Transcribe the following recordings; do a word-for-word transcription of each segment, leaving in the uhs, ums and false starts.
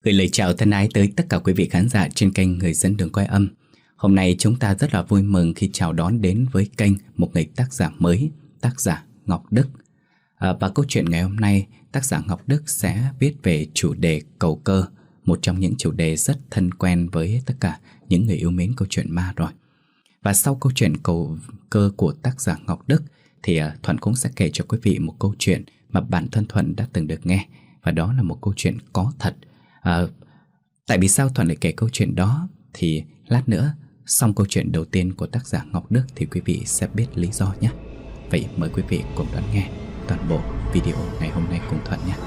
Gửi lời chào thân ái tới tất cả quý vị khán giả trên kênh Người Dẫn Đường Quay Âm. Hôm nay chúng ta rất là vui mừng khi chào đón đến với kênh một người tác giả mới, tác giả Ngọc Đức. à, Và câu chuyện ngày hôm nay, tác giả Ngọc Đức sẽ viết về chủ đề cầu cơ, một trong những chủ đề rất thân quen với tất cả những người yêu mến câu chuyện ma rồi. Và sau câu chuyện cầu cơ của tác giả Ngọc Đức thì uh, Thuận cũng sẽ kể cho quý vị một câu chuyện mà bản thân Thuận đã từng được nghe. Và đó là một câu chuyện có thật. À, tại vì sao Thuận lại kể câu chuyện đó thì lát nữa xong câu chuyện đầu tiên của tác giả Ngọc Đức thì quý vị sẽ biết lý do nhé. Vậy mời quý vị cùng đón nghe toàn bộ video ngày hôm nay cùng Thuận nhé.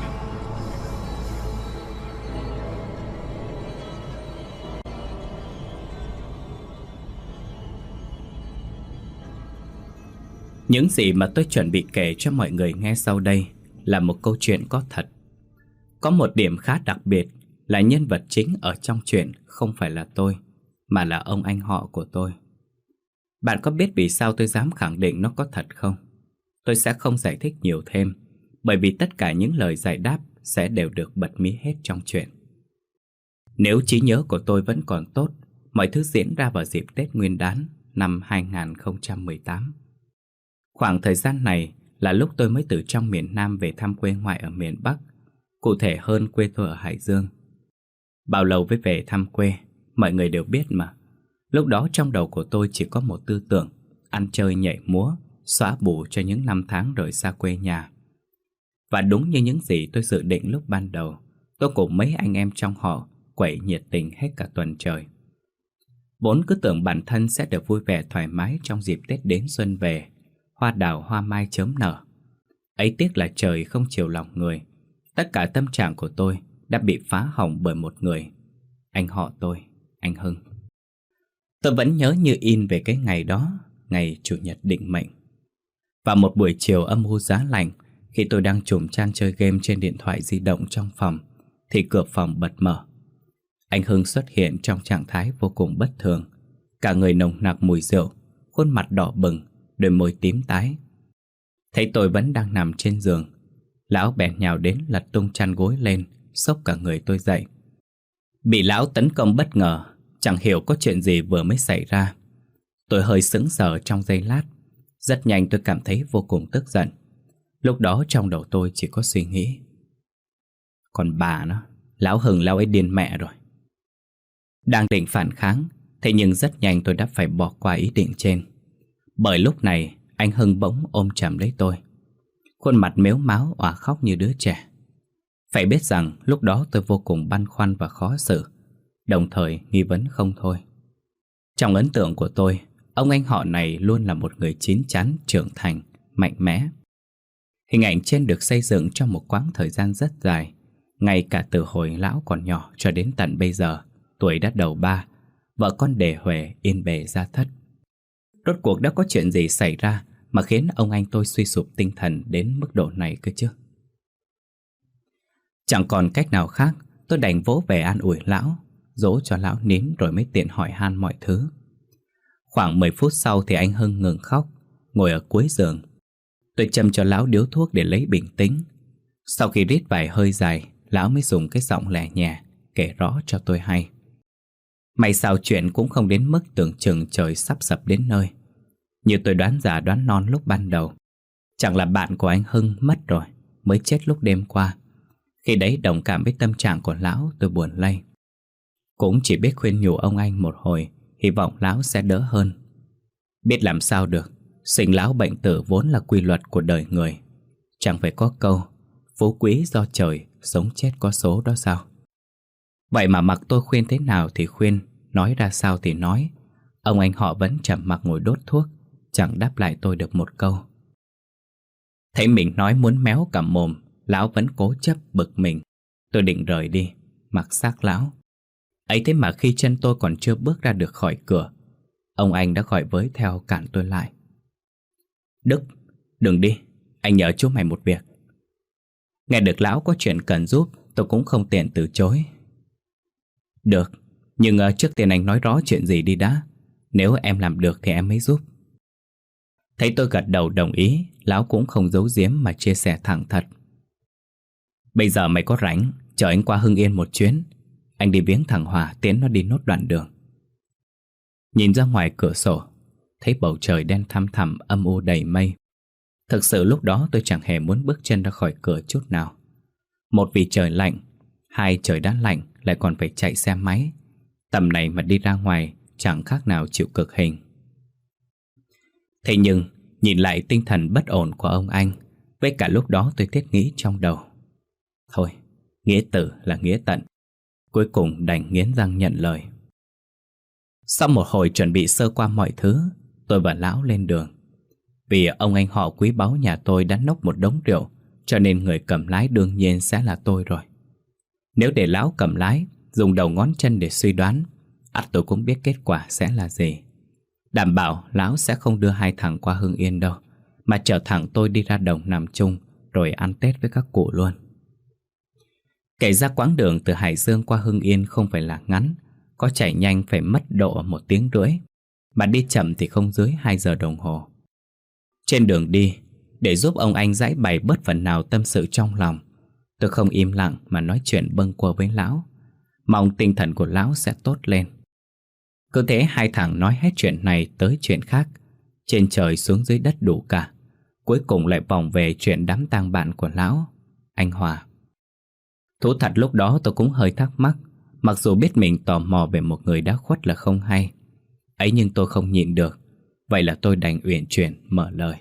Những gì mà tôi chuẩn bị kể cho mọi người nghe sau đây là một câu chuyện có thật. Có một điểm khá đặc biệt là nhân vật chính ở trong chuyện không phải là tôi, mà là ông anh họ của tôi. Bạn có biết vì sao tôi dám khẳng định nó có thật không? Tôi sẽ không giải thích nhiều thêm, bởi vì tất cả những lời giải đáp sẽ đều được bật mí hết trong chuyện. Nếu trí nhớ của tôi vẫn còn tốt, mọi thứ diễn ra vào dịp Tết Nguyên đán năm hai không một tám. Khoảng thời gian này là lúc tôi mới từ trong miền Nam về thăm quê ngoại ở miền Bắc, cụ thể hơn quê tôi ở Hải Dương. Bao lâu với về thăm quê, mọi người đều biết mà. Lúc đó trong đầu của tôi chỉ có một tư tưởng: ăn chơi nhảy múa, xóa bù cho những năm tháng rời xa quê nhà. Và đúng như những gì tôi dự định lúc ban đầu, tôi cùng mấy anh em trong họ quẩy nhiệt tình hết cả tuần trời. Vốn cứ tưởng bản thân sẽ được vui vẻ thoải mái trong dịp Tết đến xuân về, hoa đào hoa mai chớm nở. Ấy tiếc là trời không chiều lòng người. Tất cả tâm trạng của tôi đã bị phá hỏng bởi một người, anh họ tôi, anh Hưng. Tôi vẫn nhớ như in về cái ngày đó, ngày Chủ nhật định mệnh. Vào một buổi chiều âm u giá lạnh, khi tôi đang chùm chan chơi game trên điện thoại di động trong phòng, thì cửa phòng bật mở. Anh Hưng xuất hiện trong trạng thái vô cùng bất thường, cả người nồng nặc mùi rượu, khuôn mặt đỏ bừng, đôi môi tím tái. Thấy tôi vẫn đang nằm trên giường, lão bèn nhào đến lật tung chăn gối lên, xốc cả người tôi dậy. Bị lão tấn công bất ngờ, chẳng hiểu có chuyện gì vừa mới xảy ra. Tôi hơi sững sờ trong giây lát. Rất nhanh tôi cảm thấy vô cùng tức giận. Lúc đó trong đầu tôi chỉ có suy nghĩ: còn bà nó, lão Hưng lão ấy điên mẹ rồi. Đang định phản kháng, thế nhưng rất nhanh tôi đã phải bỏ qua ý định trên. Bởi lúc này anh Hưng bỗng ôm chầm lấy tôi, khuôn mặt mếu máo òa khóc như đứa trẻ. Phải biết rằng lúc đó tôi vô cùng băn khoăn và khó xử, đồng thời nghi vấn không thôi. Trong ấn tượng của tôi, ông anh họ này luôn là một người chín chắn, trưởng thành, mạnh mẽ. Hình ảnh trên được xây dựng trong một quãng thời gian rất dài, ngay cả từ hồi lão còn nhỏ cho đến tận bây giờ, tuổi đã đầu ba, vợ con đề huề yên bề gia thất. Rốt cuộc đã có chuyện gì xảy ra mà khiến ông anh tôi suy sụp tinh thần đến mức độ này cơ chứ? Chẳng còn cách nào khác, tôi đành vỗ về an ủi lão, dỗ cho lão nín rồi mới tiện hỏi han mọi thứ. Khoảng mười phút sau thì anh Hưng ngừng khóc, ngồi ở cuối giường. Tôi châm cho lão điếu thuốc để lấy bình tĩnh. Sau khi rít vài hơi dài, lão mới dùng cái giọng lẻ nhẹ kể rõ cho tôi hay. May sao chuyện cũng không đến mức tưởng chừng trời sắp sập đến nơi. Như tôi đoán già đoán non lúc ban đầu, chẳng là bạn của anh Hưng mất rồi, mới chết lúc đêm qua. Khi đấy đồng cảm với tâm trạng của lão, tôi buồn lây. Cũng chỉ biết khuyên nhủ ông anh một hồi, hy vọng lão sẽ đỡ hơn. Biết làm sao được, sinh lão bệnh tử vốn là quy luật của đời người. Chẳng phải có câu phú quý do trời, sống chết có số đó sao? Vậy mà mặc tôi khuyên thế nào thì khuyên, nói ra sao thì nói, ông anh họ vẫn trầm mặc ngồi đốt thuốc, chẳng đáp lại tôi được một câu. Thấy mình nói muốn méo cả mồm, lão vẫn cố chấp bực mình. Tôi định rời đi, mặc xác lão. Ấy thế mà khi chân tôi còn chưa bước ra được khỏi cửa, ông anh đã gọi với theo cản tôi lại. Đức, đừng đi, anh nhờ chú mày một việc. Nghe được lão có chuyện cần giúp, tôi cũng không tiện từ chối. Được, nhưng uh, trước tiên anh nói rõ chuyện gì đi đã. Nếu em làm được thì em mới giúp. Thấy tôi gật đầu đồng ý, lão cũng không giấu giếm mà chia sẻ thẳng thật. Bây giờ mày có rảnh, chở anh qua Hưng Yên một chuyến. anh đi viếng thằng Hòa, tiễn nó đi nốt đoạn đường. Nhìn ra ngoài cửa sổ, thấy bầu trời đen thăm thẳm, âm u đầy mây. Thực sự lúc đó tôi chẳng hề muốn bước chân ra khỏi cửa chút nào. Một vì trời lạnh, hai trời đã lạnh lại còn phải chạy xe máy. Tầm này mà đi ra ngoài chẳng khác nào chịu cực hình. Thế nhưng nhìn lại tinh thần bất ổn của ông anh, với cả lúc đó tôi thiết nghĩ trong đầu, thôi, nghĩa tử là nghĩa tận. Cuối cùng đành nghiến răng nhận lời. Sau một hồi chuẩn bị sơ qua mọi thứ, tôi và lão lên đường. Vì ông anh họ quý báu nhà tôi đã nốc một đống rượu, cho nên người cầm lái đương nhiên sẽ là tôi rồi. Nếu để lão cầm lái, dùng đầu ngón chân để suy đoán, ắt tôi cũng biết kết quả sẽ là gì. Đảm bảo lão sẽ không đưa hai thằng qua Hưng Yên đâu, mà chở thẳng tôi đi ra đồng nằm chung, rồi ăn Tết với các cụ luôn. Kể ra quãng đường từ Hải Dương qua Hưng Yên không phải là ngắn, có chạy nhanh phải mất độ một tiếng rưỡi, mà đi chậm thì không dưới hai giờ đồng hồ. Trên đường đi, để giúp ông anh giải bày bớt phần nào tâm sự trong lòng, tôi không im lặng mà nói chuyện bâng quơ với lão, mong tinh thần của lão sẽ tốt lên. Cứ thế hai thằng nói hết chuyện này tới chuyện khác, trên trời xuống dưới đất đủ cả. Cuối cùng lại vòng về chuyện đám tang bạn của lão, anh Hòa. Thú thật lúc đó tôi cũng hơi thắc mắc, mặc dù biết mình tò mò về một người đã khuất là không hay. Ấy nhưng tôi không nhịn được, vậy là tôi đành uyển chuyển mở lời.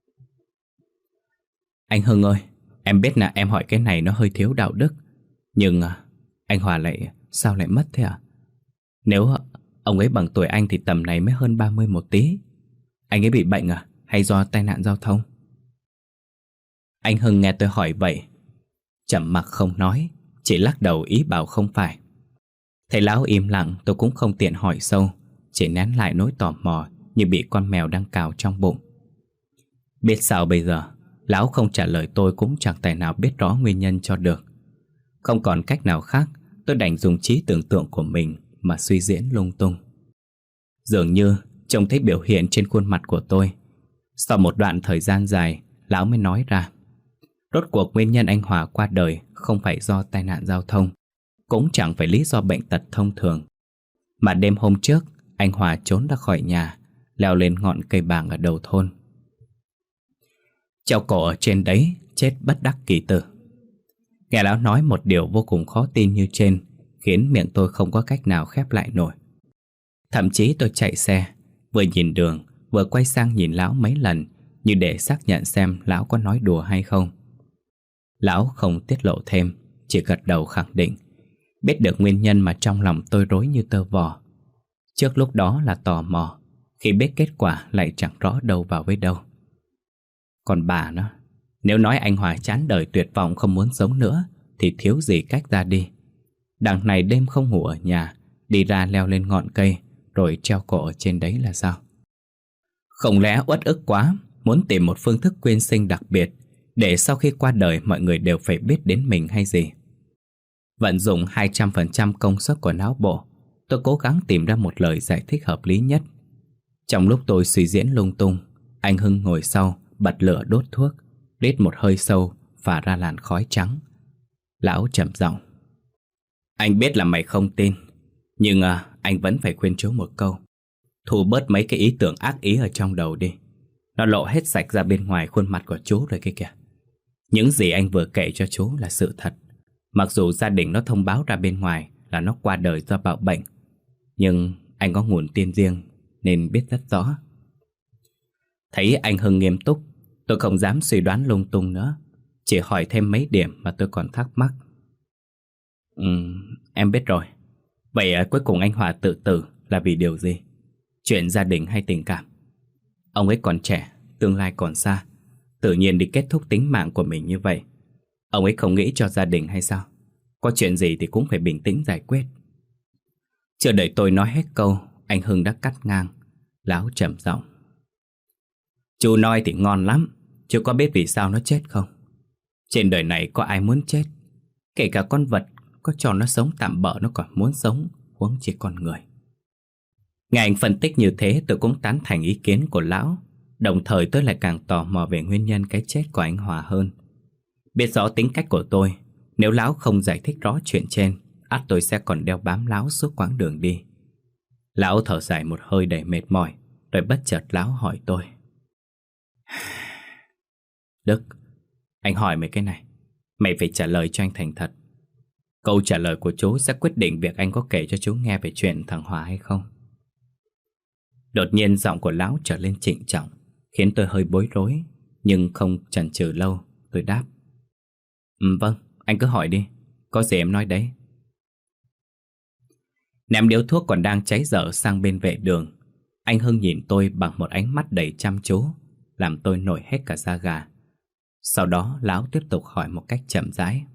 Anh Hưng ơi, em biết là em hỏi cái này nó hơi thiếu đạo đức, nhưng anh Hòa lại sao lại mất thế à? Nếu ông ấy bằng tuổi anh thì tầm này mới hơn ba mươi một tí. Anh ấy bị bệnh à? Hay do tai nạn giao thông? Anh Hưng nghe tôi hỏi vậy, trầm mặc không nói, chỉ lắc đầu ý bảo không phải. Thấy lão im lặng, tôi cũng không tiện hỏi sâu, chỉ nén lại nỗi tò mò như bị con mèo đang cào trong bụng. Biết sao bây giờ, lão không trả lời tôi cũng chẳng tài nào biết rõ nguyên nhân cho được. Không còn cách nào khác, tôi đành dùng trí tưởng tượng của mình mà suy diễn lung tung. Dường như trông thấy biểu hiện trên khuôn mặt của tôi. Sau một đoạn thời gian dài, lão mới nói ra. Rốt cuộc nguyên nhân anh Hòa qua đời không phải do tai nạn giao thông, cũng chẳng phải lý do bệnh tật thông thường, mà đêm hôm trước anh Hòa trốn ra khỏi nhà, leo lên ngọn cây bàng ở đầu thôn. Treo cổ ở trên đấy, chết bất đắc kỳ tử. Nghe lão nói một điều vô cùng khó tin như trên, khiến miệng tôi không có cách nào khép lại nổi. Thậm chí tôi chạy xe, vừa nhìn đường, vừa quay sang nhìn lão mấy lần, như để xác nhận xem lão có nói đùa hay không. Lão không tiết lộ thêm, chỉ gật đầu khẳng định. Biết được nguyên nhân mà trong lòng tôi rối như tơ vò. Trước lúc đó là tò mò, khi biết kết quả lại chẳng rõ đâu vào với đâu. Còn bà nó, nếu nói anh Hòa chán đời tuyệt vọng không muốn sống nữa, thì thiếu gì cách ra đi. Đằng này đêm không ngủ ở nhà, đi ra leo lên ngọn cây, rồi treo cổ ở trên đấy là sao? Không lẽ uất ức quá, muốn tìm một phương thức quyên sinh đặc biệt, để sau khi qua đời mọi người đều phải biết đến mình hay gì? Vận dụng hai trăm phần trăm công suất của não bộ, tôi cố gắng tìm ra một lời giải thích hợp lý nhất. Trong lúc tôi suy diễn lung tung, anh Hưng ngồi sau, bật lửa đốt thuốc, rít một hơi sâu, phả ra làn khói trắng. Lão trầm giọng. Anh biết là mày không tin, nhưng à, anh vẫn phải khuyên chú một câu. Thu bớt mấy cái ý tưởng ác ý ở trong đầu đi. Nó lộ hết sạch ra bên ngoài khuôn mặt của chú rồi kia kìa. Những gì anh vừa kể cho chú là sự thật. Mặc dù gia đình nó thông báo ra bên ngoài là nó qua đời do bạo bệnh, nhưng anh có nguồn tin riêng nên biết rất rõ. Thấy anh Hưng nghiêm túc, tôi không dám suy đoán lung tung nữa, chỉ hỏi thêm mấy điểm mà tôi còn thắc mắc. Ừ, em biết rồi. Vậy cuối cùng anh Hòa tự tử là vì điều gì? Chuyện gia đình hay tình cảm? Ông ấy còn trẻ, tương lai còn xa, tự nhiên đi kết thúc tính mạng của mình như vậy. Ông ấy không nghĩ cho gia đình hay sao? Có chuyện gì thì cũng phải bình tĩnh giải quyết. Chưa đợi tôi nói hết câu, anh Hưng đã cắt ngang. Lão trầm giọng. Chú nói thì ngon lắm, chú có biết vì sao nó chết không? Trên đời này có ai muốn chết? Kể cả con vật, có cho nó sống tạm bợ nó còn muốn sống, huống chỉ con người. Nghe anh phân tích như thế, tôi cũng tán thành ý kiến của lão. Đồng thời tôi lại càng tò mò về nguyên nhân cái chết của anh Hòa hơn. Biết rõ tính cách của tôi, nếu lão không giải thích rõ chuyện trên, ắt tôi sẽ còn đeo bám Lão suốt quãng đường đi. Lão thở dài một hơi đầy mệt mỏi, rồi bất chợt Lão hỏi tôi: Đức, anh hỏi mày cái này, mày phải trả lời cho anh thành thật. Câu trả lời của chú sẽ quyết định việc anh có kể cho chú nghe về chuyện thằng Hòa hay không. Đột nhiên giọng của Lão trở lên trịnh trọng, khiến tôi hơi bối rối. Nhưng không chần chừ lâu, tôi đáp: Ừ, vâng, anh cứ hỏi đi, có gì em nói đấy. Ném điếu thuốc còn đang cháy dở sang bên vệ đường, anh Hưng nhìn tôi bằng một ánh mắt đầy chăm chú, làm tôi nổi hết cả da gà. Sau đó Lão tiếp tục hỏi một cách chậm rãi: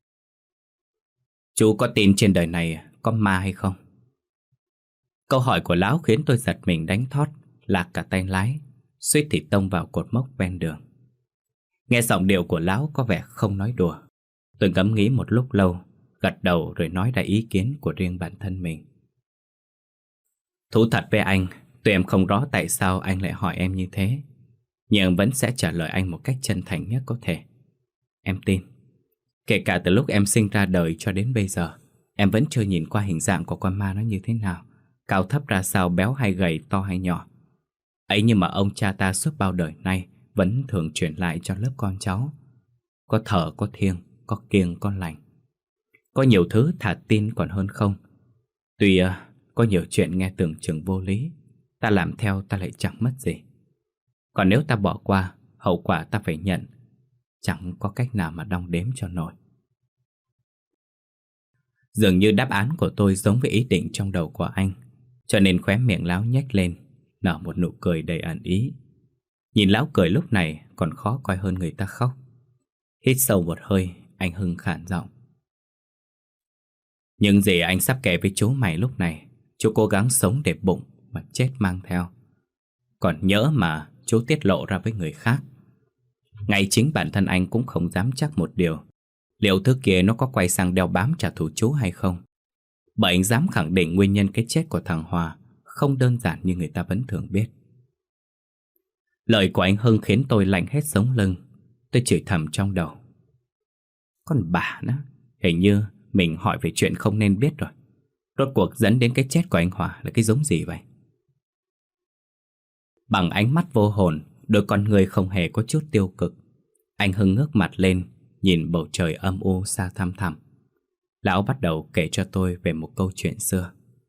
Chú có tin trên đời này có ma hay không? Câu hỏi của Lão khiến tôi giật mình đánh thót, lạc cả tay lái, suýt thì tông vào cột mốc ven đường. Nghe giọng điệu của Lão có vẻ không nói đùa, tôi ngẫm nghĩ một lúc lâu, gật đầu rồi nói ra ý kiến của riêng bản thân mình. Thú thật với anh, tuy em không rõ tại sao anh lại hỏi em như thế, nhưng vẫn sẽ trả lời anh một cách chân thành nhất có thể. Em tin, kể cả từ lúc em sinh ra đời cho đến bây giờ, em vẫn chưa nhìn qua hình dạng của con ma nó như thế nào, cao thấp ra sao, béo hay gầy, to hay nhỏ. Ấy nhưng mà ông cha ta suốt bao đời nay vẫn thường truyền lại cho lớp con cháu. Có thờ có thiêng, có kiêng có lành. Có nhiều thứ thà tin còn hơn không. Tuy uh, có nhiều chuyện nghe tưởng chừng vô lý, ta làm theo ta lại chẳng mất gì. Còn nếu ta bỏ qua, hậu quả ta phải nhận, chẳng có cách nào mà đong đếm cho nổi. Dường như đáp án của tôi giống với ý định trong đầu của anh, cho nên khóe miệng Lão nhếch lên, nở một nụ cười đầy ẩn ý. Nhìn Lão cười lúc này còn khó coi hơn người ta khóc. Hít sâu một hơi, anh Hưng khản giọng: Những gì anh sắp kể với chú mày lúc này, chú cố gắng sống để bụng mà chết mang theo. Còn nhỡ mà chú tiết lộ ra với người khác, ngay chính bản thân anh cũng không dám chắc một điều: liệu thứ kia nó có quay sang đeo bám trả thù chú hay không. Bởi anh dám khẳng định nguyên nhân cái chết của thằng Hòa không đơn giản như người ta vẫn thường biết. Lời của anh Hưng khiến tôi lạnh hết sống lưng. Tôi chửi thầm trong đầu: Con bà nó, hình như mình hỏi về chuyện không nên biết rồi. Rốt cuộc dẫn đến cái chết của anh Hòa là cái giống gì vậy? Bằng ánh mắt vô hồn, đôi con người không hề có chút tiêu cực, anh Hưng ngước mặt lên, nhìn bầu trời âm u xa thăm thẳm. Lão bắt đầu kể cho tôi về một câu chuyện xưa.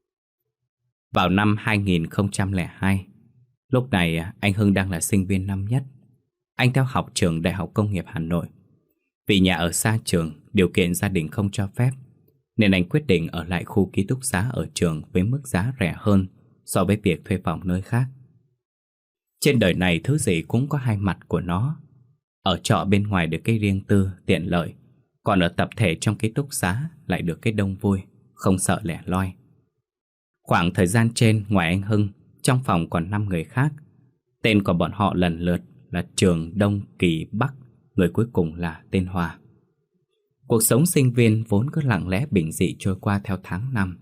Vào năm hai nghìn không trăm lẻ hai, lúc này anh Hưng đang là sinh viên năm nhất. Anh theo học trường Đại học Công nghiệp Hà Nội. Vì nhà ở xa trường, điều kiện gia đình không cho phép, nên anh quyết định ở lại khu ký túc xá ở trường với mức giá rẻ hơn so với việc thuê phòng nơi khác. Trên đời này thứ gì cũng có hai mặt của nó. Ở trọ bên ngoài được cái riêng tư, tiện lợi, còn ở tập thể trong ký túc xá lại được cái đông vui, không sợ lẻ loi. Khoảng thời gian trên, ngoài anh Hưng, trong phòng còn năm người khác. Tên của bọn họ lần lượt là Trường, Đông, Kỳ, Bắc, người cuối cùng là tên Hòa. Cuộc sống sinh viên vốn cứ lặng lẽ bình dị trôi qua theo tháng năm.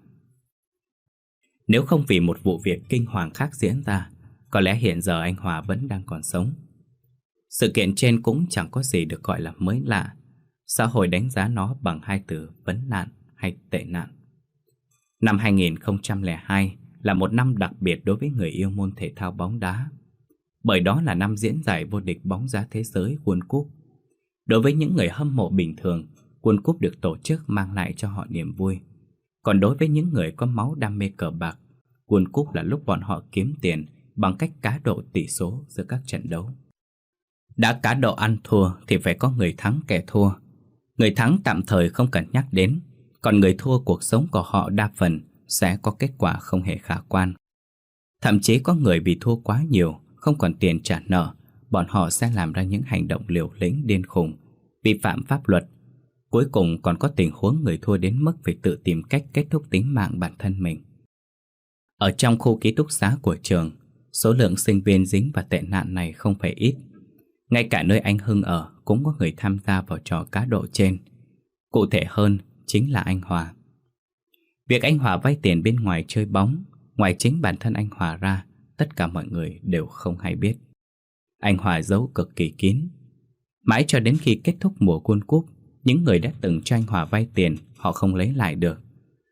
Nếu không vì một vụ việc kinh hoàng khác diễn ra, có lẽ hiện giờ anh Hòa vẫn đang còn sống. Sự kiện trên cũng chẳng có gì được gọi là mới lạ. Xã hội đánh giá nó bằng hai từ vấn nạn hay tệ nạn. Năm hai nghìn không trăm lẻ hai là một năm đặc biệt đối với người yêu môn thể thao bóng đá, bởi đó là năm diễn giải vô địch bóng đá thế giới World Cup. Đối với những người hâm mộ bình thường, World Cup được tổ chức mang lại cho họ niềm vui. Còn đối với những người có máu đam mê cờ bạc, World Cup là lúc bọn họ kiếm tiền bằng cách cá độ tỷ số giữa các trận đấu. Đã cá độ ăn thua thì phải có người thắng kẻ thua. Người thắng tạm thời không cần nhắc đến, còn người thua cuộc sống của họ đa phần sẽ có kết quả không hề khả quan. Thậm chí có người vì thua quá nhiều, không còn tiền trả nợ, bọn họ sẽ làm ra những hành động liều lĩnh điên khùng, vi phạm pháp luật. Cuối cùng còn có tình huống người thua đến mức phải tự tìm cách kết thúc tính mạng bản thân mình. Ở trong khu ký túc xá của trường, số lượng sinh viên dính vào tệ nạn này không phải ít. Ngay cả nơi anh Hưng ở cũng có người tham gia vào trò cá độ trên. Cụ thể hơn chính là anh Hòa. Việc anh Hòa vay tiền bên ngoài chơi bóng, ngoài chính bản thân anh Hòa ra, tất cả mọi người đều không hay biết. Anh Hòa giấu cực kỳ kín. Mãi cho đến khi kết thúc mùa World Cup, những người đã từng cho anh Hòa vay tiền họ không lấy lại được.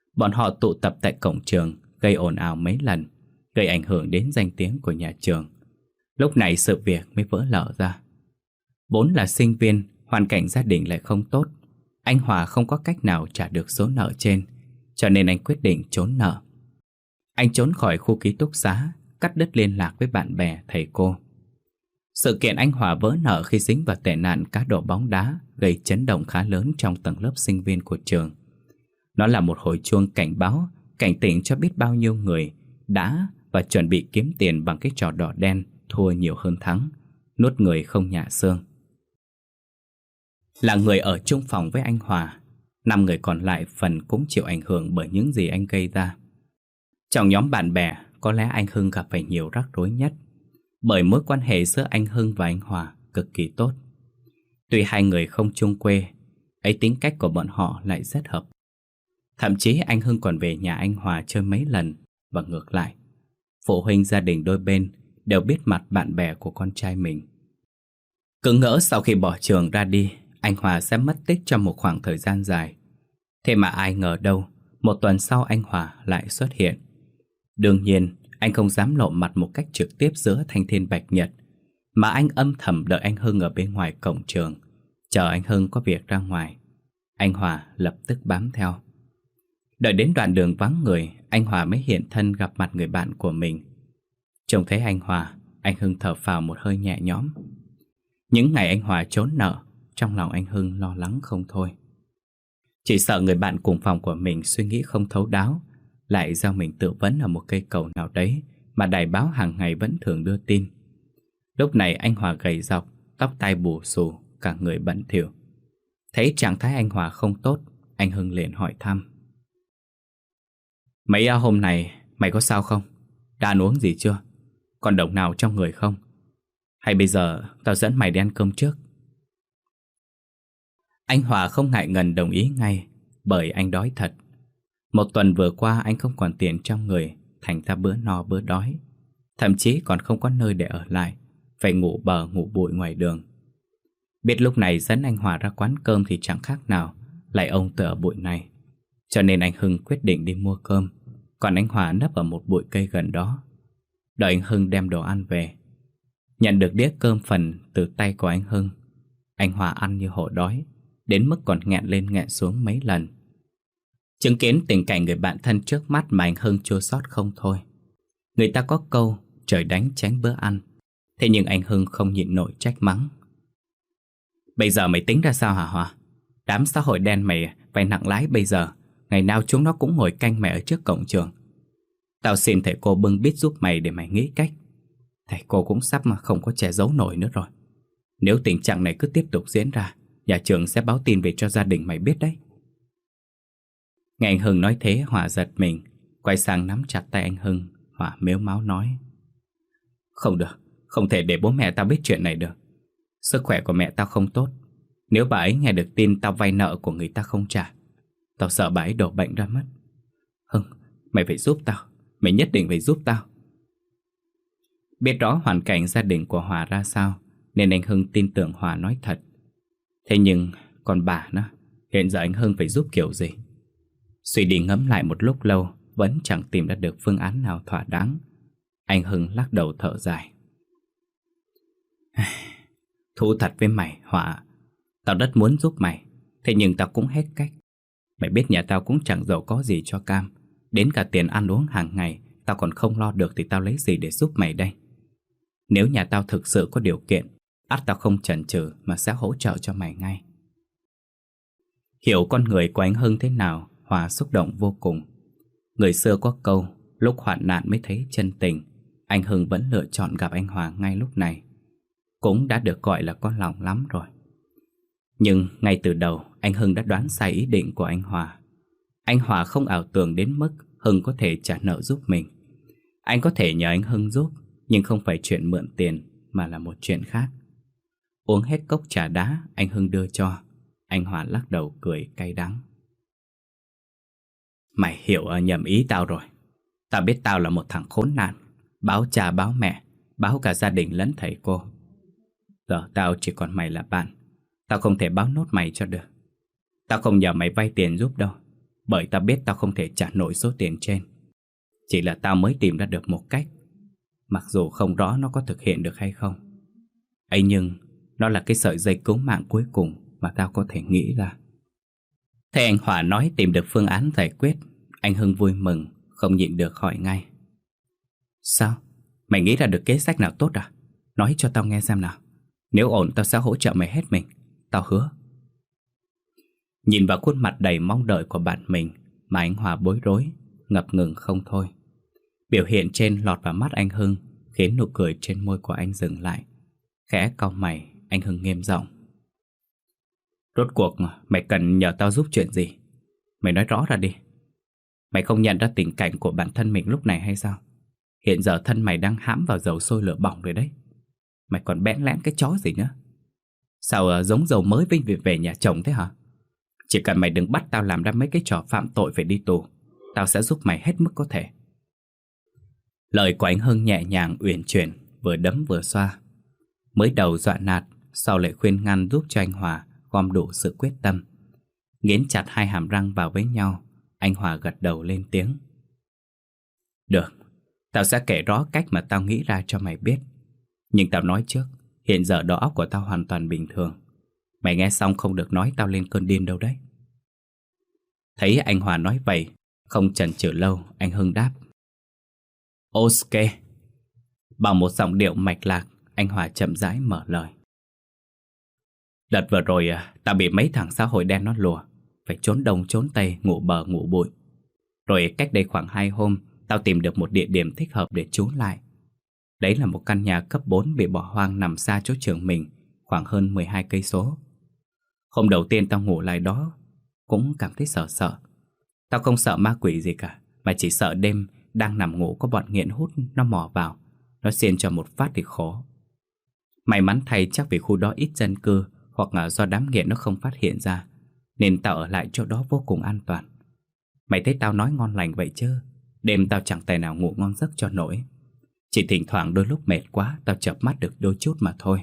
Bọn họ tụ tập tại cổng trường, gây ồn ào mấy lần, gây ảnh hưởng đến danh tiếng của nhà trường. Lúc này sự việc mới vỡ lở ra. Vốn là sinh viên, hoàn cảnh gia đình lại không tốt. Anh Hòa không có cách nào trả được số nợ trên, cho nên anh quyết định trốn nợ. Anh trốn khỏi khu ký túc xá, cắt đứt liên lạc với bạn bè, thầy cô. Sự kiện anh Hòa vỡ nợ khi dính vào tệ nạn cá độ bóng đá gây chấn động khá lớn trong tầng lớp sinh viên của trường. Nó là một hồi chuông cảnh báo, cảnh tỉnh cho biết bao nhiêu người đã và chuẩn bị kiếm tiền bằng cái trò đỏ đen, thua nhiều hơn thắng, nuốt người không nhả xương. Là người ở chung phòng với anh Hòa, năm người còn lại phần cũng chịu ảnh hưởng bởi những gì anh gây ra. Trong nhóm bạn bè, có lẽ anh Hưng gặp phải nhiều rắc rối nhất, bởi mối quan hệ giữa anh Hưng và anh Hòa cực kỳ tốt. Tuy hai người không chung quê, ấy tính cách của bọn họ lại rất hợp. Thậm chí anh Hưng còn về nhà anh Hòa chơi mấy lần, và ngược lại. Phụ huynh gia đình đôi bên đều biết mặt bạn bè của con trai mình. Cứ ngỡ sau khi bỏ trường ra đi, anh Hòa sẽ mất tích trong một khoảng thời gian dài. Thế mà ai ngờ đâu, một tuần sau anh Hòa lại xuất hiện. Đương nhiên, anh không dám lộ mặt một cách trực tiếp giữa thanh thiên bạch nhật, mà anh âm thầm đợi anh Hưng ở bên ngoài cổng trường, chờ anh Hưng có việc ra ngoài. Anh Hòa lập tức bám theo. Đợi đến đoạn đường vắng người, anh Hòa mới hiện thân gặp mặt người bạn của mình. Trông thấy anh Hòa, anh Hưng thở phào một hơi nhẹ nhõm. Những ngày anh Hòa trốn nợ, trong lòng anh Hưng lo lắng không thôi. Chỉ sợ người bạn cùng phòng của mình suy nghĩ không thấu đáo, lại giao mình tự vấn ở một cây cầu nào đấy mà đài báo hàng ngày vẫn thường đưa tin. Lúc này anh Hòa gầy rộc, tóc tai bù xù, cả người bận thỉu. Thấy trạng thái anh Hòa không tốt, anh Hưng liền hỏi thăm. Mấy hôm này mày có sao không? Đã ăn uống gì chưa? Còn đồng nào trong người không? Hay bây giờ tao dẫn mày đi ăn cơm trước? Anh Hòa không ngại ngần đồng ý ngay, bởi anh đói thật. Một tuần vừa qua anh không còn tiền trong người, thành ra bữa no bữa đói. Thậm chí còn không có nơi để ở lại, phải ngủ bờ ngủ bụi ngoài đường. Biết lúc này dẫn anh Hòa ra quán cơm thì chẳng khác nào lại ông tự ở bụi này. Cho nên anh Hưng quyết định đi mua cơm, còn anh Hòa nấp ở một bụi cây gần đó, đợi anh Hưng đem đồ ăn về. Nhận được đĩa cơm phần từ tay của anh Hưng, anh Hòa ăn như hổ đói, đến mức còn nghẹn lên nghẹn xuống mấy lần. Chứng kiến tình cảnh người bạn thân trước mắt mà anh Hưng chua xót không thôi. Người ta có câu trời đánh tránh bữa ăn, thế nhưng anh Hưng không nhịn nổi trách mắng. Bây giờ mày tính ra sao hả Hòa? Đám xã hội đen mày phải nặng lái bây giờ, ngày nào chúng nó cũng ngồi canh mẹ ở trước cổng trường. Tao xin thầy cô bưng bít giúp mày để mày nghĩ cách. Thầy cô cũng sắp mà không có che giấu nổi nữa rồi. Nếu tình trạng này cứ tiếp tục diễn ra, nhà trường sẽ báo tin về cho gia đình mày biết đấy. Nghe anh Hưng nói thế, Hòa giật mình, quay sang nắm chặt tay anh Hưng. Hòa mếu máo nói: Không được, không thể để bố mẹ tao biết chuyện này được. Sức khỏe của mẹ tao không tốt. Nếu bà ấy nghe được tin tao vay nợ của người ta không trả, tao sợ bà ấy đổ bệnh ra mất. Hưng, mày phải giúp tao, mày nhất định phải giúp tao. Biết rõ hoàn cảnh gia đình của Hòa ra sao, nên anh Hưng tin tưởng Hòa nói thật. Thế nhưng còn bà nó, hiện giờ anh Hưng phải giúp kiểu gì? Suy đi ngẫm lại một lúc lâu, vẫn chẳng tìm ra được phương án nào thỏa đáng. Anh Hưng lắc đầu thở dài. Thú thật với mày, Hòa, tao rất muốn giúp mày, thế nhưng tao cũng hết cách. Mày biết nhà tao cũng chẳng giàu có gì cho cam, đến cả tiền ăn uống hàng ngày tao còn không lo được thì tao lấy gì để giúp mày đây? Nếu nhà tao thực sự có điều kiện, ắt tao không chần chừ mà sẽ hỗ trợ cho mày ngay. Hiểu con người của anh Hưng thế nào, Hòa xúc động vô cùng. Người xưa có câu, lúc hoạn nạn mới thấy chân tình. Anh Hưng vẫn lựa chọn gặp anh Hòa ngay lúc này, cũng đã được gọi là có lòng lắm rồi. Nhưng ngay từ đầu, anh Hưng đã đoán sai ý định của anh Hòa. Anh Hòa không ảo tưởng đến mức Hưng có thể trả nợ giúp mình. Anh có thể nhờ anh Hưng giúp, nhưng không phải chuyện mượn tiền, mà là một chuyện khác. Uống hết cốc trà đá anh Hưng đưa cho, anh Hòa lắc đầu cười cay đắng. Mày hiểu nhầm ý tao rồi. Tao biết tao là một thằng khốn nạn, báo cha báo mẹ, báo cả gia đình lẫn thầy cô. Giờ tao chỉ còn mày là bạn, tao không thể báo nốt mày cho được. Tao không nhờ mày vay tiền giúp đâu, Bởi tao biết tao không thể trả nổi số tiền trên. Chỉ là tao mới tìm ra được một cách, mặc dù không rõ nó có thực hiện được hay không. ấy nhưng nó là cái sợi dây cứu mạng cuối cùng mà tao có thể nghĩ ra. Thế anh Hòa nói tìm được phương án giải quyết, anh Hưng vui mừng, không nhịn được hỏi ngay. Sao? Mày nghĩ ra được kế sách nào tốt à? Nói cho tao nghe xem nào. Nếu ổn tao sẽ hỗ trợ mày hết mình. Tao hứa. Nhìn vào khuôn mặt đầy mong đợi của bạn mình mà anh Hòa bối rối, ngập ngừng không thôi. Biểu hiện trên lọt vào mắt anh Hưng khiến nụ cười trên môi của anh dừng lại. Khẽ cau mày, anh Hưng nghiêm giọng. Rốt cuộc mày cần nhờ tao giúp chuyện gì? Mày nói rõ ra đi. Mày không nhận ra tình cảnh của bản thân mình lúc này hay sao? Hiện giờ thân mày đang hãm vào dầu sôi lửa bỏng rồi đấy. Mày còn bẽn lẽn cái chó gì nữa? Sao uh, giống dầu mới vinh về, về nhà chồng thế hả? Chỉ cần mày đừng bắt tao làm ra mấy cái trò phạm tội phải đi tù, tao sẽ giúp mày hết mức có thể. Lời của anh Hưng nhẹ nhàng uyển chuyển, vừa đấm vừa xoa. Mới đầu dọa nạt, sau lại khuyên ngăn giúp cho anh Hòa gom đủ sự quyết tâm. Nghiến chặt hai hàm răng vào với nhau, anh Hòa gật đầu lên tiếng. Được, tao sẽ kể rõ cách mà tao nghĩ ra cho mày biết. Nhưng tao nói trước, hiện giờ đầu óc của tao hoàn toàn bình thường. Mày nghe xong không được nói tao lên cơn điên đâu đấy. Thấy anh Hòa nói vậy, không chần chừ lâu, anh Hưng đáp. Ok. Bằng một giọng điệu mạch lạc, anh Hòa chậm rãi mở lời. Đợt vừa rồi tao bị mấy thằng xã hội đen nó lùa, phải trốn đông trốn tây, ngủ bờ ngủ bụi. Rồi cách đây khoảng hai hôm, tao tìm được một địa điểm thích hợp để trốn lại. Đấy là một căn nhà cấp bốn bị bỏ hoang nằm xa chỗ trường mình, khoảng hơn mười hai cây số. Hôm đầu tiên tao ngủ lại đó, cũng cảm thấy sợ sợ. Tao không sợ ma quỷ gì cả, mà chỉ sợ đêm đang nằm ngủ có bọn nghiện hút nó mò vào, nó xiên cho một phát thì khổ. May mắn thay chắc vì khu đó ít dân cư, hoặc là do đám nghiện nó không phát hiện ra, nên tao ở lại chỗ đó vô cùng an toàn. Mày thấy tao nói ngon lành vậy chứ? Đêm tao chẳng tài nào ngủ ngon giấc cho nổi. Chỉ thỉnh thoảng đôi lúc mệt quá, tao chợp mắt được đôi chút mà thôi.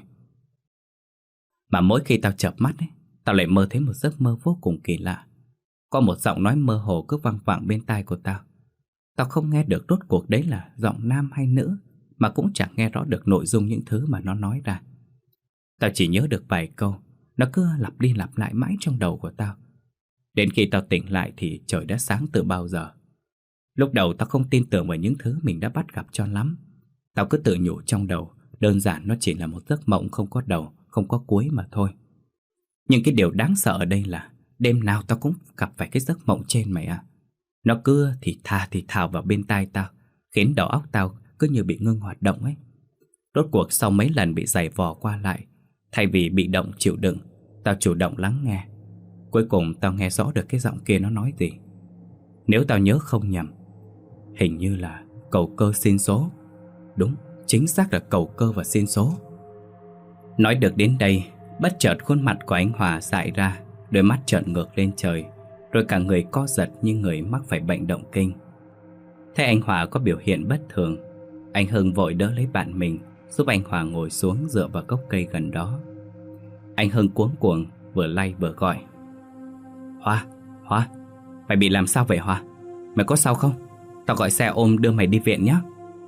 Mà mỗi khi tao chợp mắt ấy, tao lại mơ thấy một giấc mơ vô cùng kỳ lạ. Có một giọng nói mơ hồ cứ vang vẳng bên tai của tao. Tao không nghe được rốt cuộc đấy là giọng nam hay nữ, mà cũng chẳng nghe rõ được nội dung những thứ mà nó nói ra. Tao chỉ nhớ được vài câu, nó cứ lặp đi lặp lại mãi trong đầu của tao. Đến khi tao tỉnh lại thì trời đã sáng từ bao giờ. Lúc đầu tao không tin tưởng vào những thứ mình đã bắt gặp cho lắm. Tao cứ tự nhủ trong đầu, đơn giản nó chỉ là một giấc mộng không có đầu, không có cuối mà thôi. Nhưng cái điều đáng sợ ở đây là đêm nào tao cũng gặp phải cái giấc mộng trên mày à. Nó cứ thì thà thì thào vào bên tai tao, khiến đầu óc tao cứ như bị ngưng hoạt động ấy. Rốt cuộc sau mấy lần bị giày vò qua lại, thay vì bị động chịu đựng, tao chủ động lắng nghe. Cuối cùng tao nghe rõ được cái giọng kia nó nói gì. Nếu tao nhớ không nhầm, hình như là cầu cơ xin số. Đúng, chính xác là cầu cơ và xin số. Nói được đến đây, bất chợt khuôn mặt của anh Hòa dại ra, đôi mắt trợn ngược lên trời, rồi cả người co giật như người mắc phải bệnh động kinh. Thấy anh Hòa có biểu hiện bất thường, anh Hưng vội đỡ lấy bạn mình, giúp anh Hòa ngồi xuống dựa vào gốc cây gần đó. Anh Hưng cuống cuồng, vừa lay vừa gọi. Hòa, Hòa, mày bị làm sao vậy Hòa? Mày có sao không? Tao gọi xe ôm đưa mày đi viện nhé.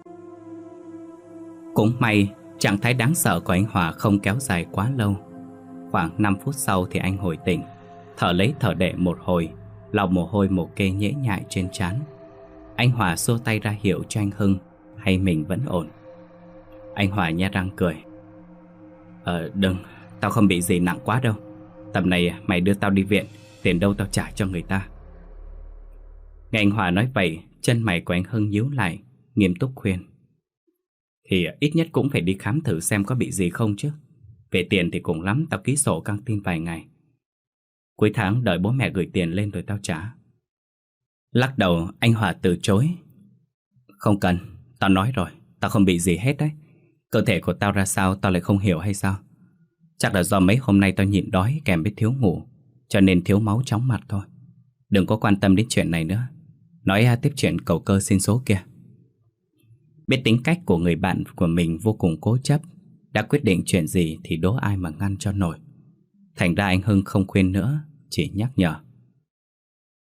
Cũng may, trạng thái đáng sợ của anh Hòa không kéo dài quá lâu. Khoảng năm phút sau thì anh hồi tỉnh, thở lấy thở đẻ một hồi, lau mồ hôi mồ kê nhễ nhại trên trán. Anh Hòa xua tay ra hiệu cho anh Hưng hay mình vẫn ổn. Anh Hòa nhe răng cười. Ờ đừng, tao không bị gì nặng quá đâu. Tầm này mày đưa tao đi viện, tiền đâu tao trả cho người ta. Nghe anh Hòa nói vậy, chân mày của anh Hưng nhíu lại, nghiêm túc khuyên. Thì ít nhất cũng phải đi khám thử xem có bị gì không chứ. Về tiền thì cùng lắm tao ký sổ căng tin vài ngày. Cuối tháng đợi bố mẹ gửi tiền lên rồi tao trả. Lắc đầu anh Hòa từ chối. Không cần, tao nói rồi, tao không bị gì hết đấy. Cơ thể của tao ra sao tao lại không hiểu hay sao? Chắc là do mấy hôm nay tao nhịn đói kèm với thiếu ngủ, cho nên thiếu máu chóng mặt thôi. Đừng có quan tâm đến chuyện này nữa. Nói tiếp chuyện cầu cơ xin số kia. Biết tính cách của người bạn của mình vô cùng cố chấp, đã quyết định chuyện gì thì đố ai mà ngăn cho nổi. Thành ra anh Hưng không khuyên nữa, chỉ nhắc nhở.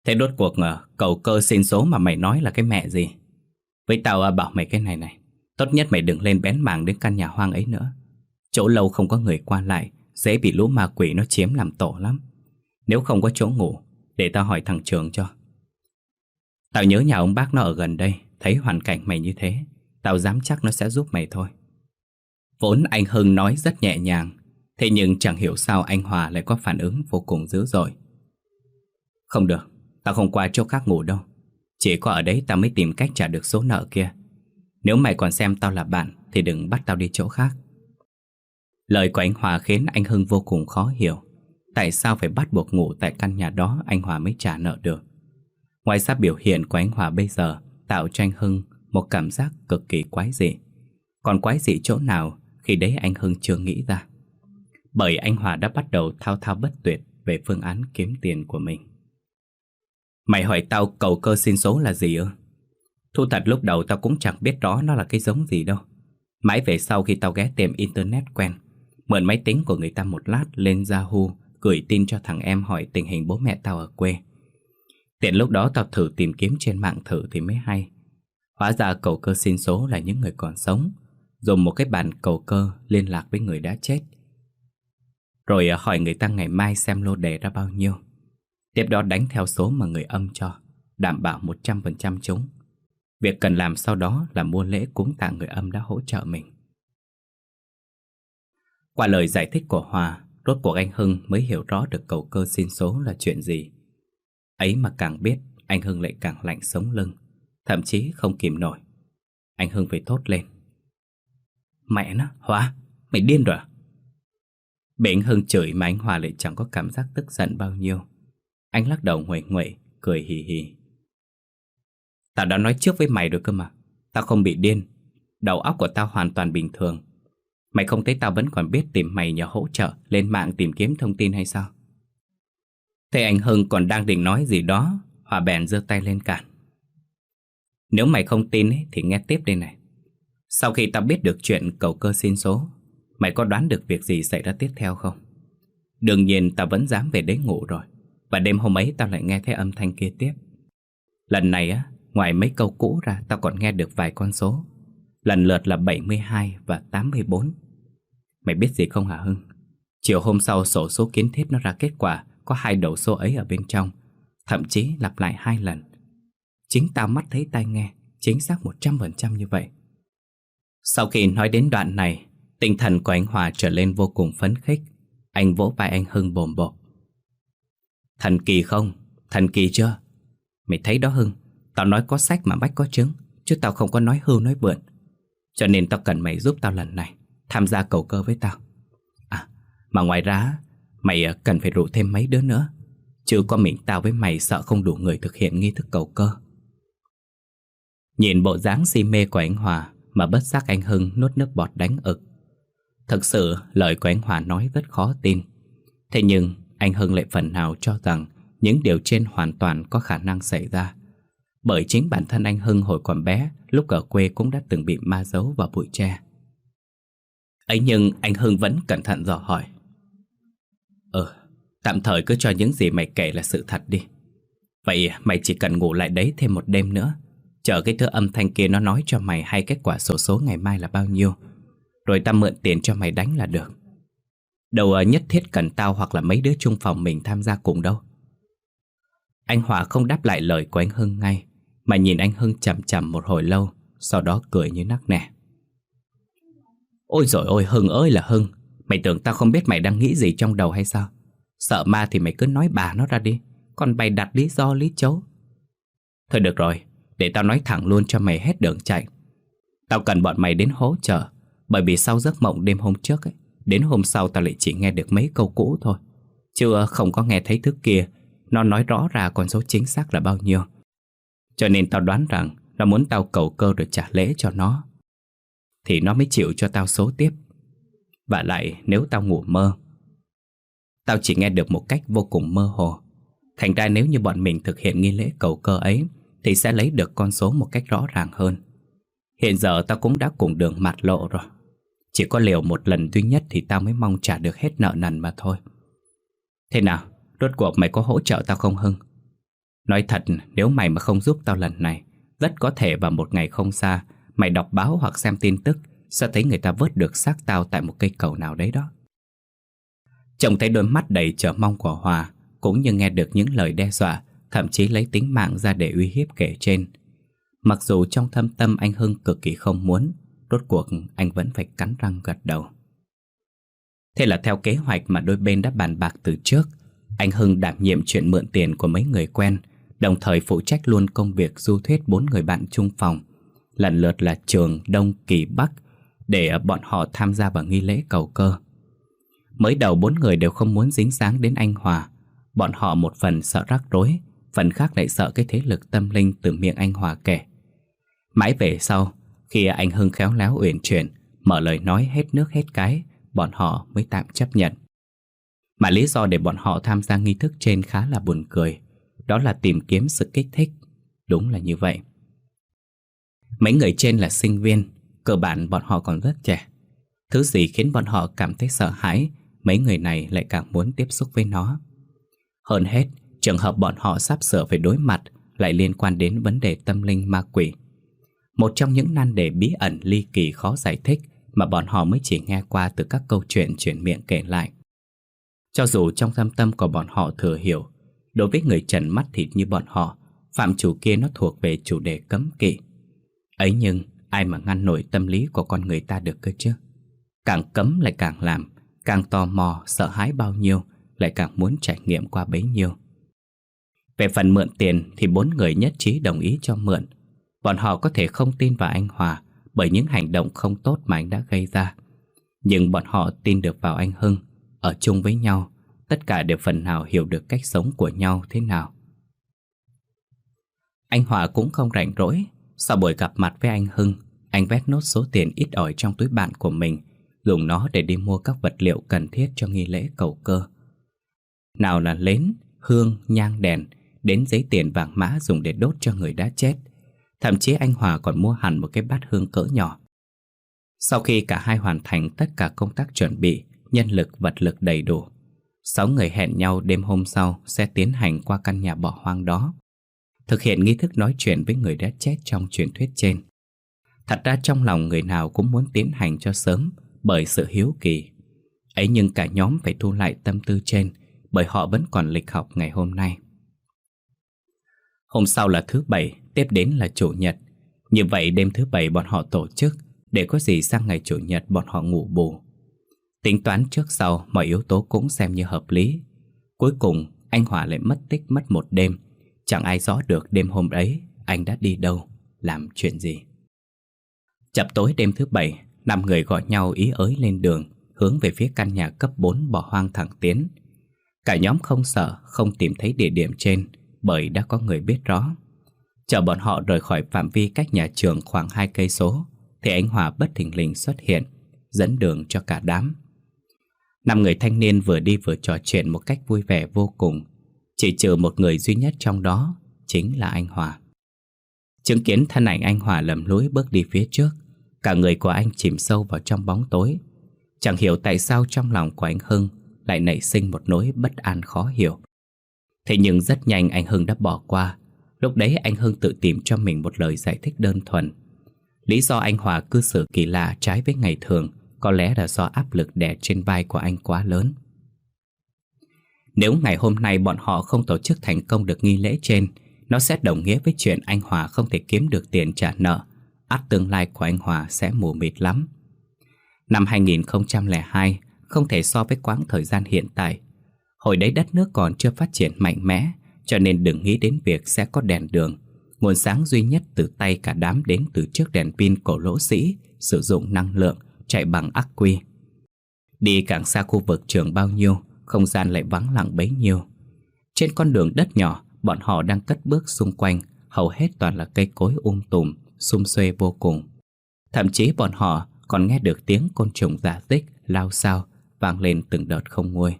Thế đốt cuộc uh, cầu cơ xin số mà mày nói là cái mẹ gì? Với tao uh, bảo mày cái này này. Tốt nhất mày đừng lên bén mảng đến căn nhà hoang ấy nữa. Chỗ lâu không có người qua lại, dễ bị lũ ma quỷ nó chiếm làm tổ lắm. Nếu không có chỗ ngủ, để tao hỏi thằng Trường cho. Tao nhớ nhà ông bác nó ở gần đây. Thấy hoàn cảnh mày như thế, tao dám chắc nó sẽ giúp mày thôi. Vốn anh Hưng nói rất nhẹ nhàng, thế nhưng chẳng hiểu sao anh Hòa lại có phản ứng vô cùng dữ dội. Không được, tao không qua chỗ khác ngủ đâu. Chỉ có ở đấy tao mới tìm cách trả được số nợ kia. Nếu mày còn xem tao là bạn thì đừng bắt tao đi chỗ khác. Lời của anh Hòa khiến anh Hưng vô cùng khó hiểu. Tại sao phải bắt buộc ngủ tại căn nhà đó anh Hòa mới trả nợ được? Ngoài ra biểu hiện của anh Hòa bây giờ tạo cho anh Hưng một cảm giác cực kỳ quái dị. Còn quái dị chỗ nào khi đấy anh Hưng chưa nghĩ ra. Bởi anh Hòa đã bắt đầu thao thao bất tuyệt về phương án kiếm tiền của mình. Mày hỏi tao cầu cơ xin số là gì ư? Thu thật lúc đầu tao cũng chẳng biết rõ nó là cái giống gì đâu. Mãi về sau khi tao ghé tiệm internet quen, mượn máy tính của người ta một lát lên Yahoo, gửi tin cho thằng em hỏi tình hình bố mẹ tao ở quê. Tiện lúc đó tao thử tìm kiếm trên mạng thử thì mới hay. Hóa ra cầu cơ xin số là những người còn sống dùng một cái bàn cầu cơ liên lạc với người đã chết, rồi hỏi người ta ngày mai xem lô đề ra bao nhiêu. Tiếp đó đánh theo số mà người âm cho, đảm bảo một trăm phần trăm trúng. Việc cần làm sau đó là mua lễ cúng tạ người âm đã hỗ trợ mình. Qua lời giải thích của Hòa, rốt cuộc anh Hưng mới hiểu rõ được cầu cơ xin số là chuyện gì. Ấy mà càng biết, anh Hưng lại càng lạnh sống lưng, thậm chí không kìm nổi. Anh Hưng phải thốt lên. Mẹ nó, Hòa, mày điên rồi à? Bị anh Hưng chửi mà anh Hòa lại chẳng có cảm giác tức giận bao nhiêu. Anh lắc đầu nguậy nguậy, cười hì hì. Tao đã nói trước với mày rồi cơ mà. Tao không bị điên. Đầu óc của tao hoàn toàn bình thường. Mày không thấy tao vẫn còn biết tìm mày nhờ hỗ trợ lên mạng tìm kiếm thông tin hay sao? Thế anh Hưng còn đang định nói gì đó, Hòa bèn giơ tay lên cản. Nếu mày không tin ấy, thì nghe tiếp đây này. Sau khi tao biết được chuyện cầu cơ xin số, mày có đoán được việc gì xảy ra tiếp theo không? Đương nhiên tao vẫn dám về đấy ngủ rồi. Và đêm hôm ấy tao lại nghe thấy âm thanh kia tiếp. Lần này á, ngoài mấy câu cũ ra, tao còn nghe được vài con số. Lần lượt là bảy mươi hai và tám mươi bốn. Mày biết gì không hả Hưng? Chiều hôm sau sổ số kiến thiết nó ra kết quả có hai đầu số ấy ở bên trong, thậm chí lặp lại hai lần. Chính tao mắt thấy tai nghe, chính xác một trăm phần trăm như vậy. Sau khi nói đến đoạn này, tinh thần của anh Hòa trở lên vô cùng phấn khích. Anh vỗ vai anh Hưng bồm bộp. Thần kỳ không? Thần kỳ chưa? Mày thấy đó Hưng, tao nói có sách mà bách có chứng, chứ tao không có nói hưu nói vượn. Cho nên tao cần mày giúp tao lần này, tham gia cầu cơ với tao. À, mà ngoài ra, mày cần phải rủ thêm mấy đứa nữa, chứ có mình tao với mày sợ không đủ người thực hiện nghi thức cầu cơ. Nhìn bộ dáng si mê của anh Hòa mà bất giác anh Hưng nuốt nước bọt đánh ực. Thực sự lời của anh Hòa nói rất khó tin. Thế nhưng anh Hưng lại phần nào cho rằng những điều trên hoàn toàn có khả năng xảy ra. Bởi chính bản thân anh Hưng hồi còn bé, lúc ở quê cũng đã từng bị ma giấu vào bụi tre. Ấy nhưng anh Hưng vẫn cẩn thận dò hỏi. Ừ, tạm thời cứ cho những gì mày kể là sự thật đi. Vậy mày chỉ cần ngủ lại đấy thêm một đêm nữa, chờ cái thứ âm thanh kia nó nói cho mày hay kết quả xổ số ngày mai là bao nhiêu, rồi tao mượn tiền cho mày đánh là được. Đâu nhất thiết cần tao hoặc là mấy đứa chung phòng mình tham gia cùng đâu. Anh Hòa không đáp lại lời của anh Hưng ngay, mà nhìn anh Hưng chằm chằm một hồi lâu, sau đó cười như nắc nẻ. Ôi dồi ôi Hưng ơi là Hưng, mày tưởng tao không biết mày đang nghĩ gì trong đầu hay sao? Sợ ma thì mày cứ nói bà nó ra đi, còn bày đặt lý do lý chấu. Thôi được rồi, để tao nói thẳng luôn cho mày hết đường chạy. Tao cần bọn mày đến hỗ trợ, bởi vì sau giấc mộng đêm hôm trước ấy, đến hôm sau tao lại chỉ nghe được mấy câu cũ thôi, chứ không có nghe thấy thứ kia nó nói rõ ra con số chính xác là bao nhiêu. Cho nên tao đoán rằng nó muốn tao cầu cơ rồi trả lễ cho nó, thì nó mới chịu cho tao số tiếp. Và lại nếu tao ngủ mơ, tao chỉ nghe được một cách vô cùng mơ hồ. Thành ra nếu như bọn mình thực hiện nghi lễ cầu cơ ấy thì sẽ lấy được con số một cách rõ ràng hơn. Hiện giờ tao cũng đã cùng đường mặt lộ rồi, chỉ có liều một lần duy nhất thì tao mới mong trả được hết nợ nần mà thôi. Thế nào, rốt cuộc mày có hỗ trợ tao không Hưng? Nói thật, nếu mày mà không giúp tao lần này, rất có thể vào một ngày không xa, mày đọc báo hoặc xem tin tức sẽ thấy người ta vớt được xác tao tại một cây cầu nào đấy đó. Trông thấy đôi mắt đầy chờ mong của Hòa, cũng như nghe được những lời đe dọa, thậm chí lấy tính mạng ra để uy hiếp kể trên. Mặc dù trong thâm tâm anh Hưng cực kỳ không muốn, rốt cuộc anh vẫn phải cắn răng gật đầu. Thế là theo kế hoạch mà đôi bên đã bàn bạc từ trước, anh Hưng đảm nhiệm chuyện mượn tiền của mấy người quen, đồng thời phụ trách luôn công việc du thuyết bốn người bạn chung phòng, lần lượt là Trường, Đông, Kỳ, Bắc, để bọn họ tham gia vào nghi lễ cầu cơ. Mới đầu bốn người đều không muốn dính dáng đến anh Hòa. Bọn họ một phần sợ rắc rối, phần khác lại sợ cái thế lực tâm linh từ miệng anh Hòa kể. Mãi về sau, khi anh Hưng khéo léo uyển chuyển, mở lời nói hết nước hết cái, bọn họ mới tạm chấp nhận. Mà lý do để bọn họ tham gia nghi thức trên khá là buồn cười, đó là tìm kiếm sự kích thích. Đúng là như vậy. Mấy người trên là sinh viên, cơ bản bọn họ còn rất trẻ. Thứ gì khiến bọn họ cảm thấy sợ hãi, mấy người này lại càng muốn tiếp xúc với nó. Hơn hết, trường hợp bọn họ sắp sửa phải đối mặt lại liên quan đến vấn đề tâm linh ma quỷ. Một trong những nan đề bí ẩn ly kỳ khó giải thích mà bọn họ mới chỉ nghe qua từ các câu chuyện truyền miệng kể lại. Cho dù trong thâm tâm của bọn họ thừa hiểu, đối với người trần mắt thịt như bọn họ, phạm chủ kia nó thuộc về chủ đề cấm kỵ. Ấy nhưng, ai mà ngăn nổi tâm lý của con người ta được cơ chứ? Càng cấm lại càng làm, càng tò mò, sợ hãi bao nhiêu, lại càng muốn trải nghiệm qua bấy nhiêu. Về phần mượn tiền thì bốn người nhất trí đồng ý cho mượn. Bọn họ có thể không tin vào anh Hòa bởi những hành động không tốt mà anh đã gây ra, nhưng bọn họ tin được vào anh Hưng. Ở chung với nhau, tất cả đều phần nào hiểu được cách sống của nhau thế nào. Anh Hòa cũng không rảnh rỗi. Sau buổi gặp mặt với anh Hưng, anh vét nốt số tiền ít ỏi trong túi bạn của mình, dùng nó để đi mua các vật liệu cần thiết cho nghi lễ cầu cơ. Nào là nến, hương, nhang đèn, đến giấy tiền vàng mã dùng để đốt cho người đã chết. Thậm chí anh Hòa còn mua hẳn một cái bát hương cỡ nhỏ. Sau khi cả hai hoàn thành tất cả công tác chuẩn bị, nhân lực vật lực đầy đủ, sáu người hẹn nhau đêm hôm sau sẽ tiến hành qua căn nhà bỏ hoang đó, thực hiện nghi thức nói chuyện với người đã chết trong truyền thuyết trên. Thật ra trong lòng người nào cũng muốn tiến hành cho sớm bởi sự hiếu kỳ. Ấy nhưng cả nhóm phải thu lại tâm tư trên, bởi họ vẫn còn lịch học ngày hôm nay. Hôm sau là thứ bảy, tiếp đến là chủ nhật. Như vậy đêm thứ bảy bọn họ tổ chức, để có gì sang ngày chủ nhật bọn họ ngủ bù. Tính toán trước sau, mọi yếu tố cũng xem như hợp lý. Cuối cùng anh Hòa lại mất tích mất một đêm. Chẳng ai rõ được đêm hôm ấy anh đã đi đâu, làm chuyện gì. Chập tối đêm thứ bảy, năm người gọi nhau ý ới lên đường, hướng về phía căn nhà cấp bốn bỏ hoang thẳng tiến. Cả nhóm không sợ không tìm thấy địa điểm trên, bởi đã có người biết rõ. Chờ bọn họ rời khỏi phạm vi cách nhà trường khoảng hai cây số, thì anh Hòa bất thình lình xuất hiện, dẫn đường cho cả đám. Năm người thanh niên vừa đi vừa trò chuyện một cách vui vẻ vô cùng, chỉ trừ một người duy nhất trong đó, chính là anh Hòa. Chứng kiến thân ảnh anh Hòa lầm lũi bước đi phía trước, cả người của anh chìm sâu vào trong bóng tối. Chẳng hiểu tại sao trong lòng của anh Hưng lại nảy sinh một nỗi bất an khó hiểu. Thế nhưng rất nhanh anh Hưng đã bỏ qua. Lúc đấy anh Hưng tự tìm cho mình một lời giải thích đơn thuần. Lý do anh Hòa cư xử kỳ lạ trái với ngày thường có lẽ là do áp lực đè trên vai của anh quá lớn. Nếu ngày hôm nay bọn họ không tổ chức thành công được nghi lễ trên, nó sẽ đồng nghĩa với chuyện anh Hòa không thể kiếm được tiền trả nợ. Ắt tương lai của anh Hòa sẽ mù mịt lắm. Năm hai nghìn không trăm lẻ hai không thể so với quãng thời gian hiện tại. Hồi đấy đất nước còn chưa phát triển mạnh mẽ, cho nên đừng nghĩ đến việc sẽ có đèn đường. Nguồn sáng duy nhất từ tay cả đám đến từ chiếc đèn pin cổ lỗ sĩ, sử dụng năng lượng, chạy bằng ắc quy. Đi càng xa khu vực trường bao nhiêu, không gian lại vắng lặng bấy nhiêu. Trên con đường đất nhỏ, bọn họ đang cất bước xung quanh, hầu hết toàn là cây cối um tùm, sum xuê vô cùng. Thậm chí bọn họ còn nghe được tiếng côn trùng rả rích, lao xao, vang lên từng đợt không nguôi.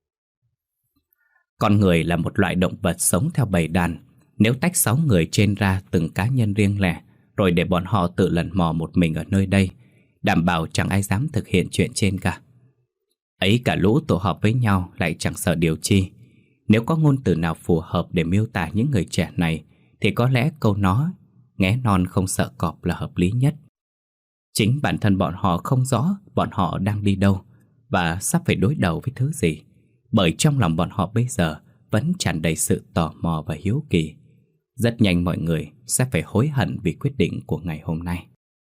Con người là một loại động vật sống theo bầy đàn. Nếu tách sáu người trên ra từng cá nhân riêng lẻ, rồi để bọn họ tự lần mò một mình ở nơi đây, đảm bảo chẳng ai dám thực hiện chuyện trên cả. Ấy cả lũ tụ họp với nhau lại chẳng sợ điều chi. Nếu có ngôn từ nào phù hợp để miêu tả những người trẻ này thì có lẽ câu nói nghé non không sợ cọp là hợp lý nhất. Chính bản thân bọn họ không rõ bọn họ đang đi đâu và sắp phải đối đầu với thứ gì, bởi trong lòng bọn họ bây giờ vẫn tràn đầy sự tò mò và hiếu kỳ. Rất nhanh mọi người sẽ phải hối hận vì quyết định của ngày hôm nay.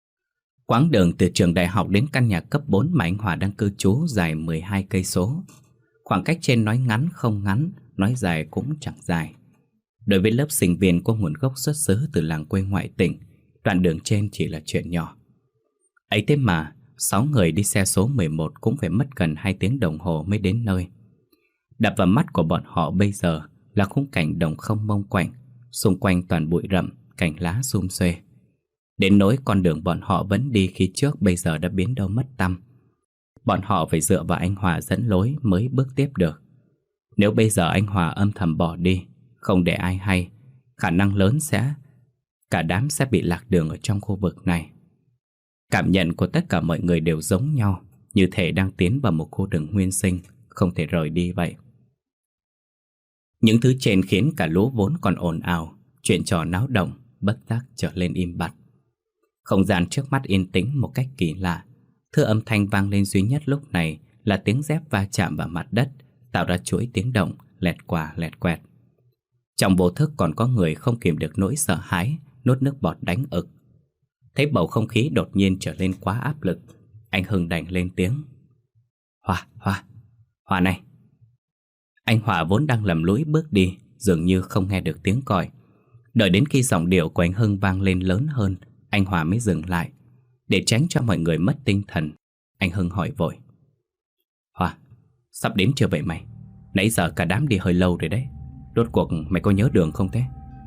Quãng đường từ trường đại học đến căn nhà cấp bốn mà anh Hòa đang cư trú dài mười hai cây số. Khoảng cách trên nói ngắn không ngắn, nói dài cũng chẳng dài. Đối với lớp sinh viên có nguồn gốc xuất xứ từ làng quê ngoại tỉnh, đoạn đường trên chỉ là chuyện nhỏ. Ấy thế mà, sáu người đi xe số mười một cũng phải mất gần hai tiếng đồng hồ mới đến nơi. Đập vào mắt của bọn họ bây giờ là khung cảnh đồng không mông quạnh, xung quanh toàn bụi rậm, cành lá sum xuê. Đến nỗi con đường bọn họ vẫn đi khi trước bây giờ đã biến đâu mất tăm. Bọn họ phải dựa vào anh Hòa dẫn lối mới bước tiếp được. Nếu bây giờ anh Hòa âm thầm bỏ đi, không để ai hay, khả năng lớn sẽ cả đám sẽ bị lạc đường ở trong khu vực này. Cảm nhận của tất cả mọi người đều giống nhau, như thể đang tiến vào một khu rừng nguyên sinh, không thể rời đi vậy. Những thứ trên khiến cả lũ vốn còn ồn ào, chuyện trò náo động, bất giác trở lên im bặt. Không gian trước mắt yên tĩnh một cách kỳ lạ. Thứ âm thanh vang lên duy nhất lúc này là tiếng dép va chạm vào mặt đất, tạo ra chuỗi tiếng động lẹt quả lẹt quẹt. Trong vô thức còn có người không kìm được nỗi sợ hãi, nuốt nước bọt đánh ực. Thấy bầu không khí đột nhiên trở lên quá áp lực, anh Hưng đành lên tiếng. Hòa, Hòa, Hòa này. Anh Hòa vốn đang lầm lũi bước đi, dường như không nghe được tiếng còi. Đợi đến khi giọng điệu của anh Hưng vang lên lớn hơn, anh Hòa mới dừng lại. Để tránh cho mọi người mất tinh thần, anh Hưng hỏi vội. Hòa, sắp đến chưa vậy mày? Nãy giờ cả đám đi hơi lâu rồi đấy. Rốt cuộc mày có nhớ đường không thế?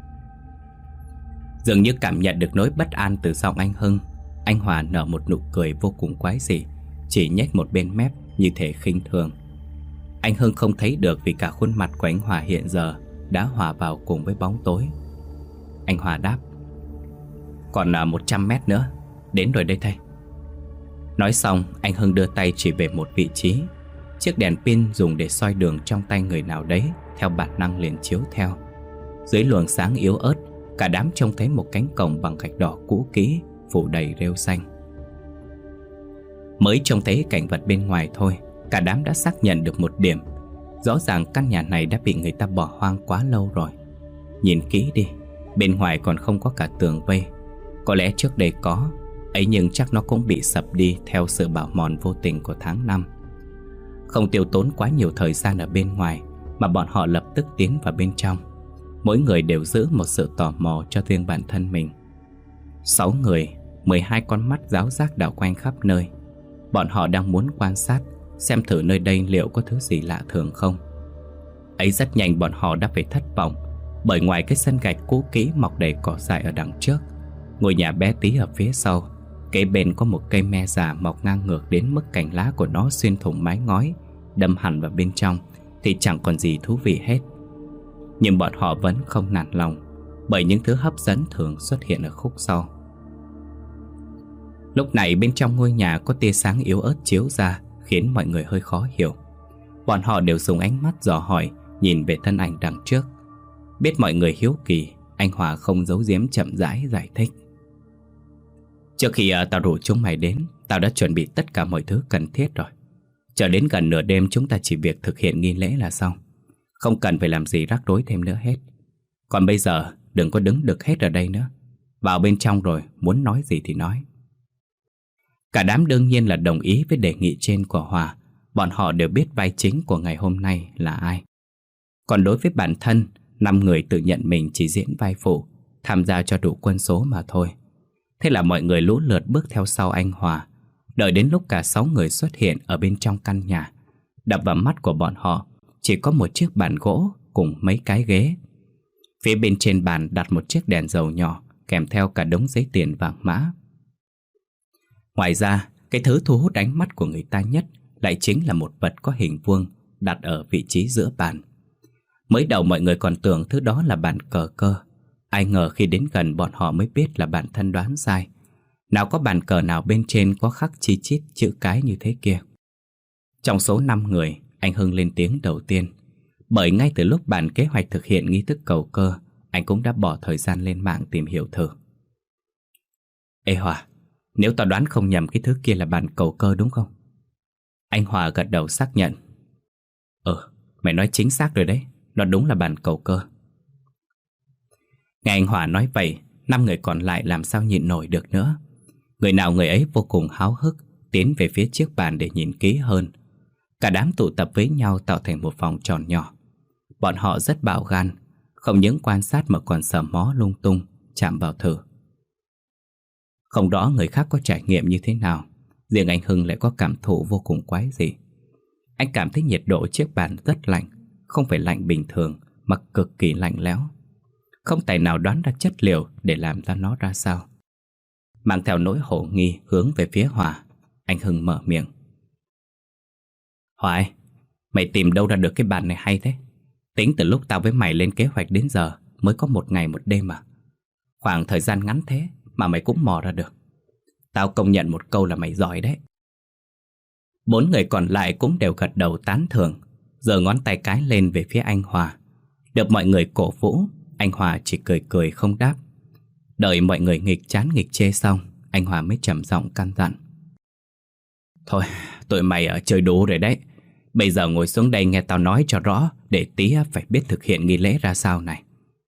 Dường như cảm nhận được nỗi bất an từ giọng anh Hưng, anh Hòa nở một nụ cười vô cùng quái dị, chỉ nhếch một bên mép như thể khinh thường. Anh Hưng không thấy được vì cả khuôn mặt của anh Hòa hiện giờ đã hòa vào cùng với bóng tối. Anh Hòa đáp. Còn là một trăm mét nữa, đến rồi đây thầy. Nói xong, anh Hưng đưa tay chỉ về một vị trí. Chiếc đèn pin dùng để soi đường trong tay người nào đấy theo bản năng liền chiếu theo. Dưới luồng sáng yếu ớt, cả đám trông thấy một cánh cổng bằng gạch đỏ cũ kỹ, phủ đầy rêu xanh. Mới trông thấy cảnh vật bên ngoài thôi, cả đám đã xác nhận được một điểm. Rõ ràng căn nhà này đã bị người ta bỏ hoang quá lâu rồi. Nhìn kỹ đi, bên ngoài còn không có cả tường vây. Có lẽ trước đây có, ấy nhưng chắc nó cũng bị sập đi theo sự bào mòn vô tình của tháng năm. Không tiêu tốn quá nhiều thời gian ở bên ngoài, mà bọn họ lập tức tiến vào bên trong. Mỗi người đều giữ một sự tò mò cho riêng bản thân mình. Sáu người, mười hai con mắt giáo giác đảo quanh khắp nơi. Bọn họ đang muốn quan sát xem thử nơi đây liệu có thứ gì lạ thường không. Ấy rất nhanh bọn họ đã phải thất vọng, bởi ngoài cái sân gạch cũ kỹ mọc đầy cỏ dại ở đằng trước, ngôi nhà bé tí ở phía sau, kế bên có một cây me già mọc ngang ngược đến mức cành lá của nó xuyên thủng mái ngói, đâm hẳn vào bên trong, thì chẳng còn gì thú vị hết. Nhưng bọn họ vẫn không nản lòng, bởi những thứ hấp dẫn thường xuất hiện ở khúc sau. Lúc này bên trong ngôi nhà có tia sáng yếu ớt chiếu ra, khiến mọi người hơi khó hiểu. Bọn họ đều dùng ánh mắt dò hỏi, nhìn về thân ảnh đằng trước. Biết mọi người hiếu kỳ, anh Hòa không giấu giếm chậm rãi giải thích. Trước khi uh, tao rủ chúng mày đến, tao đã chuẩn bị tất cả mọi thứ cần thiết rồi. Chờ đến gần nửa đêm chúng ta chỉ việc thực hiện nghi lễ là xong. Không cần phải làm gì rắc rối thêm nữa hết. Còn bây giờ đừng có đứng được hết ở đây nữa. Vào bên trong rồi, muốn nói gì thì nói. Cả đám đương nhiên là đồng ý với đề nghị trên của Hòa. Bọn họ đều biết vai chính của ngày hôm nay là ai. Còn đối với bản thân, năm người tự nhận mình chỉ diễn vai phụ, tham gia cho đủ quân số mà thôi. Thế là mọi người lũ lượt bước theo sau anh Hòa. Đợi đến lúc cả sáu người xuất hiện ở bên trong căn nhà, đập vào mắt của bọn họ chỉ có một chiếc bàn gỗ cùng mấy cái ghế. Phía bên trên bàn đặt một chiếc đèn dầu nhỏ, kèm theo cả đống giấy tiền vàng mã. Ngoài ra, cái thứ thu hút ánh mắt của người ta nhất lại chính là một vật có hình vuông đặt ở vị trí giữa bàn. Mới đầu mọi người còn tưởng thứ đó là bàn cờ cơ. Ai ngờ khi đến gần bọn họ mới biết là bản thân đoán sai. Nào có bàn cờ nào bên trên có khắc chi chít chữ cái như thế kia. Trong số năm người, anh Hưng lên tiếng đầu tiên. Bởi ngay từ lúc bàn kế hoạch thực hiện nghi thức cầu cơ, anh cũng đã bỏ thời gian lên mạng tìm hiểu thử. Ê Hòa, nếu tao đoán không nhầm cái thứ kia là bàn cầu cơ đúng không? Anh Hòa gật đầu xác nhận. Ừ, mày nói chính xác rồi đấy, nó đúng là bàn cầu cơ. Nghe anh Hòa nói vậy, năm người còn lại làm sao nhịn nổi được nữa. Người nào người ấy vô cùng háo hức tiến về phía chiếc bàn để nhìn kỹ hơn. Cả đám tụ tập với nhau tạo thành một vòng tròn nhỏ. Bọn họ rất bạo gan, không những quan sát mà còn sờ mó lung tung, chạm vào thử. Không rõ người khác có trải nghiệm như thế nào, riêng anh Hưng lại có cảm thụ vô cùng quái dị. Anh cảm thấy nhiệt độ chiếc bàn rất lạnh, không phải lạnh bình thường mà cực kỳ lạnh lẽo. Không tài nào đoán ra chất liệu để làm ra nó ra sao. Mang theo nỗi hổ nghi hướng về phía Hòa, anh Hưng mở miệng. Hòa ơi, mày tìm đâu ra được cái bàn này hay thế? Tính từ lúc tao với mày lên kế hoạch đến giờ mới có một ngày một đêm mà. Khoảng thời gian ngắn thế mà mày cũng mò ra được. Tao công nhận một câu là mày giỏi đấy. Bốn người còn lại cũng đều gật đầu tán thưởng, giơ ngón tay cái lên về phía anh Hòa. Được mọi người cổ vũ, anh Hòa chỉ cười cười không đáp. Đợi mọi người nghịch chán nghịch chê xong, anh Hòa mới trầm giọng căn dặn. Thôi, tụi mày ở chơi đủ rồi đấy. Bây giờ ngồi xuống đây nghe tao nói cho rõ, để tí phải biết thực hiện nghi lễ ra sao này.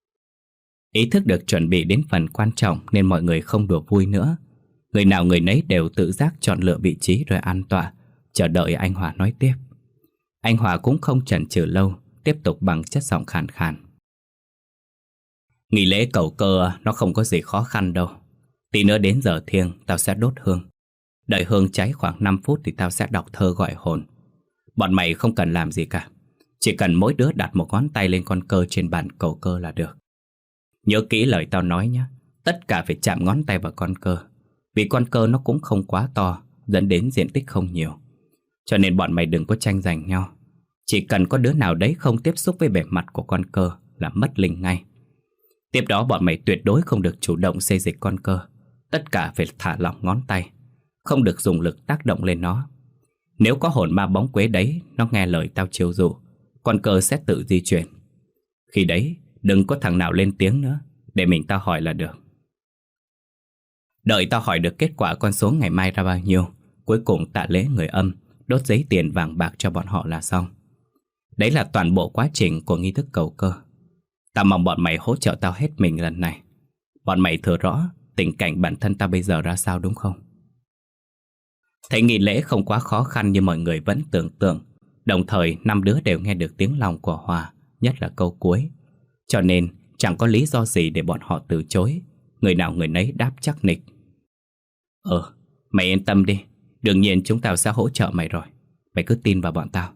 Ý thức được chuẩn bị đến phần quan trọng nên mọi người không đùa vui nữa. Người nào người nấy đều tự giác chọn lựa vị trí rồi an tọa, chờ đợi anh Hòa nói tiếp. Anh Hòa cũng không chần chừ lâu, tiếp tục bằng chất giọng khàn khàn. Nghi lễ cầu cơ nó không có gì khó khăn đâu. Tí nữa đến giờ thiêng tao sẽ đốt hương. Đợi hương cháy khoảng năm phút thì tao sẽ đọc thơ gọi hồn. Bọn mày không cần làm gì cả, chỉ cần mỗi đứa đặt một ngón tay lên con cơ trên bàn cầu cơ là được. Nhớ kỹ lời tao nói nhé, tất cả phải chạm ngón tay vào con cơ. Vì con cơ nó cũng không quá to, dẫn đến diện tích không nhiều. Cho nên bọn mày đừng có tranh giành nhau. Chỉ cần có đứa nào đấy không tiếp xúc với bề mặt của con cơ là mất linh ngay. Tiếp đó bọn mày tuyệt đối không được chủ động xê dịch con cơ. Tất cả phải thả lỏng ngón tay, không được dùng lực tác động lên nó. Nếu có hồn ma bóng quế đấy, nó nghe lời tao chiêu dụ, con cơ sẽ tự di chuyển. Khi đấy đừng có thằng nào lên tiếng nữa, để mình tao hỏi là được. Đợi tao hỏi được kết quả con số ngày mai ra bao nhiêu, cuối cùng tạ lễ người âm, đốt giấy tiền vàng bạc cho bọn họ là xong. Đấy là toàn bộ quá trình của nghi thức cầu cơ. Tao mong bọn mày hỗ trợ tao hết mình lần này. Bọn mày thừa rõ tình cảnh bản thân tao bây giờ ra sao đúng không? Thấy nghi lễ không quá khó khăn như mọi người vẫn tưởng tượng. Đồng thời năm đứa đều nghe được tiếng lòng của Hòa, nhất là câu cuối. Cho nên chẳng có lý do gì để bọn họ từ chối. Người nào người nấy đáp chắc nịch. Ờ, mày yên tâm đi, đương nhiên chúng tao sẽ hỗ trợ mày rồi. Mày cứ tin vào bọn tao.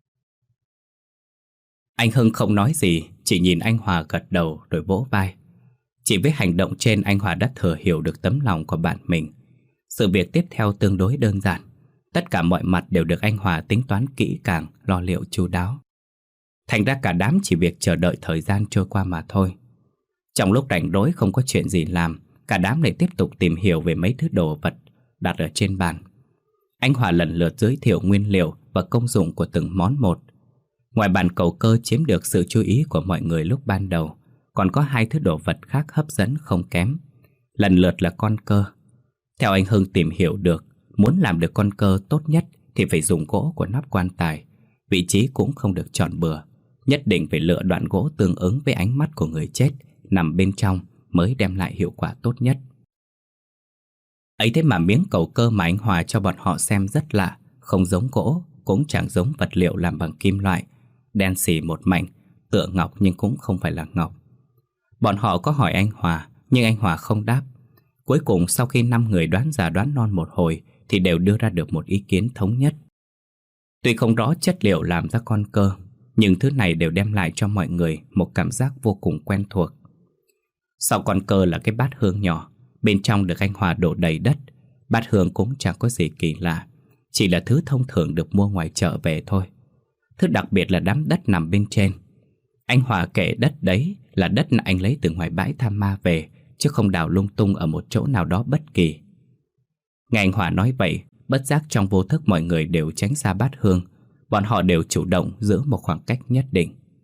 Anh Hưng không nói gì, chỉ nhìn anh Hòa gật đầu rồi vỗ vai. Chỉ với hành động trên anh Hòa đã thừa hiểu được tấm lòng của bạn mình. Sự việc tiếp theo tương đối đơn giản. Tất cả mọi mặt đều được anh Hòa tính toán kỹ càng, lo liệu chu đáo. Thành ra cả đám chỉ việc chờ đợi thời gian trôi qua mà thôi. Trong lúc rảnh rỗi không có chuyện gì làm, cả đám lại tiếp tục tìm hiểu về mấy thứ đồ vật đặt ở trên bàn. Anh Hòa lần lượt giới thiệu nguyên liệu và công dụng của từng món một. Ngoài bàn cầu cơ chiếm được sự chú ý của mọi người lúc ban đầu, còn có hai thứ đồ vật khác hấp dẫn không kém. Lần lượt là con cơ. Theo anh Hưng tìm hiểu được, muốn làm được con cơ tốt nhất thì phải dùng gỗ của nắp quan tài. Vị trí cũng không được chọn bừa, nhất định phải lựa đoạn gỗ tương ứng với ánh mắt của người chết nằm bên trong mới đem lại hiệu quả tốt nhất. Ấy thế mà miếng cầu cơ mà anh Hòa cho bọn họ xem rất lạ, không giống gỗ, cũng chẳng giống vật liệu làm bằng kim loại, đen xì một mảnh, tựa ngọc nhưng cũng không phải là ngọc. Bọn họ có hỏi anh Hòa, nhưng anh Hòa không đáp. Cuối cùng sau khi năm người đoán già đoán non một hồi thì đều đưa ra được một ý kiến thống nhất. Tuy không rõ chất liệu làm ra con cơ, nhưng thứ này đều đem lại cho mọi người một cảm giác vô cùng quen thuộc. Sau con cơ là cái bát hương nhỏ, bên trong được anh Hòa đổ đầy đất. Bát hương cũng chẳng có gì kỳ lạ, chỉ là thứ thông thường được mua ngoài chợ về thôi. Thứ đặc biệt là đám đất nằm bên trên. Anh Hòa kể đất đấy là đất anh lấy từ ngoài bãi Tham Ma về, chứ không đào lung tung ở một chỗ nào đó bất kỳ. Nghe anh Hòa nói vậy, bất giác trong vô thức mọi người đều tránh xa bát hương. Bọn họ đều chủ động giữ một khoảng cách nhất định.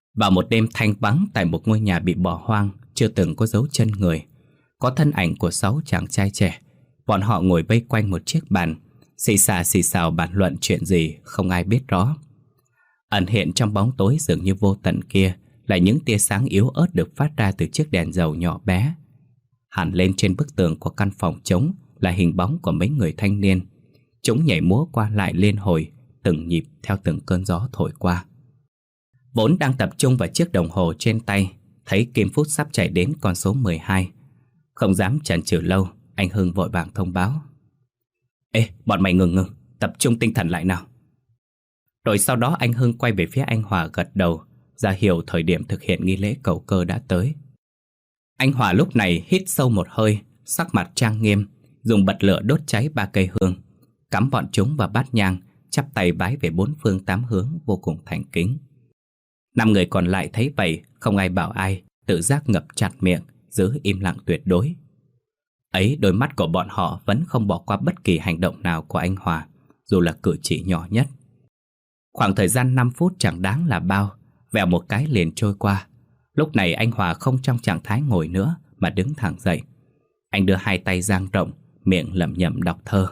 Vào một đêm thanh vắng tại một ngôi nhà bị bỏ hoang, chưa từng có dấu chân người, có thân ảnh của sáu chàng trai trẻ. Bọn họ ngồi vây quanh một chiếc bàn, xì xà xì xào bàn luận chuyện gì không ai biết rõ. Ẩn hiện trong bóng tối dường như vô tận kia là những tia sáng yếu ớt được phát ra từ chiếc đèn dầu nhỏ bé. Hẳn lên trên bức tường của căn phòng trống là hình bóng của mấy người thanh niên. Chúng nhảy múa qua lại liên hồi, từng nhịp theo từng cơn gió thổi qua. Vốn đang tập trung vào chiếc đồng hồ trên tay, thấy kim phút sắp chạy đến con số mười hai. Không dám chần chừ lâu, anh Hưng vội vàng thông báo: Ê, bọn mày ngừng ngừng, tập trung tinh thần lại nào. Rồi sau đó anh Hưng quay về phía anh Hòa gật đầu, ra hiệu thời điểm thực hiện nghi lễ cầu cơ đã tới. Anh Hòa lúc này hít sâu một hơi, sắc mặt trang nghiêm, dùng bật lửa đốt cháy ba cây hương, cắm bọn chúng vào bát nhang, chắp tay bái về bốn phương tám hướng vô cùng thành kính. Năm người còn lại thấy vậy, không ai bảo ai, tự giác ngập chặt miệng, giữ im lặng tuyệt đối. Ấy, đôi mắt của bọn họ vẫn không bỏ qua bất kỳ hành động nào của anh Hòa, dù là cử chỉ nhỏ nhất. Khoảng thời gian năm phút chẳng đáng là bao, vèo một cái liền trôi qua. Lúc này anh Hòa không trong trạng thái ngồi nữa mà đứng thẳng dậy. Anh đưa hai tay dang rộng, miệng lẩm nhẩm đọc thơ.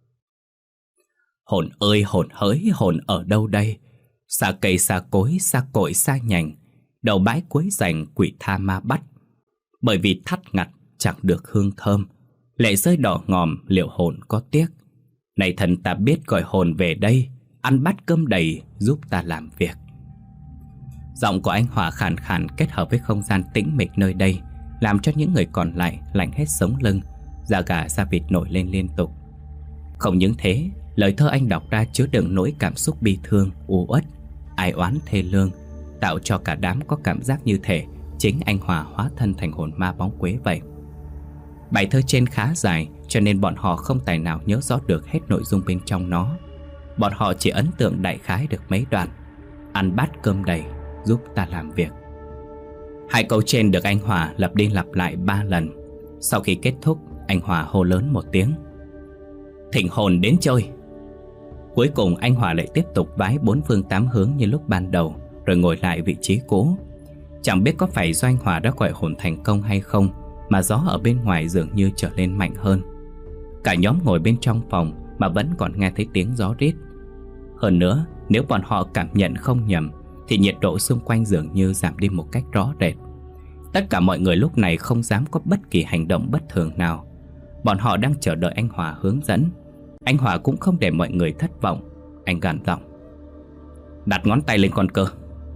Hồn ơi hồn hỡi, hồn ở đâu đây? Xa cây xa cối, xa cội xa nhành, đầu bãi cuối rành quỷ tha ma bắt. Bởi vì thắt ngặt chẳng được hương thơm, lệ rơi đỏ ngòm liệu hồn có tiếc. Này thần ta biết gọi hồn về đây, ăn bát cơm đầy giúp ta làm việc. Giọng của anh Hòa khàn khàn kết hợp với không gian tĩnh mịch nơi đây, làm cho những người còn lại lạnh hết sống lưng, da gà da vịt nổi lên liên tục. Không những thế, lời thơ anh đọc ra chứa đựng nỗi cảm xúc bi thương, u uất, ai oán thê lương, tạo cho cả đám có cảm giác như thể chính anh Hòa hóa thân thành hồn ma bóng quế vậy. Bài thơ trên khá dài, cho nên bọn họ không tài nào nhớ rõ được hết nội dung bên trong nó. Bọn họ chỉ ấn tượng đại khái được mấy đoạn: ăn bát cơm đầy giúp ta làm việc. Hai câu trên được anh Hòa lặp đi lặp lại ba lần. Sau khi kết thúc, anh Hòa hô lớn một tiếng: Thỉnh hồn đến chơi. Cuối cùng anh Hòa lại tiếp tục vái bốn phương tám hướng như lúc ban đầu, rồi ngồi lại vị trí cũ. Chẳng biết có phải do anh Hòa đã gọi hồn thành công hay không, mà gió ở bên ngoài dường như trở lên mạnh hơn. Cả nhóm ngồi bên trong phòng mà vẫn còn nghe thấy tiếng gió rít. Hơn nữa, nếu bọn họ cảm nhận không nhầm, thì nhiệt độ xung quanh dường như giảm đi một cách rõ rệt. Tất cả mọi người lúc này không dám có bất kỳ hành động bất thường nào. Bọn họ đang chờ đợi anh Hòa hướng dẫn. Anh Hòa cũng không để mọi người thất vọng. Anh gằn giọng: Đặt ngón tay lên con cơ.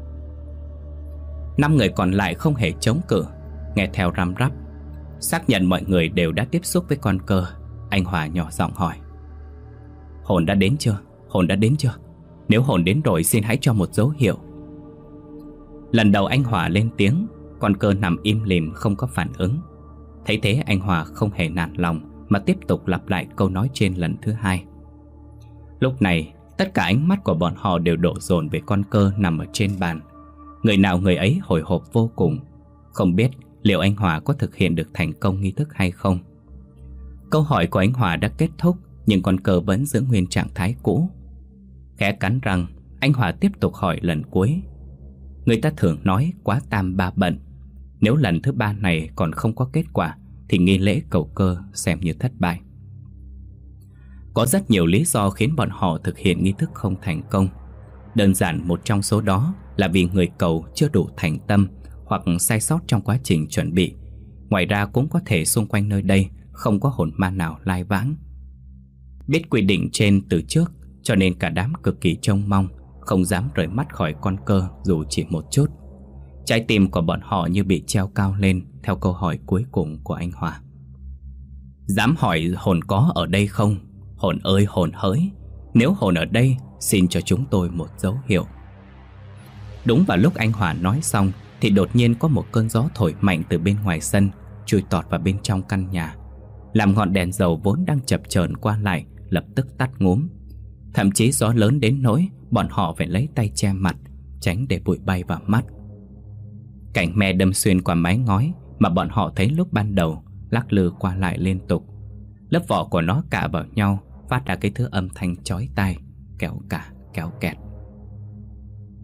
Năm người còn lại không hề chống cự, nghe theo răm rắp. Xác nhận mọi người đều đã tiếp xúc với con cơ, anh Hòa nhỏ giọng hỏi: Hồn đã đến chưa? Hồn đã đến chưa? Nếu hồn đến rồi xin hãy cho một dấu hiệu. Lần đầu anh Hòa lên tiếng, con cơ nằm im lìm không có phản ứng. Thấy thế anh Hòa không hề nản lòng mà tiếp tục lặp lại câu nói trên lần thứ hai. Lúc này tất cả ánh mắt của bọn họ đều đổ dồn về con cơ nằm ở trên bàn. Người nào người ấy hồi hộp vô cùng, không biết liệu anh Hòa có thực hiện được thành công nghi thức hay không. Câu hỏi của anh Hòa đã kết thúc, nhưng con cơ vẫn giữ nguyên trạng thái cũ. Khẽ cắn răng, anh Hòa tiếp tục hỏi lần cuối. Người ta thường nói quá tam ba bận. Nếu lần thứ ba này còn không có kết quả thì nghi lễ cầu cơ xem như thất bại. Có rất nhiều lý do khiến bọn họ thực hiện nghi thức không thành công. Đơn giản một trong số đó là vì người cầu chưa đủ thành tâm hoặc sai sót trong quá trình chuẩn bị. Ngoài ra cũng có thể xung quanh nơi đây không có hồn ma nào lai vãng. Biết quy định trên từ trước, cho nên cả đám cực kỳ trông mong, không dám rời mắt khỏi con cơ dù chỉ một chút. Trái tim của bọn họ như bị treo cao lên theo câu hỏi cuối cùng của anh Hòa. Dám hỏi hồn có ở đây không? Hồn ơi hồn hỡi, nếu hồn ở đây, xin cho chúng tôi một dấu hiệu. Đúng vào lúc anh Hòa nói xong thì đột nhiên có một cơn gió thổi mạnh từ bên ngoài sân chui tọt vào bên trong căn nhà, làm ngọn đèn dầu vốn đang chập chờn qua lại lập tức tắt ngúm. Thậm chí gió lớn đến nỗi bọn họ phải lấy tay che mặt, tránh để bụi bay vào mắt. Cảnh me đâm xuyên qua mái ngói mà bọn họ thấy lúc ban đầu lắc lư qua lại liên tục. Lớp vỏ của nó cạ vào nhau, phát ra cái thứ âm thanh chói tai, kéo cả kéo kẹt.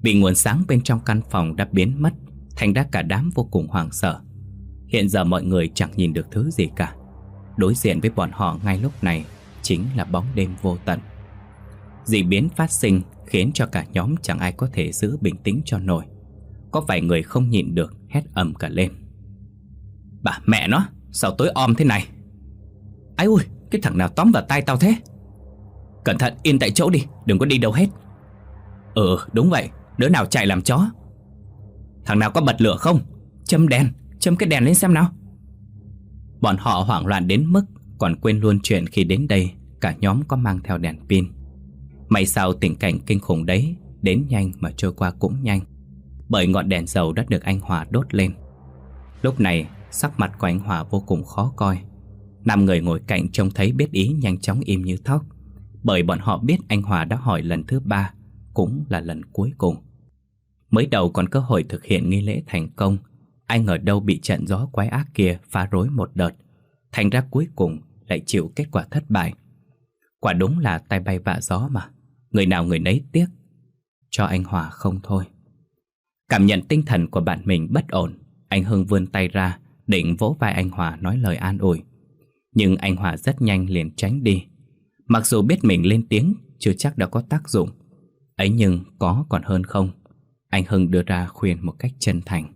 Vì nguồn sáng bên trong căn phòng đã biến mất, thành ra cả đám vô cùng hoảng sợ. Hiện giờ mọi người chẳng nhìn được thứ gì cả. Đối diện với bọn họ ngay lúc này chính là bóng đêm vô tận. Dị biến phát sinh khiến cho cả nhóm chẳng ai có thể giữ bình tĩnh cho nổi. Có vài người không nhịn được hét ầm cả lên. Bà mẹ nó, sao tối om thế này? Ái ui, cái thằng nào tóm vào tay tao thế? Cẩn thận, yên tại chỗ đi, đừng có đi đâu hết. Ừ, đúng vậy, đứa nào chạy làm chó. Thằng nào có bật lửa không? Châm đèn, châm cái đèn lên xem nào. Bọn họ hoảng loạn đến mức còn quên luôn chuyện khi đến đây cả nhóm có mang theo đèn pin. May sao tình cảnh kinh khủng đấy đến nhanh mà trôi qua cũng nhanh, bởi ngọn đèn dầu đã được anh Hòa đốt lên. Lúc này sắc mặt của anh Hòa vô cùng khó coi. Năm người ngồi cạnh trông thấy biết ý nhanh chóng im như thóc, bởi bọn họ biết anh Hòa đã hỏi lần thứ ba, cũng là lần cuối cùng. Mới đầu còn cơ hội thực hiện nghi lễ thành công, anh ở đâu bị trận gió quái ác kia phá rối một đợt, thành ra cuối cùng lại chịu kết quả thất bại. Quả đúng là tay bay vạ gió mà, người nào người nấy tiếc. Cho anh Hòa không thôi. Cảm nhận tinh thần của bạn mình bất ổn, anh Hưng vươn tay ra định vỗ vai anh Hòa nói lời an ủi. Nhưng anh Hòa rất nhanh liền tránh đi. Mặc dù biết mình lên tiếng chưa chắc đã có tác dụng, ấy nhưng có còn hơn không. Anh Hưng đưa ra khuyên một cách chân thành.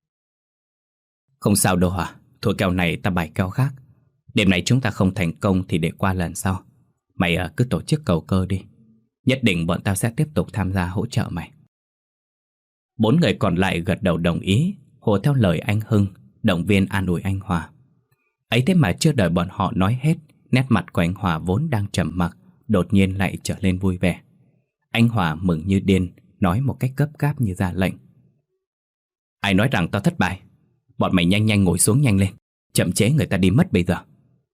Không sao đâu Hòa, thôi kèo này ta bày kèo khác. Đêm này chúng ta không thành công thì để qua lần sau. Mày à, cứ tổ chức cầu cơ đi. Nhất định bọn tao sẽ tiếp tục tham gia hỗ trợ mày. Bốn người còn lại gật đầu đồng ý, hô theo lời anh Hưng, động viên an ủi anh Hòa. Ấy thế mà chưa đợi bọn họ nói hết, nét mặt của anh Hòa vốn đang trầm mặc đột nhiên lại trở lên vui vẻ. Anh Hòa mừng như điên, nói một cách gấp gáp như ra lệnh. Ai nói rằng tao thất bại? Bọn mày nhanh nhanh ngồi xuống nhanh lên, chậm chế người ta đi mất bây giờ.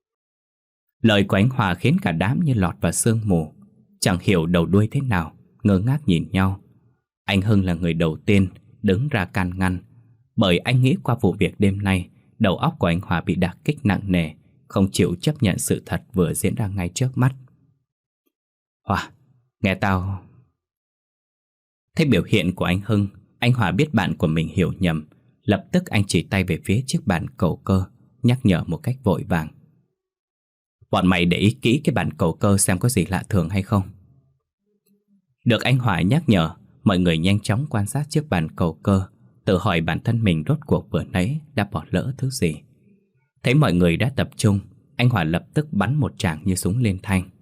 Lời của anh Hòa khiến cả đám như lọt vào sương mù, chẳng hiểu đầu đuôi thế nào, ngơ ngác nhìn nhau. Anh Hưng là người đầu tiên đứng ra can ngăn, bởi anh nghĩ qua vụ việc đêm nay, đầu óc của anh Hòa bị đả kích nặng nề, không chịu chấp nhận sự thật vừa diễn ra ngay trước mắt. Hòa, nghe tao... Thấy biểu hiện của anh Hưng, anh Hòa biết bạn của mình hiểu nhầm. Lập tức anh chỉ tay về phía chiếc bàn cầu cơ, nhắc nhở một cách vội vàng. Bọn mày để ý kỹ cái bàn cầu cơ xem có gì lạ thường hay không. Được anh Hòa nhắc nhở, mọi người nhanh chóng quan sát chiếc bàn cầu cơ, tự hỏi bản thân mình rốt cuộc vừa nãy đã bỏ lỡ thứ gì. Thấy mọi người đã tập trung, anh Hòa lập tức bắn một tràng như súng lên thanh.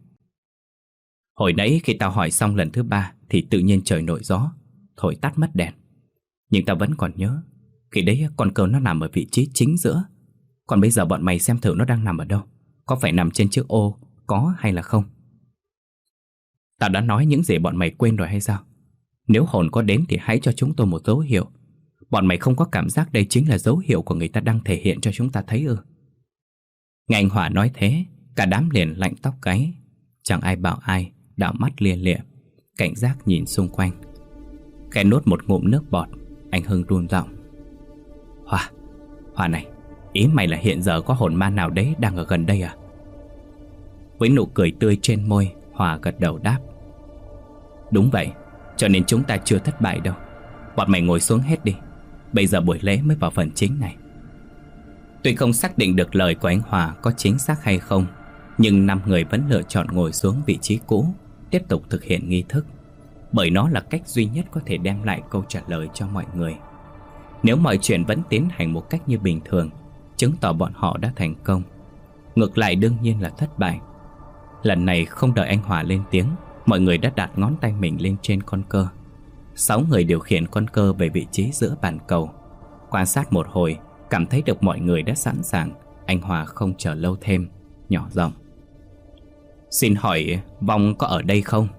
Hồi nãy khi tao hỏi xong lần thứ ba thì tự nhiên trời nổi gió, thổi tắt mất đèn. Nhưng tao vẫn còn nhớ, khi đấy con cờ nó nằm ở vị trí chính giữa. Còn bây giờ bọn mày xem thử nó đang nằm ở đâu. Có phải nằm trên chiếc ô, có hay là không? Tao đã nói những gì bọn mày quên rồi hay sao? Nếu hồn có đến thì hãy cho chúng tôi một dấu hiệu. Bọn mày không có cảm giác đây chính là dấu hiệu của người ta đang thể hiện cho chúng ta thấy ư? Nghe anh Hòa nói thế, cả đám liền lạnh tóc gáy. Chẳng ai bảo ai, đảo mắt lia lịa, cảnh giác nhìn xung quanh. Khẽ nuốt một ngụm nước bọt, anh Hưng run giọng. Hòa, Hòa này, ý mày là hiện giờ có hồn ma nào đấy đang ở gần đây à? Với nụ cười tươi trên môi, Hòa gật đầu đáp. Đúng vậy, cho nên chúng ta chưa thất bại đâu. Bọn mày ngồi xuống hết đi, bây giờ buổi lễ mới vào phần chính này. Tuy không xác định được lời của anh Hòa có chính xác hay không, nhưng năm người vẫn lựa chọn ngồi xuống vị trí cũ, tiếp tục thực hiện nghi thức, bởi nó là cách duy nhất có thể đem lại câu trả lời cho mọi người. Nếu mọi chuyện vẫn tiến hành một cách như bình thường, chứng tỏ bọn họ đã thành công. Ngược lại đương nhiên là thất bại. Lần này không đợi anh Hòa lên tiếng, mọi người đã đặt ngón tay mình lên trên con cơ. Sáu người điều khiển con cơ về vị trí giữa bàn cầu. Quan sát một hồi, cảm thấy được mọi người đã sẵn sàng. Anh Hòa không chờ lâu thêm, nhỏ giọng. Xin hỏi Vong có ở đây không?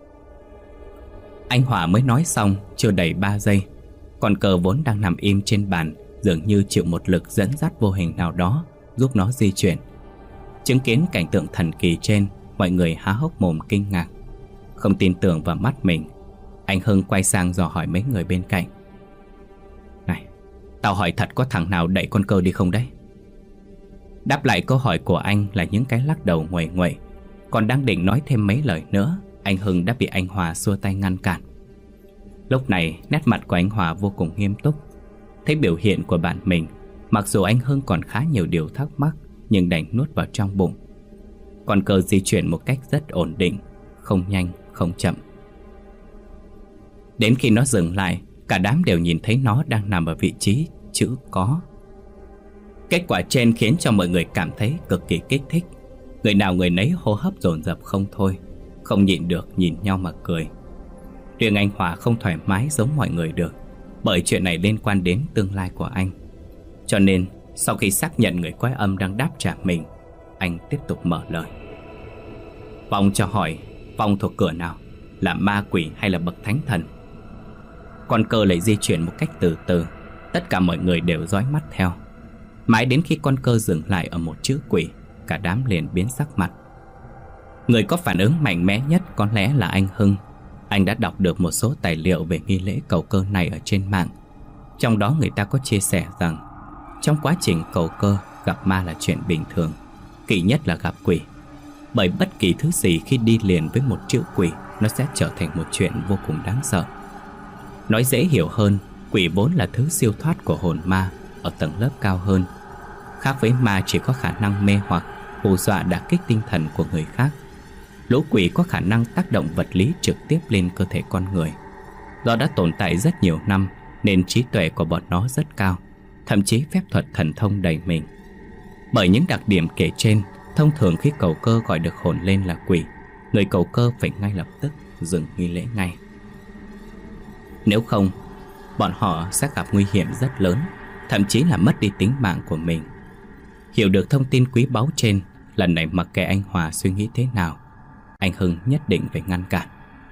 Anh Hòa mới nói xong chưa đầy ba giây, con cờ vốn đang nằm im trên bàn dường như chịu một lực dẫn dắt vô hình nào đó giúp nó di chuyển. Chứng kiến cảnh tượng thần kỳ trên, mọi người há hốc mồm kinh ngạc, không tin tưởng vào mắt mình. Anh Hưng quay sang dò hỏi mấy người bên cạnh. Này, tao hỏi thật, có thằng nào đẩy con cờ đi không đấy? Đáp lại câu hỏi của anh là những cái lắc đầu nguậy nguậy. Còn đang định nói thêm mấy lời nữa, anh Hưng đã bị anh Hòa xua tay ngăn cản. Lúc này nét mặt của anh Hòa vô cùng nghiêm túc. Thấy biểu hiện của bạn mình, mặc dù anh Hưng còn khá nhiều điều thắc mắc, nhưng đành nuốt vào trong bụng. Con cơ di chuyển một cách rất ổn định, không nhanh không chậm. Đến khi nó dừng lại, cả đám đều nhìn thấy nó đang nằm ở vị trí chữ có. Kết quả trên khiến cho mọi người cảm thấy cực kỳ kích thích. Người nào người nấy hô hấp dồn dập không thôi, không nhịn được nhìn nhau mà cười. Riêng anh Hòa không thoải mái giống mọi người được, bởi chuyện này liên quan đến tương lai của anh. Cho nên sau khi xác nhận người quái âm đang đáp trả mình, anh tiếp tục mở lời. Vong cho hỏi, Vong thuộc cửa nào? Là ma quỷ hay là bậc thánh thần? Con cơ lại di chuyển một cách từ từ. Tất cả mọi người đều dõi mắt theo. Mãi đến khi con cơ dừng lại ở một chữ quỷ, cả đám liền biến sắc mặt. Người có phản ứng mạnh mẽ nhất có lẽ là anh Hưng. Anh đã đọc được một số tài liệu về nghi lễ cầu cơ này ở trên mạng. Trong đó người ta có chia sẻ rằng trong quá trình cầu cơ, gặp ma là chuyện bình thường, kỳ nhất là gặp quỷ. Bởi bất kỳ thứ gì khi đi liền với một chữ quỷ, nó sẽ trở thành một chuyện vô cùng đáng sợ. Nói dễ hiểu hơn, quỷ vốn là thứ siêu thoát của hồn ma ở tầng lớp cao hơn. Khác với ma chỉ có khả năng mê hoặc, hù dọa đả kích tinh thần của người khác, lũ quỷ có khả năng tác động vật lý trực tiếp lên cơ thể con người. Do đã tồn tại rất nhiều năm nên trí tuệ của bọn nó rất cao, thậm chí phép thuật thần thông đầy mình. Bởi những đặc điểm kể trên, thông thường khi cầu cơ gọi được hồn lên là quỷ, người cầu cơ phải ngay lập tức dừng nghi lễ ngay. Nếu không, bọn họ sẽ gặp nguy hiểm rất lớn, thậm chí là mất đi tính mạng của mình. Hiểu được thông tin quý báu trên, lần này mặc kệ anh Hòa suy nghĩ thế nào, anh Hưng nhất định phải ngăn cản.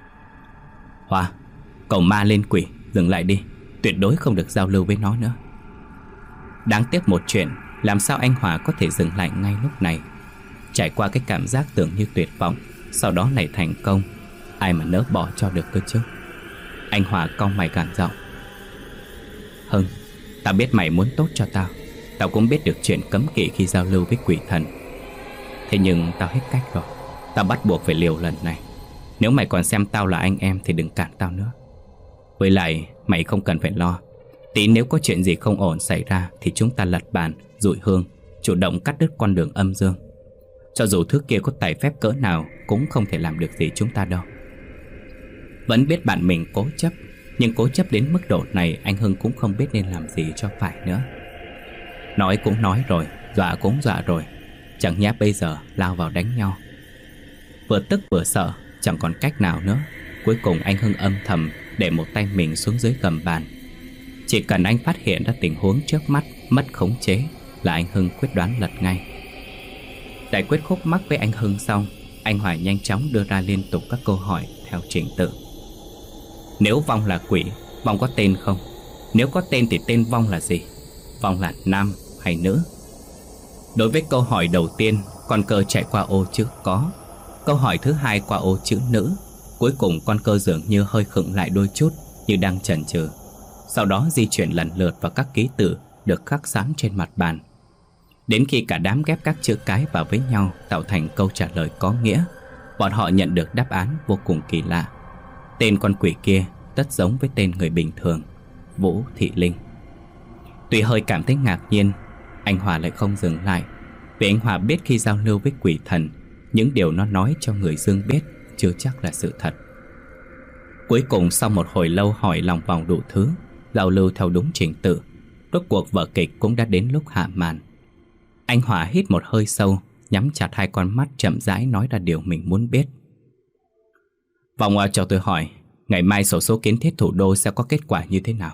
Hòa, cầu ma lên quỷ, dừng lại đi, tuyệt đối không được giao lưu với nó nữa. Đáng tiếc một chuyện, làm sao anh Hòa có thể dừng lại ngay lúc này? Trải qua cái cảm giác tưởng như tuyệt vọng, sau đó lại thành công, ai mà nỡ bỏ cho được cơ chứ? Anh Hòa cau mày gằn giọng. Hưng, tao biết mày muốn tốt cho tao, tao cũng biết được chuyện cấm kỵ khi giao lưu với quỷ thần. Thế nhưng tao hết cách rồi, tao bắt buộc phải liều lần này. Nếu mày còn xem tao là anh em thì đừng cản tao nữa. Với lại mày không cần phải lo, tí nếu có chuyện gì không ổn xảy ra thì chúng ta lật bàn, dụi hương, chủ động cắt đứt con đường âm dương. Cho dù thứ kia có tài phép cỡ nào cũng không thể làm được gì chúng ta đâu. Vẫn biết bạn mình cố chấp, nhưng cố chấp đến mức độ này anh Hưng cũng không biết nên làm gì cho phải nữa. Nói cũng nói rồi, dọa cũng dọa rồi, chẳng nhẽ bây giờ lao vào đánh nhau. Vừa tức vừa sợ, chẳng còn cách nào nữa. Cuối cùng anh Hưng âm thầm để một tay mình xuống dưới gầm bàn. Chỉ cần anh phát hiện ra tình huống trước mắt mất khống chế là anh Hưng quyết đoán lật ngay. Giải quyết khúc mắc với anh Hưng xong, anh Hoài nhanh chóng đưa ra liên tục các câu hỏi theo trình tự. Nếu Vong là quỷ, Vong có tên không? Nếu có tên thì tên Vong là gì? Vong là nam hay nữ? Đối với câu hỏi đầu tiên, con cơ chạy qua ô chữ có. Câu hỏi thứ hai qua ô chữ nữ. Cuối cùng con cơ dường như hơi khựng lại đôi chút, như đang chần chừ. Sau đó di chuyển lần lượt vào các ký tự được khắc sẵn trên mặt bàn. Đến khi cả đám ghép các chữ cái vào với nhau tạo thành câu trả lời có nghĩa, bọn họ nhận được đáp án vô cùng kỳ lạ. Tên con quỷ kia rất giống với tên người bình thường, Vũ Thị Linh. Tuy hơi cảm thấy ngạc nhiên, anh Hòa lại không dừng lại, vì anh Hòa biết khi giao lưu với quỷ thần, những điều nó nói cho người dương biết chưa chắc là sự thật. Cuối cùng sau một hồi lâu hỏi lòng vòng đủ thứ, giao lưu theo đúng trình tự, rốt cuộc vở kịch cũng đã đến lúc hạ màn. Anh Hòa hít một hơi sâu, nhắm chặt hai con mắt chậm rãi nói ra điều mình muốn biết. Vòng à, cho tôi hỏi, ngày mai xổ số kiến thiết thủ đô sẽ có kết quả như thế nào?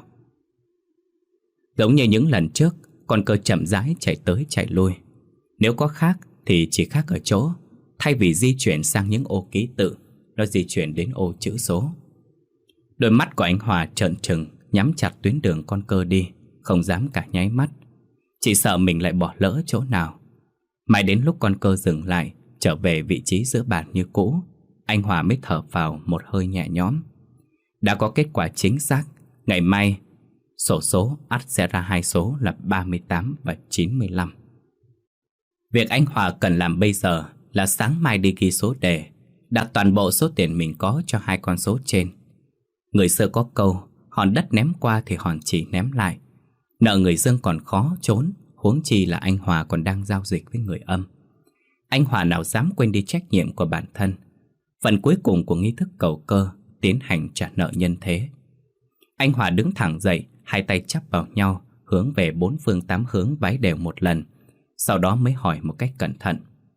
Giống như những lần trước, con cơ chậm rãi chạy tới chạy lui. Nếu có khác thì chỉ khác ở chỗ, thay vì di chuyển sang những ô ký tự, nó di chuyển đến ô chữ số. Đôi mắt của anh Hòa trợn trừng, nhắm chặt tuyến đường con cơ đi, không dám cả nháy mắt. Chỉ sợ mình lại bỏ lỡ chỗ nào. Mãi đến lúc con cơ dừng lại, trở về vị trí giữa bàn như cũ, anh Hòa mới thở vào một hơi nhẹ nhõm. Đã có kết quả chính xác, ngày mai xổ số ắt sẽ ra hai số là ba mươi tám và chín mươi lăm. Việc anh Hòa cần làm bây giờ là sáng mai đi ghi số đề, đặt toàn bộ số tiền mình có cho hai con số trên. Người xưa có câu, hòn đất ném qua thì hòn chỉ ném lại. Nợ người Dương còn khó trốn, huống chi là anh Hòa còn đang giao dịch với người Âm. Anh Hòa nào dám quên đi trách nhiệm của bản thân. Phần cuối cùng của nghi thức cầu cơ tiến hành trả nợ nhân thế. Anh Hòa đứng thẳng dậy, hai tay chắp vào nhau, hướng về bốn phương tám hướng vái đều một lần, sau đó mới hỏi một cách cẩn thận.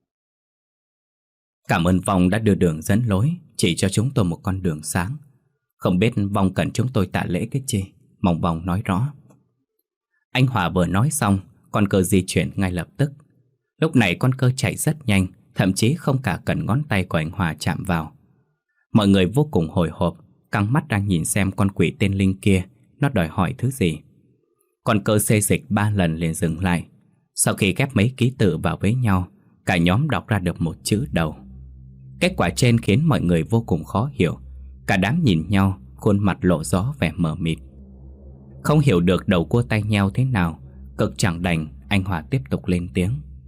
Cảm ơn Vong đã đưa đường dẫn lối, chỉ cho chúng tôi một con đường sáng. Không biết Vong cần chúng tôi tạ lễ cái chi, mong Vong nói rõ. Anh Hòa vừa nói xong, con cơ di chuyển ngay lập tức. Lúc này con cơ chạy rất nhanh, thậm chí không cả cần ngón tay của anh Hòa chạm vào. Mọi người vô cùng hồi hộp, căng mắt đang nhìn xem con quỷ tên Linh kia nó đòi hỏi thứ gì. Con cơ xê dịch ba lần liền dừng lại. Sau khi ghép mấy ký tự vào với nhau, cả nhóm đọc ra được một chữ đầu. Kết quả trên khiến mọi người vô cùng khó hiểu. Cả đám nhìn nhau, khuôn mặt lộ rõ vẻ mờ mịt. Không hiểu được đầu cua tay nheo thế nào, cực chẳng đành, anh Hòa tiếp tục lên tiếng.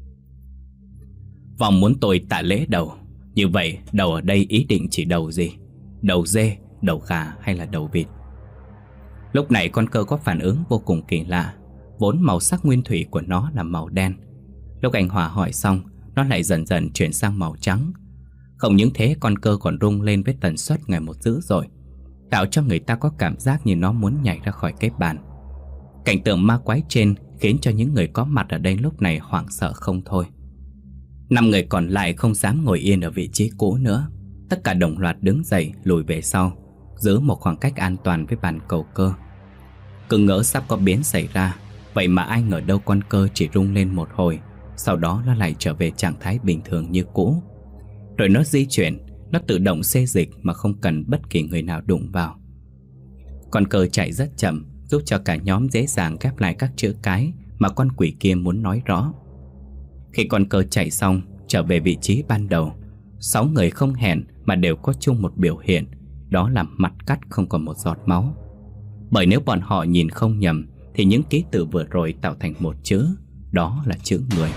Vong muốn tôi tạ lễ đầu. Như vậy đầu ở đây ý định chỉ đầu gì? Đầu dê, đầu gà hay là đầu vịt? Lúc này con cơ có phản ứng vô cùng kỳ lạ. Vốn màu sắc nguyên thủy của nó là màu đen. Lúc anh Hòa hỏi xong, nó lại dần dần chuyển sang màu trắng. Không những thế, con cơ còn rung lên với tần suất ngày một dữ dội, tạo cho người ta có cảm giác như nó muốn nhảy ra khỏi cái bàn. Cảnh tượng ma quái trên khiến cho những người có mặt ở đây lúc này hoảng sợ không thôi. Năm người còn lại không dám ngồi yên ở vị trí cũ nữa. Tất cả đồng loạt đứng dậy lùi về sau, giữ một khoảng cách an toàn với bàn cầu cơ. Cứ ngỡ sắp có biến xảy ra, vậy mà ai ngờ đâu con cơ chỉ rung lên một hồi, sau đó nó lại trở về trạng thái bình thường như cũ. Rồi nó di chuyển, nó tự động xê dịch mà không cần bất kỳ người nào đụng vào. Con cơ chạy rất chậm, giúp cho cả nhóm dễ dàng ghép lại các chữ cái mà con quỷ kia muốn nói rõ. Khi con cơ chạy xong, trở về vị trí ban đầu, sáu người không hẹn mà đều có chung một biểu hiện, đó là mặt cắt không còn một giọt máu. Bởi nếu bọn họ nhìn không nhầm thì những ký tự vừa rồi tạo thành một chữ, đó là chữ người.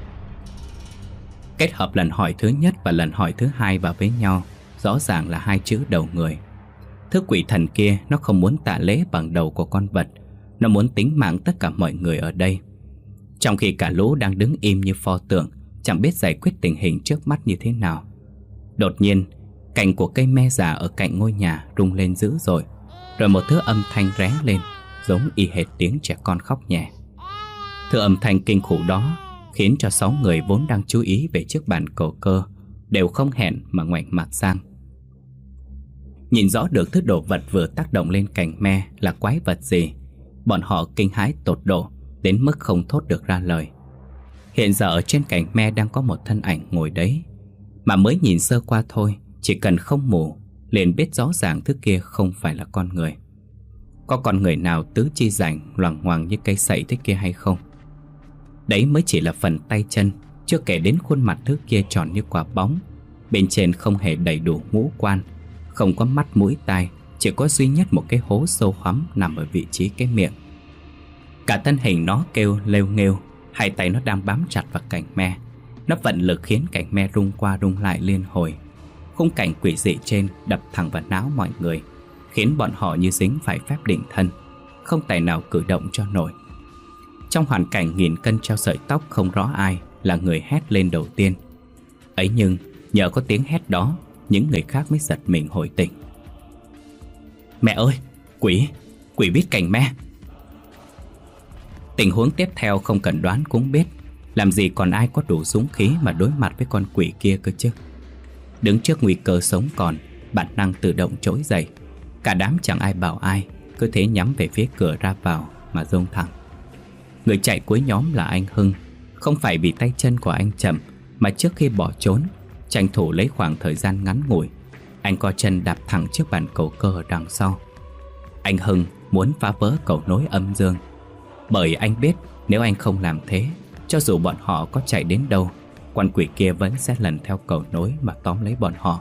Kết hợp lần hỏi thứ nhất và lần hỏi thứ hai vào với nhau, rõ ràng là hai chữ đầu người. Thứ quỷ thần kia nó không muốn tạ lễ bằng đầu của con vật, nó muốn tính mạng tất cả mọi người ở đây. Trong khi cả lũ đang đứng im như pho tượng, chẳng biết giải quyết tình hình trước mắt như thế nào. Đột nhiên, cành của cây me già ở cạnh ngôi nhà rung lên dữ dội, rồi một thứ âm thanh ré lên, giống y hệt tiếng trẻ con khóc nhẹ. Thứ âm thanh kinh khủng đó khiến cho sáu người vốn đang chú ý về chiếc bàn cầu cơ đều không hẹn mà ngoảnh mặt sang. Nhìn rõ được thứ đồ vật vừa tác động lên cành me là quái vật gì, bọn họ kinh hãi tột độ đến mức không thốt được ra lời. Hiện giờ ở trên cành me đang có một thân ảnh ngồi đấy, mà mới nhìn sơ qua thôi, chỉ cần không mù liền biết rõ ràng thứ kia không phải là con người. Có con người nào tứ chi rảnh loằng ngoằng như cây sậy thế kia hay không? Đấy mới chỉ là phần tay chân, chưa kể đến khuôn mặt thứ kia tròn như quả bóng. Bên trên không hề đầy đủ ngũ quan, không có mắt mũi tai, chỉ có duy nhất một cái hố sâu hoắm nằm ở vị trí cái miệng. Cả thân hình nó kêu lêu nghêu, hai tay nó đang bám chặt vào cành me. Nó vận lực khiến cành me rung qua rung lại liên hồi. Khung cảnh quỷ dị trên đập thẳng vào não mọi người, khiến bọn họ như dính phải phép định thân, không tài nào cử động cho nổi. Trong hoàn cảnh nghìn cân treo sợi tóc, không rõ ai là người hét lên đầu tiên. Ấy nhưng nhờ có tiếng hét đó, những người khác mới giật mình hồi tỉnh. Mẹ ơi, quỷ, quỷ biết cành me. Tình huống tiếp theo không cần đoán cũng biết, làm gì còn ai có đủ dũng khí mà đối mặt với con quỷ kia cơ chứ. Đứng trước nguy cơ sống còn, bản năng tự động trỗi dậy. Cả đám chẳng ai bảo ai, cứ thế nhắm về phía cửa ra vào mà dông thẳng. Người chạy cuối nhóm là anh Hưng. Không phải vì tay chân của anh chậm, mà trước khi bỏ trốn, tranh thủ lấy khoảng thời gian ngắn ngủi, anh co chân đạp thẳng chiếc bàn cầu cơ ở đằng sau. Anh Hưng muốn phá vỡ cầu nối âm dương, bởi anh biết nếu anh không làm thế, cho dù bọn họ có chạy đến đâu, con quỷ kia vẫn sẽ lần theo cầu nối mà tóm lấy bọn họ.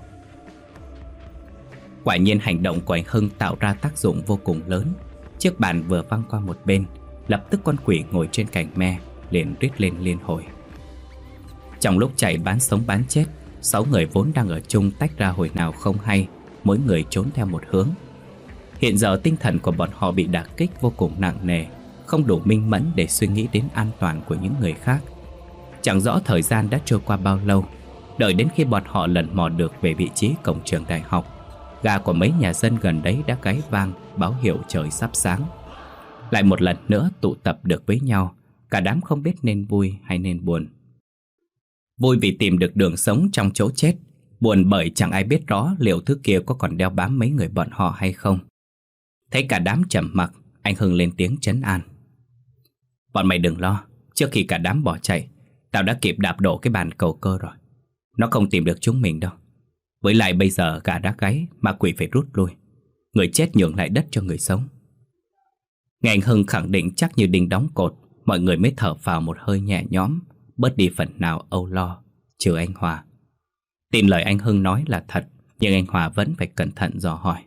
Quả nhiên hành động của anh Hưng tạo ra tác dụng vô cùng lớn. Chiếc bàn vừa văng qua một bên, lập tức con quỷ ngồi trên cành me liền rít lên liên hồi. Trong lúc chạy bán sống bán chết, sáu người vốn đang ở chung tách ra hồi nào không hay, mỗi người trốn theo một hướng. Hiện giờ tinh thần của bọn họ bị đả kích vô cùng nặng nề, không đủ minh mẫn để suy nghĩ đến an toàn của những người khác. Chẳng rõ thời gian đã trôi qua bao lâu. Đợi đến khi bọn họ lần mò được về vị trí cổng trường đại học, gà của mấy nhà dân gần đấy đã gáy vang báo hiệu trời sắp sáng. Lại một lần nữa tụ tập được với nhau, cả đám không biết nên vui hay nên buồn. Vui vì tìm được đường sống trong chỗ chết, buồn bởi chẳng ai biết rõ liệu thứ kia có còn đeo bám mấy người bọn họ hay không. Thấy cả đám trầm mặc, anh Hưng lên tiếng trấn an. Bọn mày đừng lo, trước khi cả đám bỏ chạy, tao đã kịp đạp đổ cái bàn cầu cơ rồi. Nó không tìm được chúng mình đâu. Với lại bây giờ gà đã gáy, ma quỷ phải rút lui. Người chết nhường lại đất cho người sống. Nghe anh Hưng khẳng định chắc như đinh đóng cột, mọi người mới thở phào một hơi nhẹ nhõm, bớt đi phần nào âu lo, trừ anh Hòa. Tin lời anh Hưng nói là thật, nhưng anh Hòa vẫn phải cẩn thận dò hỏi.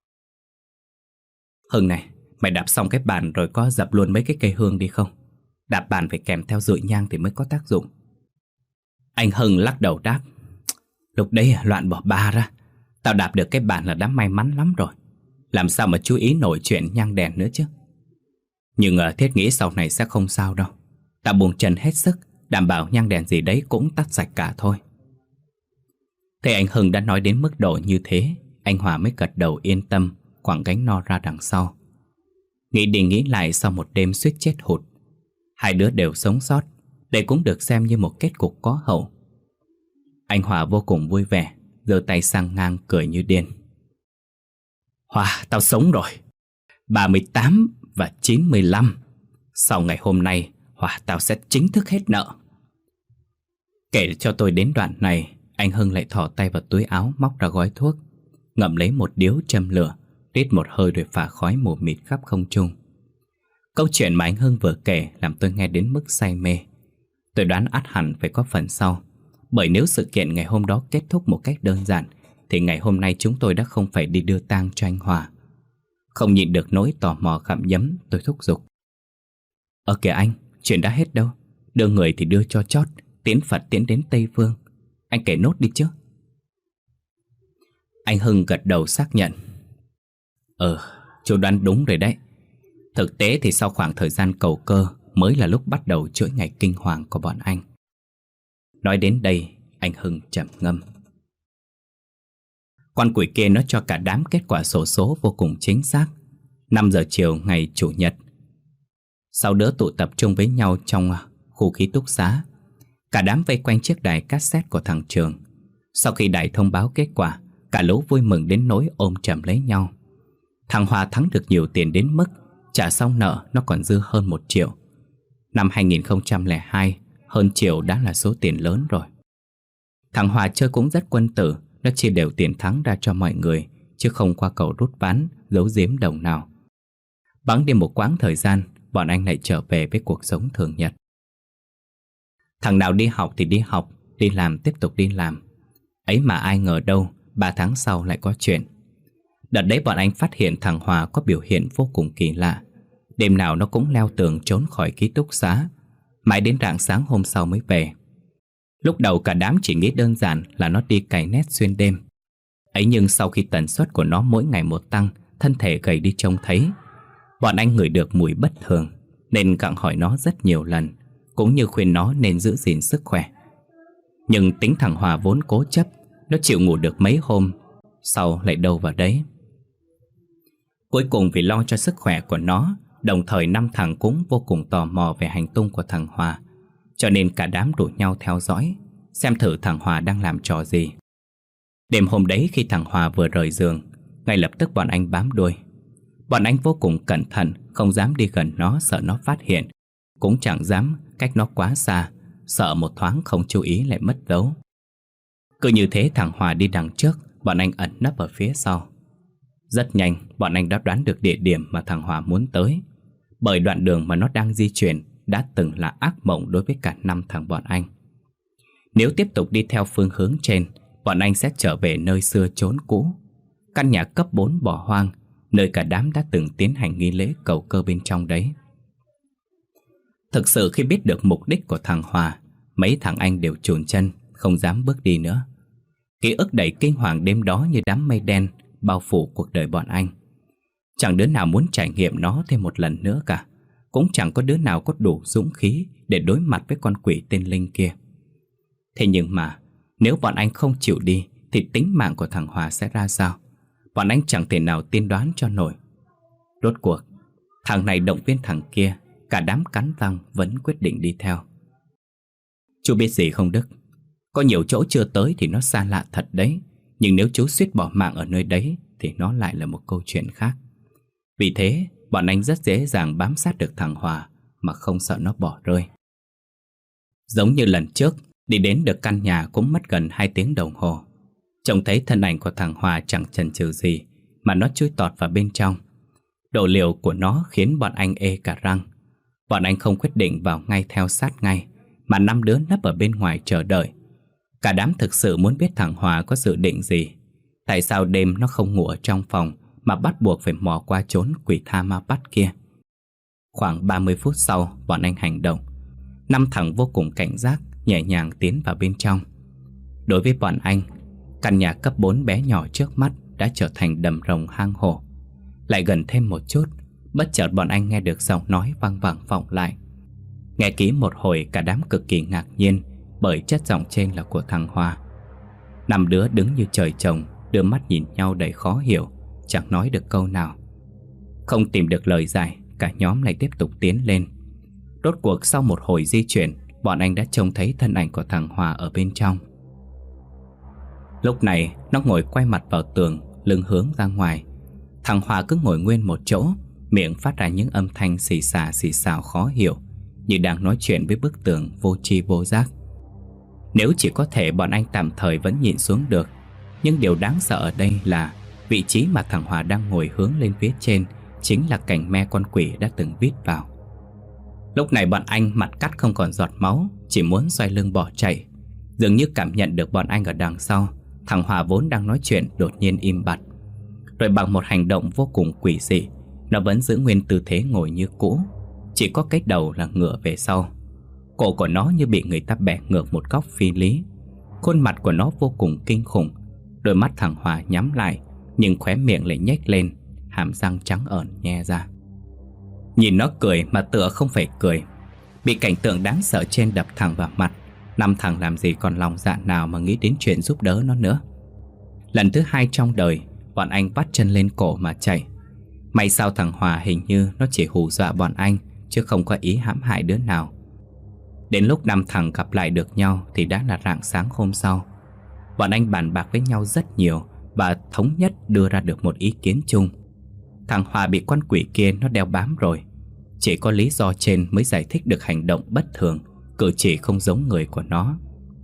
Hưng này, mày đạp xong cái bàn rồi có dập luôn mấy cái cây hương đi không? Đạp bàn phải kèm theo dụi nhang thì mới có tác dụng. Anh Hưng lắc đầu đáp. Lúc đấy loạn bỏ ba ra. Tao đạp được cái bàn là đã may mắn lắm rồi. Làm sao mà chú ý nổi chuyện nhang đèn nữa chứ. Nhưng uh, Thiết nghĩ sau này sẽ không sao đâu. Tao buông chân hết sức, đảm bảo nhang đèn gì đấy cũng tắt sạch cả thôi. Thế anh Hưng đã nói đến mức độ như thế, anh Hòa mới gật đầu yên tâm, quẳng gánh no ra đằng sau. Nghĩ đi nghĩ lại, sau một đêm suýt chết hụt, hai đứa đều sống sót. Đây cũng được xem như một kết cục có hậu. Anh Hòa vô cùng vui vẻ, giơ tay sang ngang cười như điên. Hòa, tao sống rồi. Ba mươi tám và chín mươi lăm. Sau ngày hôm nay, Hòa, tao sẽ chính thức hết nợ. Kể cho tôi đến đoạn này, anh Hưng lại thò tay vào túi áo, móc ra gói thuốc, ngậm lấy một điếu châm lửa, rít một hơi rồi phả khói mù mịt khắp không trung. Câu chuyện mà anh Hưng vừa kể làm tôi nghe đến mức say mê. Tôi đoán ắt hẳn phải có phần sau, bởi nếu sự kiện ngày hôm đó kết thúc một cách đơn giản thì ngày hôm nay chúng tôi đã không phải đi đưa tang cho anh Hòa. Không nhịn được nỗi tò mò gặm nhấm, tôi thúc giục. Ờ kìa anh, chuyện đã hết đâu. Đưa người thì đưa cho chót, tiến Phật tiến đến Tây Phương. Anh kể nốt đi chứ. Anh Hưng gật đầu xác nhận. Ờ, chú đoán đúng rồi đấy. Thực tế thì sau khoảng thời gian cầu cơ mới là lúc bắt đầu chuỗi ngày kinh hoàng của bọn anh. Nói đến đây, anh Hưng trầm ngâm. Con quỷ kia nó cho cả đám kết quả xổ số vô cùng chính xác. Năm giờ chiều ngày Chủ nhật, sau đứa tụ tập trung với nhau trong khu ký túc xá, cả đám vây quanh chiếc đài cassette của thằng Trường. Sau khi đài thông báo kết quả, cả lũ vui mừng đến nỗi ôm chầm lấy nhau. Thằng Hòa thắng được nhiều tiền đến mức trả xong nợ nó còn dư hơn một triệu. Năm hai nghìn không trăm lẻ hai, hơn triệu đã là số tiền lớn rồi. Thằng Hòa chơi cũng rất quân tử. Nó chia đều tiền thắng ra cho mọi người, chứ không qua cầu rút ván, giấu giếm đồng nào. Bẵng đi một quãng thời gian, bọn anh lại trở về với cuộc sống thường nhật. Thằng nào đi học thì đi học, đi làm tiếp tục đi làm. Ấy mà ai ngờ đâu, ba tháng sau lại có chuyện. Đợt đấy bọn anh phát hiện thằng Hòa có biểu hiện vô cùng kỳ lạ. Đêm nào nó cũng leo tường trốn khỏi ký túc xá, mãi đến rạng sáng hôm sau mới về. Lúc đầu cả đám chỉ nghĩ đơn giản là nó đi cày nét xuyên đêm. Ấy nhưng sau khi tần suất của nó mỗi ngày một tăng, thân thể gầy đi trông thấy, bọn anh ngửi được mùi bất thường, nên gặng hỏi nó rất nhiều lần, cũng như khuyên nó nên giữ gìn sức khỏe. Nhưng tính thằng Hòa vốn cố chấp, nó chịu ngủ được mấy hôm, sau lại đâu vào đấy. Cuối cùng vì lo cho sức khỏe của nó, đồng thời năm thằng cũng vô cùng tò mò về hành tung của thằng Hòa, cho nên cả đám rủ nhau theo dõi, xem thử thằng Hòa đang làm trò gì. Đêm hôm đấy khi thằng Hòa vừa rời giường, ngay lập tức bọn anh bám đuôi. Bọn anh vô cùng cẩn thận, không dám đi gần nó sợ nó phát hiện, cũng chẳng dám cách nó quá xa, sợ một thoáng không chú ý lại mất dấu. Cứ như thế thằng Hòa đi đằng trước, bọn anh ẩn nấp ở phía sau. Rất nhanh bọn anh đã đoán được địa điểm mà thằng Hòa muốn tới, bởi đoạn đường mà nó đang di chuyển đã từng là ác mộng đối với cả năm thằng bọn anh. Nếu tiếp tục đi theo phương hướng trên, bọn anh sẽ trở về nơi xưa chốn cũ, căn nhà cấp bốn bỏ hoang, nơi cả đám đã từng tiến hành nghi lễ cầu cơ bên trong đấy. Thực sự khi biết được mục đích của thằng Hòa, mấy thằng anh đều chùn chân, không dám bước đi nữa. Ký ức đầy kinh hoàng đêm đó như đám mây đen bao phủ cuộc đời bọn anh. Chẳng đứa nào muốn trải nghiệm nó thêm một lần nữa cả. Cũng chẳng có đứa nào có đủ dũng khí để đối mặt với con quỷ tên Linh kia. Thế nhưng mà nếu bọn anh không chịu đi thì tính mạng của thằng Hòa sẽ ra sao? Bọn anh chẳng thể nào tiên đoán cho nổi. Rốt cuộc thằng này động viên thằng kia, cả đám cắn răng vẫn quyết định đi theo. Chú biết gì không Đức? Có nhiều chỗ chưa tới thì nó xa lạ thật đấy, nhưng nếu chú suýt bỏ mạng ở nơi đấy thì nó lại là một câu chuyện khác. Vì thế bọn anh rất dễ dàng bám sát được thằng Hòa mà không sợ nó bỏ rơi. Giống như lần trước, đi đến được căn nhà cũng mất gần hai tiếng đồng hồ. Trông thấy thân ảnh của thằng Hòa chẳng chần chừ gì mà nó chui tọt vào bên trong. Độ liều của nó khiến bọn anh ê cả răng. Bọn anh không quyết định vào ngay theo sát ngay, mà năm đứa nấp ở bên ngoài chờ đợi. Cả đám thực sự muốn biết thằng Hòa có dự định gì. Tại sao đêm nó không ngủ ở trong phòng mà bắt buộc phải mò qua trốn quỷ tha ma bắt kia. Khoảng ba mươi phút sau, bọn anh hành động. Năm thằng vô cùng cảnh giác, nhẹ nhàng tiến vào bên trong. Đối với bọn anh, căn nhà cấp bốn bé nhỏ trước mắt đã trở thành đầm rồng hang hổ. Lại gần thêm một chút, bất chợt bọn anh nghe được giọng nói vang vẳng vọng lại. Nghe kỹ một hồi, cả đám cực kỳ ngạc nhiên bởi chất giọng trên là của thằng Hòa. Năm đứa đứng như trời trồng, đưa mắt nhìn nhau đầy khó hiểu, chẳng nói được câu nào. Không tìm được lời giải, cả nhóm lại tiếp tục tiến lên. Rốt cuộc sau một hồi di chuyển, bọn anh đã trông thấy thân ảnh của thằng Hòa ở bên trong. Lúc này nó ngồi quay mặt vào tường, lưng hướng ra ngoài. Thằng Hòa cứ ngồi nguyên một chỗ, miệng phát ra những âm thanh xì xà xì xào khó hiểu, như đang nói chuyện với bức tường vô tri vô giác. Nếu chỉ có thể, bọn anh tạm thời vẫn nhịn xuống được. Nhưng điều đáng sợ ở đây là vị trí mà thằng Hòa đang ngồi hướng lên phía trên chính là cành me con quỷ đã từng vít vào. Lúc này bọn anh mặt cắt không còn giọt máu, chỉ muốn xoay lưng bỏ chạy. Dường như cảm nhận được bọn anh ở đằng sau, thằng Hòa vốn đang nói chuyện đột nhiên im bặt. Rồi bằng một hành động vô cùng quỷ dị, nó vẫn giữ nguyên tư thế ngồi như cũ, chỉ có cái đầu là ngửa về sau. Cổ của nó như bị người ta bẻ ngược một góc phi lý. Khuôn mặt của nó vô cùng kinh khủng. Đôi mắt thằng Hòa nhắm lại, nhưng khóe miệng lại nhếch lên, hàm răng trắng ởn nhe ra. Nhìn nó cười mà tựa không phải cười. Bị cảnh tượng đáng sợ trên đập thẳng vào mặt, năm thằng làm gì còn lòng dạ nào mà nghĩ đến chuyện giúp đỡ nó nữa. Lần thứ hai trong đời, bọn anh vắt chân lên cổ mà chạy. May sao thằng Hòa hình như nó chỉ hù dọa bọn anh, chứ không có ý hãm hại đứa nào. Đến lúc năm thằng gặp lại được nhau thì đã là rạng sáng hôm sau. Bọn anh bàn bạc với nhau rất nhiều và thống nhất đưa ra được một ý kiến chung. Thằng Hòa bị con quỷ kia nó đeo bám rồi. Chỉ có lý do trên mới giải thích được hành động bất thường, cử chỉ không giống người của nó.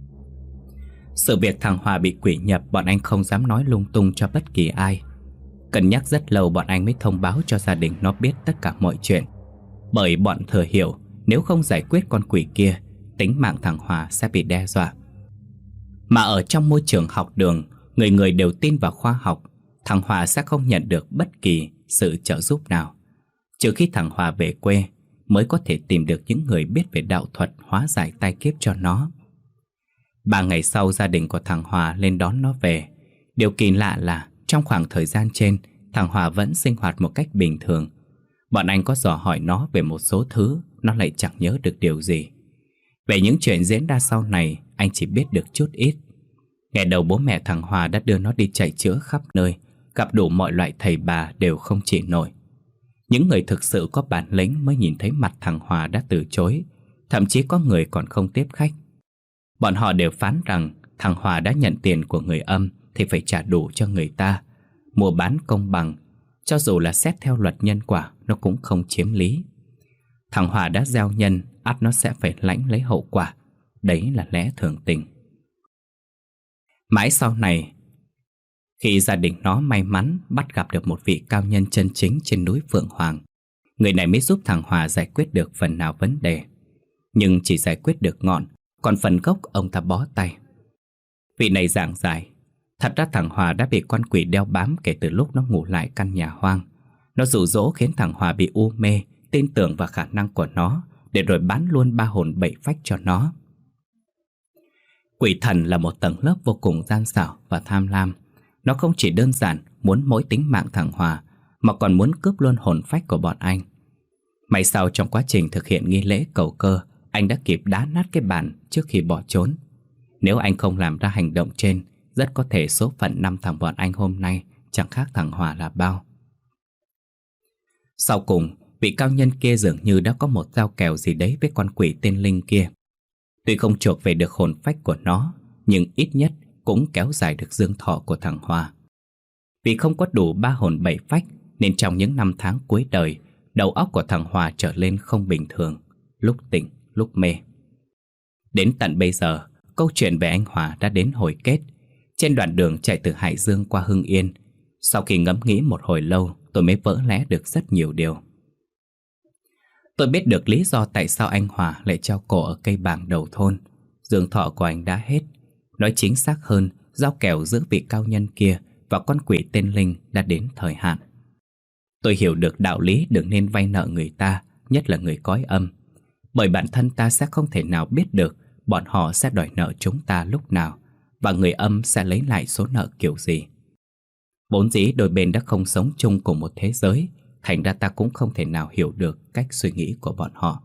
Sự việc thằng Hòa bị quỷ nhập, bọn anh không dám nói lung tung cho bất kỳ ai. Cân nhắc rất lâu, bọn anh mới thông báo cho gia đình nó biết tất cả mọi chuyện. Bởi bọn thừa hiểu nếu không giải quyết con quỷ kia, tính mạng thằng Hòa sẽ bị đe dọa. Mà ở trong môi trường học đường, người người đều tin vào khoa học, thằng Hòa sẽ không nhận được bất kỳ sự trợ giúp nào. Trừ khi thằng Hòa về quê mới có thể tìm được những người biết về đạo thuật hóa giải tai kiếp cho nó. Ba ngày sau, gia đình của thằng Hòa lên đón nó về. Điều kỳ lạ là trong khoảng thời gian trên, thằng Hòa vẫn sinh hoạt một cách bình thường. Bọn anh có dò hỏi nó về một số thứ, nó lại chẳng nhớ được điều gì. Về những chuyện diễn ra sau này, anh chỉ biết được chút ít. Ngày đầu bố mẹ thằng Hòa đã đưa nó đi chạy chữa khắp nơi, gặp đủ mọi loại thầy bà đều không chịu nổi. Những người thực sự có bản lĩnh mới nhìn thấy mặt thằng Hòa đã từ chối, thậm chí có người còn không tiếp khách. Bọn họ đều phán rằng thằng Hòa đã nhận tiền của người âm thì phải trả đủ cho người ta. Mua bán công bằng, cho dù là xét theo luật nhân quả, nó cũng không chiếm lý. Thằng Hòa đã gieo nhân, ắt nó sẽ phải lãnh lấy hậu quả. Đấy là lẽ thường tình. Mãi sau này, khi gia đình nó may mắn bắt gặp được một vị cao nhân chân chính trên núi Phượng Hoàng, người này mới giúp thằng Hòa giải quyết được phần nào vấn đề. Nhưng chỉ giải quyết được ngọn, còn phần gốc ông ta bó tay. Vị này giảng giải, thật ra thằng Hòa đã bị con quỷ đeo bám kể từ lúc nó ngủ lại căn nhà hoang. Nó dụ dỗ khiến thằng Hòa bị u mê, tin tưởng vào khả năng của nó, để rồi bán luôn ba hồn bảy phách cho nó. Quỷ thần là một tầng lớp vô cùng gian xảo và tham lam. Nó không chỉ đơn giản muốn mỗi tính mạng thằng Hòa, mà còn muốn cướp luôn hồn phách của bọn anh. May sao trong quá trình thực hiện nghi lễ cầu cơ, anh đã kịp đá nát cái bàn trước khi bỏ trốn. Nếu anh không làm ra hành động trên, rất có thể số phận năm thằng bọn anh hôm nay chẳng khác thằng Hòa là bao. Sau cùng, vị cao nhân kia dường như đã có một giao kèo gì đấy với con quỷ tên Linh kia. Tuy không chuộc về được hồn phách của nó, nhưng ít nhất cũng kéo dài được dương thọ của thằng Hòa. Vì không có đủ ba hồn bảy phách, nên trong những năm tháng cuối đời, đầu óc của thằng Hòa trở lên không bình thường, lúc tỉnh, lúc mê. Đến tận bây giờ, câu chuyện về anh Hòa đã đến hồi kết. Trên đoạn đường chạy từ Hải Dương qua Hưng Yên, sau khi ngẫm nghĩ một hồi lâu, tôi mới vỡ lẽ được rất nhiều điều. Tôi biết được lý do tại sao anh Hòa lại treo cổ ở cây bàng đầu thôn. Dương thọ của anh đã hết. Nói chính xác hơn, giao kèo giữa vị cao nhân kia và con quỷ tên Linh đã đến thời hạn. Tôi hiểu được đạo lý đừng nên vay nợ người ta, nhất là người cõi âm. Bởi bản thân ta sẽ không thể nào biết được bọn họ sẽ đòi nợ chúng ta lúc nào, và người âm sẽ lấy lại số nợ kiểu gì. Vốn dĩ đôi bên đã không sống chung cùng một thế giới, thành ra ta cũng không thể nào hiểu được cách suy nghĩ của bọn họ.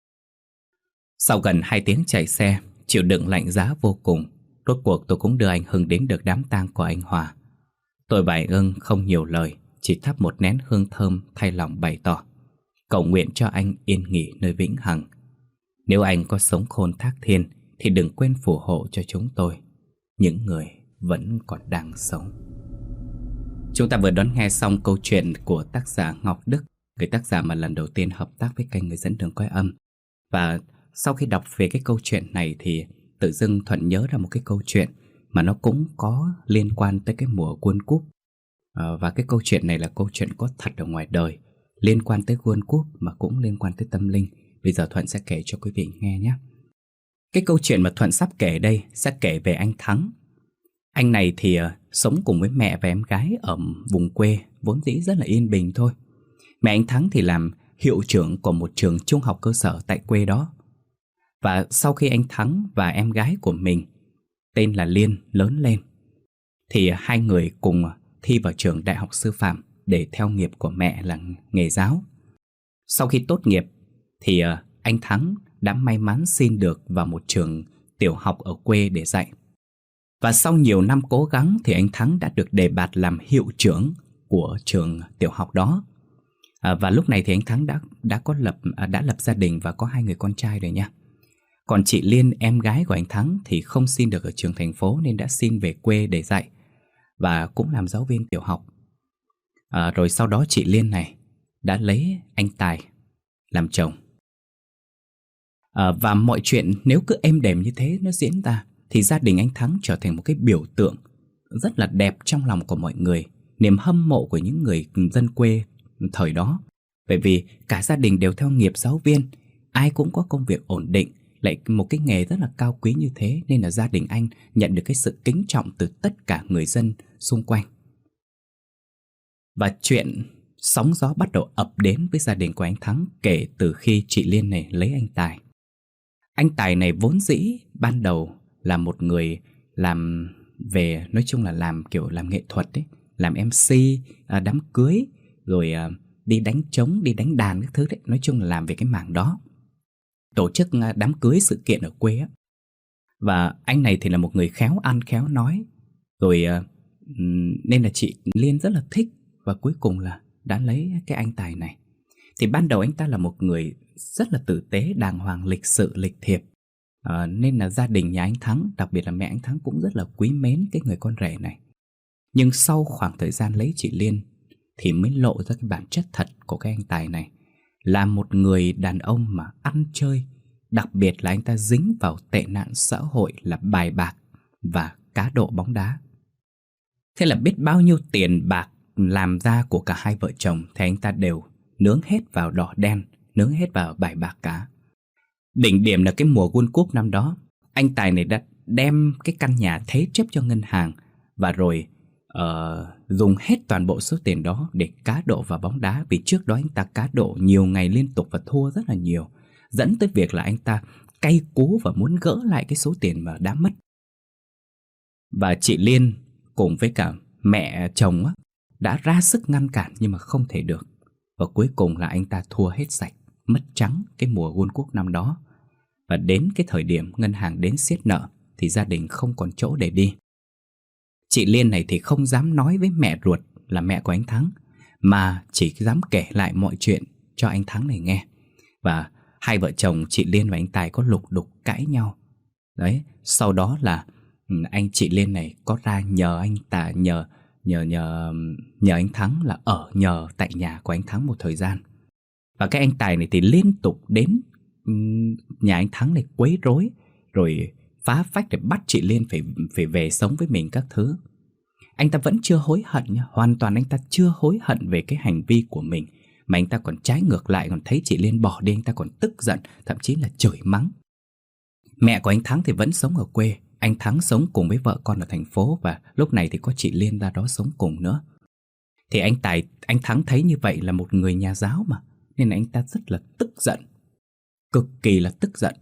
Sau gần hai tiếng chạy xe, chịu đựng lạnh giá vô cùng, rốt cuộc tôi cũng đưa anh Hưng đến được đám tang của anh Hòa. Tôi và anh Hưng không nhiều lời, chỉ thắp một nén hương thơm thay lòng bày tỏ, cầu nguyện cho anh yên nghỉ nơi vĩnh hằng. Nếu anh có sống khôn thác thiên thì đừng quên phù hộ cho chúng tôi, những người vẫn còn đang sống. Chúng ta vừa đón nghe xong câu chuyện của tác giả Ngọc Đức, người tác giả mà lần đầu tiên hợp tác với kênh Người Dẫn Đường Cõi Âm. Và sau khi đọc về cái câu chuyện này thì tự dưng Thuận nhớ ra một cái câu chuyện mà nó cũng có liên quan tới cái mùa World Cup. à, Và cái câu chuyện này là câu chuyện có thật ở ngoài đời, liên quan tới World Cup mà cũng liên quan tới tâm linh. Bây giờ Thuận sẽ kể cho quý vị nghe nhé. Cái câu chuyện mà Thuận sắp kể đây sẽ kể về anh Thắng. Anh này thì uh, sống cùng với mẹ và em gái ở vùng quê, vốn dĩ rất là yên bình thôi. Mẹ anh Thắng thì làm hiệu trưởng của một trường trung học cơ sở tại quê đó. Và sau khi anh Thắng và em gái của mình, tên là Liên, lớn lên, thì hai người cùng thi vào trường đại học sư phạm để theo nghiệp của mẹ là nghề giáo. Sau khi tốt nghiệp thì uh, anh Thắng đã may mắn xin được vào một trường tiểu học ở quê để dạy. Và sau nhiều năm cố gắng thì anh Thắng đã được đề bạt làm hiệu trưởng của trường tiểu học đó. à, Và lúc này thì anh Thắng đã, đã, có lập, à, đã lập gia đình và có hai người con trai rồi nha. Còn chị Liên, em gái của anh Thắng, thì không xin được ở trường thành phố nên đã xin về quê để dạy và cũng làm giáo viên tiểu học. à, Rồi sau đó chị Liên này đã lấy anh Tài làm chồng. à, Và mọi chuyện nếu cứ êm đềm như thế nó diễn ra thì gia đình anh Thắng trở thành một cái biểu tượng rất là đẹp trong lòng của mọi người, niềm hâm mộ của những người dân quê thời đó. Bởi vì cả gia đình đều theo nghiệp giáo viên, ai cũng có công việc ổn định, lại một cái nghề rất là cao quý như thế, nên là gia đình anh nhận được cái sự kính trọng từ tất cả người dân xung quanh. Và chuyện sóng gió bắt đầu ập đến với gia đình của anh Thắng kể từ khi chị Liên này lấy anh Tài. Anh Tài này vốn dĩ ban đầu là một người làm về, nói chung là làm kiểu làm nghệ thuật ấy, làm em xê, à, đám cưới, rồi à, đi đánh trống, đi đánh đàn các thứ đấy. Nói chung là làm về cái mảng đó, tổ chức à, đám cưới sự kiện ở quê á. Và anh này thì là một người khéo ăn khéo nói, rồi à, nên là chị Liên rất là thích, và cuối cùng là đã lấy cái anh Tài này. Thì ban đầu anh ta là một người rất là tử tế, đàng hoàng, lịch sự, lịch thiệp. À, nên là gia đình nhà anh Thắng, đặc biệt là mẹ anh Thắng, cũng rất là quý mến cái người con rể này. Nhưng sau khoảng thời gian lấy chị Liên thì mới lộ ra cái bản chất thật của cái anh Tài này, là một người đàn ông mà ăn chơi, đặc biệt là anh ta dính vào tệ nạn xã hội là bài bạc và cá độ bóng đá. Thế là biết bao nhiêu tiền bạc làm ra của cả hai vợ chồng thì anh ta đều nướng hết vào đỏ đen, nướng hết vào bài bạc cả. Đỉnh điểm là cái mùa World Cup năm đó, anh Tài này đã đem cái căn nhà thế chấp cho ngân hàng và rồi uh, dùng hết toàn bộ số tiền đó để cá độ vào bóng đá. Vì trước đó anh ta cá độ nhiều ngày liên tục và thua rất là nhiều, dẫn tới việc là anh ta cay cú và muốn gỡ lại cái số tiền mà đã mất. Và chị Liên cùng với cả mẹ chồng á, đã ra sức ngăn cản nhưng mà không thể được. Và cuối cùng là anh ta thua hết sạch, mất trắng cái mùa World Cup năm đó. Và đến cái thời điểm ngân hàng đến siết nợ thì gia đình không còn chỗ để đi. Chị Liên này thì không dám nói với mẹ ruột là mẹ của anh Thắng, mà chỉ dám kể lại mọi chuyện cho anh Thắng này nghe. Và hai vợ chồng chị Liên và anh Tài có lục đục cãi nhau. Đấy, sau đó là anh chị Liên này có ra nhờ anh Tài nhờ nhờ nhờ nhờ anh Thắng là ở nhờ tại nhà của anh Thắng một thời gian. Và cái anh Tài này thì liên tục đến nhà anh Thắng này quấy rối, rồi phá phách để bắt chị Liên phải phải về sống với mình các thứ. Anh ta vẫn chưa hối hận nha, hoàn toàn anh ta chưa hối hận về cái hành vi của mình, mà anh ta còn trái ngược lại, còn thấy chị Liên bỏ đi anh ta còn tức giận, thậm chí là chửi mắng. Mẹ của anh Thắng thì vẫn sống ở quê, anh Thắng sống cùng với vợ con ở thành phố, và lúc này thì có chị Liên ra đó sống cùng nữa. Thì anh Tài, anh Thắng thấy như vậy là một người nhà giáo mà, nên là anh ta rất là tức giận, cực kỳ là tức giận.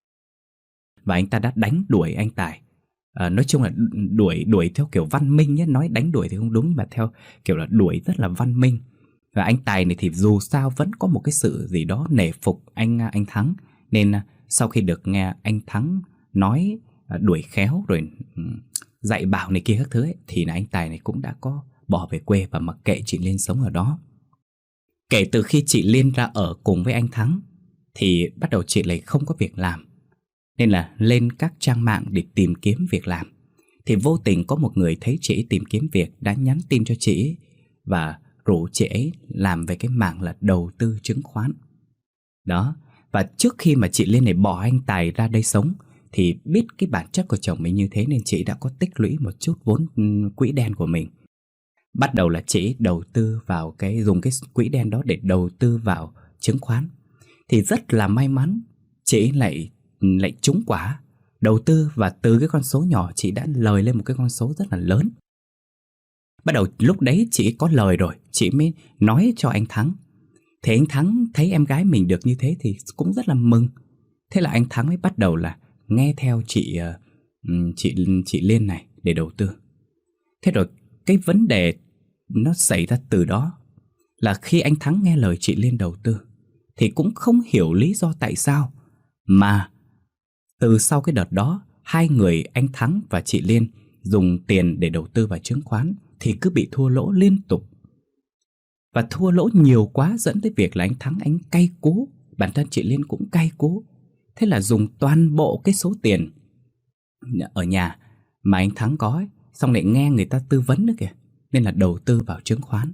Và anh ta đã đánh đuổi anh Tài. à, Nói chung là đuổi đuổi theo kiểu văn minh nhé. Nói đánh đuổi thì không đúng, nhưng mà theo kiểu là đuổi rất là văn minh. Và anh Tài này thì dù sao vẫn có một cái sự gì đó nể phục anh anh Thắng, nên sau khi được nghe anh Thắng nói đuổi khéo rồi dạy bảo này kia các thứ ấy, thì là anh Tài này cũng đã có bỏ về quê và mặc kệ chị Liên sống ở đó. Kể từ khi chị Liên ra ở cùng với anh Thắng thì bắt đầu chị lại không có việc làm, nên là lên các trang mạng để tìm kiếm việc làm. Thì vô tình có một người thấy chị tìm kiếm việc đã nhắn tin cho chị và rủ chị ấy làm về cái mảng là đầu tư chứng khoán. Đó, và trước khi mà chị Liên này bỏ anh Tài ra đây sống thì biết cái bản chất của chồng mình như thế, nên chị đã có tích lũy một chút vốn quỹ đen của mình. Bắt đầu là chị đầu tư vào cái, dùng cái quỹ đen đó để đầu tư vào chứng khoán. Thì rất là may mắn, chị lại lại trúng quả đầu tư, và từ cái con số nhỏ chị đã lời lên một cái con số rất là lớn. Bắt đầu lúc đấy chị có lời rồi, chị mới nói cho anh Thắng. Thì anh Thắng thấy em gái mình được như thế thì cũng rất là mừng. Thế là anh Thắng mới bắt đầu là nghe theo chị chị chị Liên này để đầu tư. Thế rồi cái vấn đề nó xảy ra từ đó là khi anh Thắng nghe lời chị Liên đầu tư thì cũng không hiểu lý do tại sao mà từ sau cái đợt đó, hai người anh Thắng và chị Liên dùng tiền để đầu tư vào chứng khoán thì cứ bị thua lỗ liên tục. Và thua lỗ nhiều quá dẫn tới việc là anh Thắng anh cay cú, bản thân chị Liên cũng cay cú. Thế là dùng toàn bộ cái số tiền ở nhà mà anh Thắng có ấy, xong lại nghe người ta tư vấn nữa kìa, nên là đầu tư vào chứng khoán.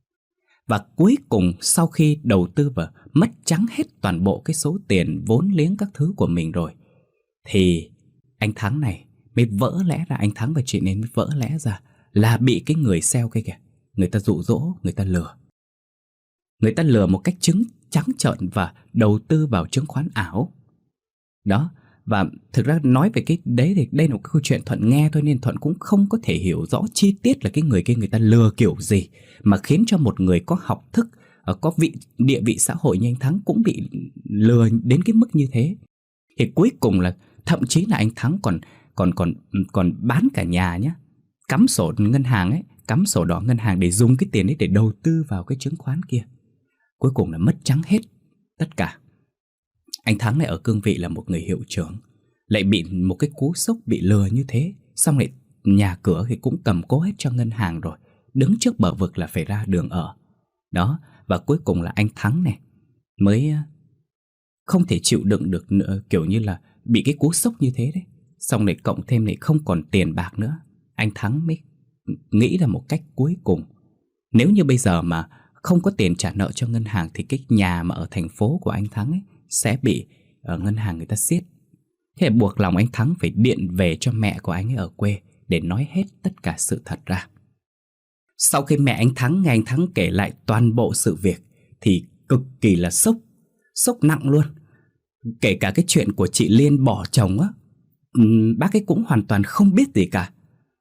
Và cuối cùng sau khi đầu tư vào mất trắng hết toàn bộ cái số tiền vốn liếng các thứ của mình rồi, thì anh Thắng này mới vỡ lẽ ra, anh Thắng và chị nên mới vỡ lẽ ra là bị cái người sale kia kìa, người ta dụ dỗ, người ta lừa. Người ta lừa một cách trắng trắng trợn và đầu tư vào chứng khoán ảo. Đó, và thực ra nói về cái đấy thì đây là một cái câu chuyện Thuận nghe thôi, nên Thuận cũng không có thể hiểu rõ chi tiết là cái người kia người ta lừa kiểu gì mà khiến cho một người có học thức, có vị địa vị xã hội như anh Thắng cũng bị lừa đến cái mức như thế. Thì cuối cùng là thậm chí là anh Thắng còn còn còn còn bán cả nhà nhé, cắm sổ ngân hàng ấy, cắm sổ đỏ ngân hàng để dùng cái tiền ấy để đầu tư vào cái chứng khoán kia. Cuối cùng là mất trắng hết tất cả. Anh Thắng này ở cương vị là một người hiệu trưởng, lại bị một cái cú sốc bị lừa như thế, xong lại nhà cửa thì cũng cầm cố hết cho ngân hàng rồi, đứng trước bờ vực là phải ra đường ở. Đó, và cuối cùng là anh Thắng này mới không thể chịu đựng được nữa, kiểu như là bị cái cú sốc như thế đấy. Xong lại cộng thêm lại không còn tiền bạc nữa, anh Thắng mới nghĩ là một cách cuối cùng. Nếu như bây giờ mà không có tiền trả nợ cho ngân hàng thì cái nhà mà ở thành phố của anh Thắng ấy sẽ bị ở ngân hàng người ta siết. Thế buộc lòng anh Thắng phải điện về cho mẹ của anh ấy ở quê để nói hết tất cả sự thật ra. Sau khi mẹ anh Thắng nghe anh Thắng kể lại toàn bộ sự việc thì cực kỳ là sốc, sốc nặng luôn. Kể cả cái chuyện của chị Liên bỏ chồng á, bác ấy cũng hoàn toàn không biết gì cả.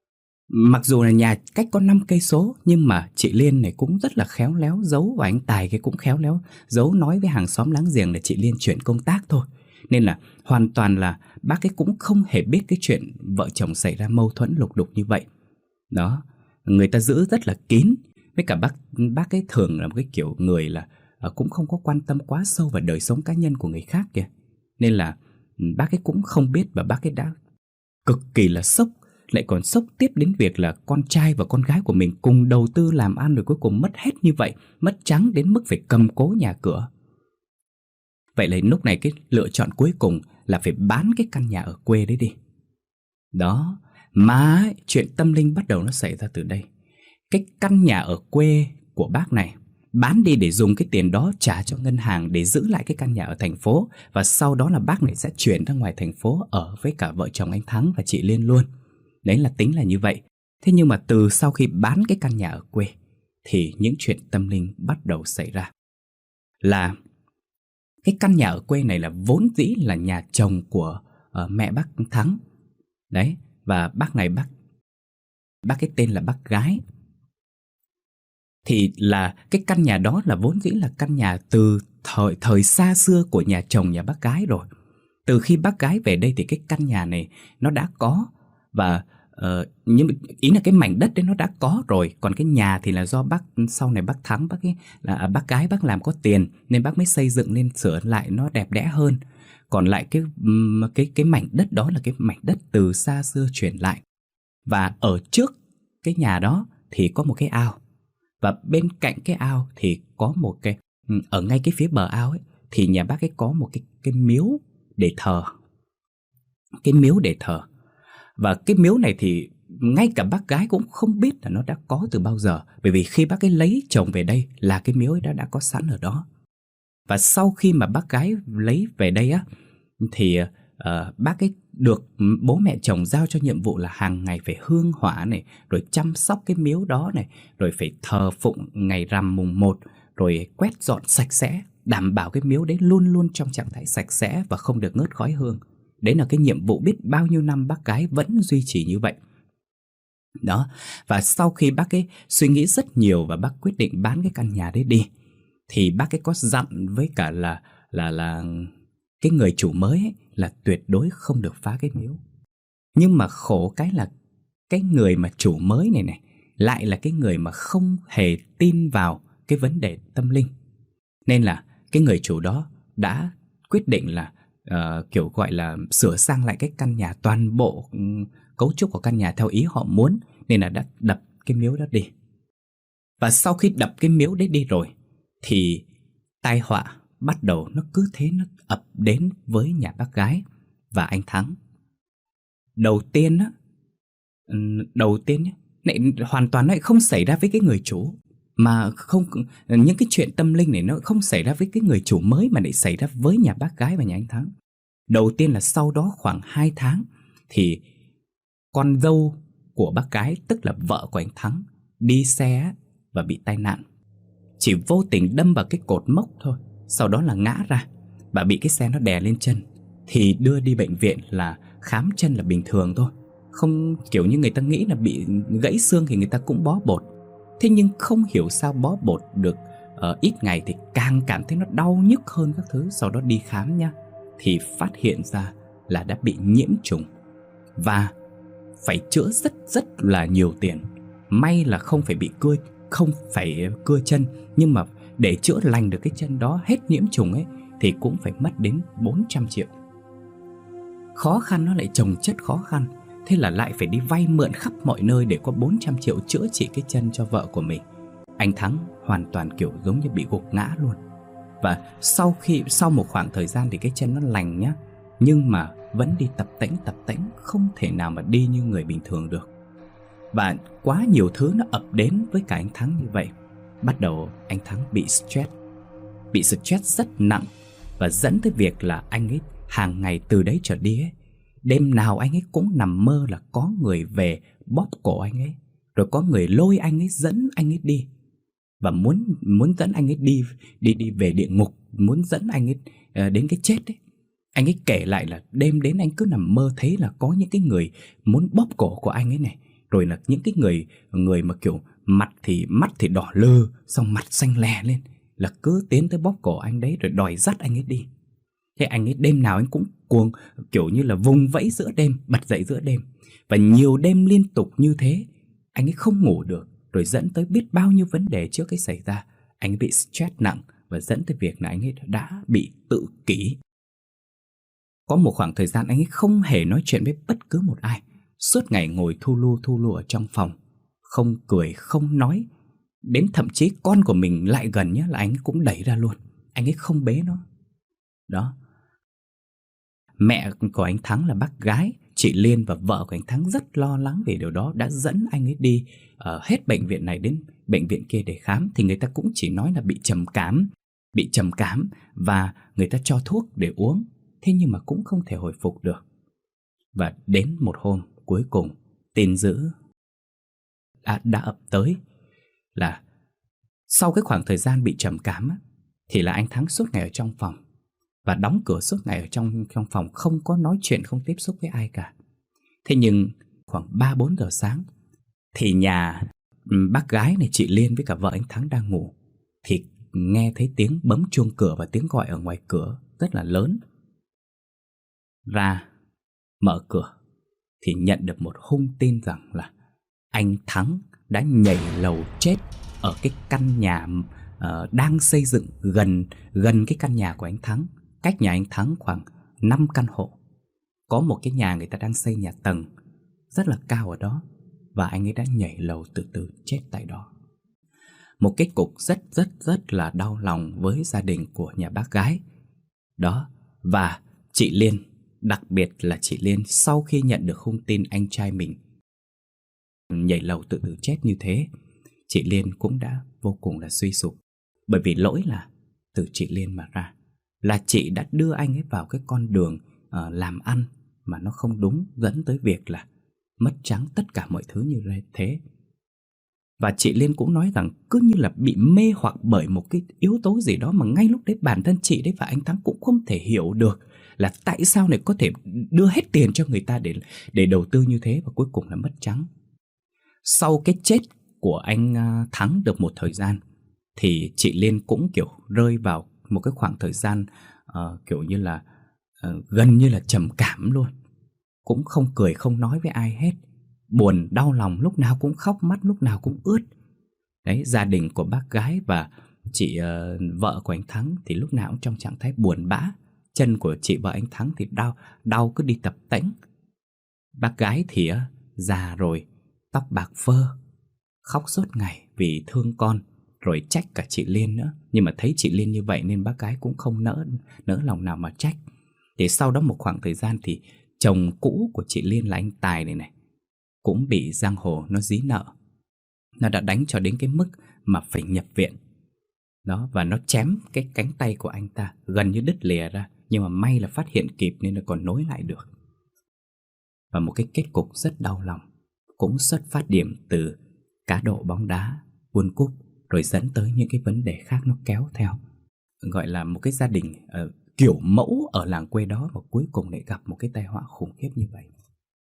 Mặc dù là nhà cách có năm cây số, nhưng mà chị Liên này cũng rất là khéo léo giấu, và anh Tài cái cũng khéo léo giấu nói với hàng xóm láng giềng là chị Liên chuyển công tác thôi. Nên là hoàn toàn là bác ấy cũng không hề biết cái chuyện vợ chồng xảy ra mâu thuẫn lục đục như vậy. Đó, người ta giữ rất là kín. Với cả bác bác ấy thường là một cái kiểu người là uh, cũng không có quan tâm quá sâu vào đời sống cá nhân của người khác kìa. Nên là um, bác ấy cũng không biết, và bác ấy đã cực kỳ là sốc. Lại còn sốc tiếp đến việc là con trai và con gái của mình cùng đầu tư làm ăn, rồi cuối cùng mất hết như vậy, mất trắng đến mức phải cầm cố nhà cửa. Vậy là lúc này cái lựa chọn cuối cùng là phải bán cái căn nhà ở quê đấy đi. Đó, mà chuyện tâm linh bắt đầu nó xảy ra từ đây. Cái căn nhà ở quê của bác này bán đi để dùng cái tiền đó trả cho ngân hàng để giữ lại cái căn nhà ở thành phố. Và sau đó là bác này sẽ chuyển ra ngoài thành phố ở với cả vợ chồng anh Thắng và chị Liên luôn. Đấy là tính là như vậy. Thế nhưng mà từ sau khi bán cái căn nhà ở quê thì những chuyện tâm linh bắt đầu xảy ra. Là cái căn nhà ở quê này là vốn dĩ là nhà chồng của uh, mẹ bác Thắng. Đấy, và bác này bác Bác cái tên là bác Gái. Thì là cái căn nhà đó là vốn dĩ là căn nhà từ thời, thời xa xưa của nhà chồng nhà bác Gái rồi. Từ khi bác Gái về đây thì cái căn nhà này nó đã có. Và uh, nhưng ý là cái mảnh đất đấy nó đã có rồi. Còn cái nhà thì là do bác sau này bác Thắng, bác ấy, là bác Gái bác làm có tiền nên bác mới xây dựng nên sửa lại nó đẹp đẽ hơn. Còn lại cái cái cái mảnh đất đó là cái mảnh đất từ xa xưa chuyển lại. Và ở trước cái nhà đó thì có một cái ao. Và bên cạnh cái ao thì có một cái, ở ngay cái phía bờ ao ấy thì nhà bác ấy có một cái cái miếu để thờ. Cái miếu để thờ. Và cái miếu này thì ngay cả bác Gái cũng không biết là nó đã có từ bao giờ. Bởi vì khi bác ấy lấy chồng về đây là cái miếu ấy đã, đã có sẵn ở đó. Và sau khi mà bác Gái lấy về đây á thì uh, bác ấy được bố mẹ chồng giao cho nhiệm vụ là hàng ngày phải hương hỏa này, rồi chăm sóc cái miếu đó này, rồi phải thờ phụng ngày rằm mùng một, rồi quét dọn sạch sẽ, đảm bảo cái miếu đấy luôn luôn trong trạng thái sạch sẽ và không được ngớt khói hương. Đấy là cái nhiệm vụ biết bao nhiêu năm bác Gái vẫn duy trì như vậy. Đó, và sau khi bác ấy suy nghĩ rất nhiều và bác quyết định bán cái căn nhà đấy đi, thì bác ấy có dặn với cả là là là cái người chủ mới ấy, là tuyệt đối không được phá cái miếu. Nhưng mà khổ cái là cái người mà chủ mới này này lại là cái người mà không hề tin vào cái vấn đề tâm linh. Nên là cái người chủ đó đã quyết định là uh, kiểu gọi là sửa sang lại cái căn nhà, toàn bộ um, cấu trúc của căn nhà theo ý họ muốn. Nên là đã đập cái miếu đó đi. Và sau khi đập cái miếu đấy đi rồi thì tai họa bắt đầu nó cứ thế nó ập đến với nhà bác Gái và anh Thắng. Đầu tiên á, đầu tiên á, lại hoàn toàn nó lại không xảy ra với cái người chủ, mà không, những cái chuyện tâm linh này nó không xảy ra với cái người chủ mới mà lại xảy ra với nhà bác Gái và nhà anh Thắng. Đầu tiên là sau đó khoảng hai tháng thì con dâu của bác Gái, tức là vợ của anh Thắng, đi xe và bị tai nạn. Chỉ vô tình đâm vào cái cột mốc thôi, sau đó là ngã ra và bị cái xe nó đè lên chân. Thì đưa đi bệnh viện là khám chân là bình thường thôi, không kiểu như người ta nghĩ là bị gãy xương thì người ta cũng bó bột. Thế nhưng không hiểu sao bó bột được uh, ít ngày thì càng cảm thấy nó đau nhức hơn các thứ. Sau đó đi khám nhá, thì phát hiện ra là đã bị nhiễm trùng và phải chữa rất rất là nhiều tiền. May là không phải bị cưa, không phải cưa chân, nhưng mà để chữa lành được cái chân đó hết nhiễm trùng ấy thì cũng phải mất đến bốn trăm triệu. Khó khăn nó lại chồng chất khó khăn. Thế là lại phải đi vay mượn khắp mọi nơi để có bốn trăm triệu chữa trị cái chân cho vợ của mình. Anh Thắng hoàn toàn kiểu giống như bị gục ngã luôn. Và sau khi sau một khoảng thời gian thì cái chân nó lành nhá, nhưng mà vẫn đi tập tễnh tập tễnh, không thể nào mà đi như người bình thường được. Và quá nhiều thứ nó ập đến với cả anh Thắng như vậy. Bắt đầu anh Thắng bị stress, bị stress rất nặng, và dẫn tới việc là anh ấy hàng ngày từ đấy trở đi ấy, đêm nào anh ấy cũng nằm mơ là có người về bóp cổ anh ấy, rồi có người lôi anh ấy dẫn anh ấy đi, và muốn muốn dẫn anh ấy đi đi đi về địa ngục, muốn dẫn anh ấy uh, đến cái chết ấy. Anh ấy kể lại là đêm đến anh cứ nằm mơ thấy là có những cái người muốn bóp cổ của anh ấy này, rồi là những cái người người mà kiểu mặt thì mắt thì đỏ lơ, xong mặt xanh lè lên, là cứ tiến tới bóp cổ anh đấy rồi đòi dắt anh ấy đi. Thế anh ấy đêm nào anh cũng cuồng, kiểu như là vùng vẫy giữa đêm, bật dậy giữa đêm. Và nhiều đêm liên tục như thế, anh ấy không ngủ được. rồi dẫn tới biết bao nhiêu vấn đề trước cái xảy ra. Anh ấy bị stress nặng và dẫn tới việc là anh ấy đã bị tự kỷ. Có một khoảng thời gian anh ấy không hề nói chuyện với bất cứ một ai, suốt ngày ngồi thu lu thu lu ở trong phòng, không cười, không nói. Đến thậm chí con của mình lại gần nhé là anh ấy cũng đẩy ra luôn. Anh ấy không bế nó. Đó. Mẹ của anh Thắng là bác gái, chị Liên và vợ của anh Thắng rất lo lắng về điều đó, đã dẫn anh ấy đi uh, hết bệnh viện này đến bệnh viện kia để khám. Thì người ta cũng chỉ nói là bị trầm cảm, bị trầm cảm và người ta cho thuốc để uống. Thế nhưng mà cũng không thể hồi phục được. Và đến một hôm cuối cùng, tin dữ đã, đã ập tới là sau cái khoảng thời gian bị trầm cảm á, thì là anh Thắng suốt ngày ở trong phòng và đóng cửa suốt ngày ở trong, trong phòng, không có nói chuyện, không tiếp xúc với ai cả. Thế nhưng khoảng ba bốn giờ sáng thì nhà bác gái này, chị Liên với cả vợ anh Thắng đang ngủ, thì nghe thấy tiếng bấm chuông cửa và tiếng gọi ở ngoài cửa rất là lớn. Ra mở cửa thì nhận được một hung tin rằng là anh Thắng đã nhảy lầu chết ở cái căn nhà uh, đang xây dựng gần gần cái căn nhà của anh Thắng. Cách nhà anh Thắng khoảng năm căn hộ. Có một cái nhà người ta đang xây nhà tầng rất là cao ở đó, và anh ấy đã nhảy lầu tự tử chết tại đó. Một kết cục rất rất rất là đau lòng với gia đình của nhà bác gái đó. Và chị Liên, đặc biệt là chị Liên, sau khi nhận được hung tin anh trai mình nhảy lầu tự tử chết như thế, chị Liên cũng đã vô cùng là suy sụp. Bởi vì lỗi là từ chị Liên mà ra, là chị đã đưa anh ấy vào cái con đường uh, làm ăn mà nó không đúng, dẫn tới việc là mất trắng tất cả mọi thứ như thế. Và chị Liên cũng nói rằng cứ như là bị mê hoặc bởi một cái yếu tố gì đó mà ngay lúc đấy bản thân chị đấy và anh Thắng cũng không thể hiểu được là tại sao này có thể đưa hết tiền cho người ta để, để đầu tư như thế, và cuối cùng là mất trắng. Sau cái chết của anh Thắng được một thời gian thì chị Liên cũng kiểu rơi vào một cái khoảng thời gian uh, kiểu như là uh, gần như là trầm cảm luôn. Cũng không cười, không nói với ai hết. Buồn, đau lòng, lúc nào cũng khóc, mắt lúc nào cũng ướt. Đấy, gia đình của bác gái và chị uh, vợ của anh Thắng thì lúc nào cũng trong trạng thái buồn bã. Chân của chị vợ anh Thắng thì đau, đau cứ đi tập tễnh. Bác gái thì uh, già rồi, tóc bạc phơ, khóc suốt ngày vì thương con, rồi trách cả chị Liên nữa. Nhưng mà thấy chị Liên như vậy nên bác gái cũng không nỡ, nỡ lòng nào mà trách. Thì sau đó một khoảng thời gian thì chồng cũ của chị Liên là anh Tài này này cũng bị giang hồ nó dí nợ. Nó đã đánh cho đến cái mức mà phải nhập viện đó, và nó chém cái cánh tay của anh ta gần như đứt lìa ra. Nhưng mà may là phát hiện kịp nên là còn nối lại được. Và một cái kết cục rất đau lòng cũng xuất phát điểm từ cá độ bóng đá, World Cup, rồi dẫn tới những cái vấn đề khác nó kéo theo. Gọi là một cái gia đình uh, kiểu mẫu ở làng quê đó, và cuối cùng lại gặp một cái tai họa khủng khiếp như vậy.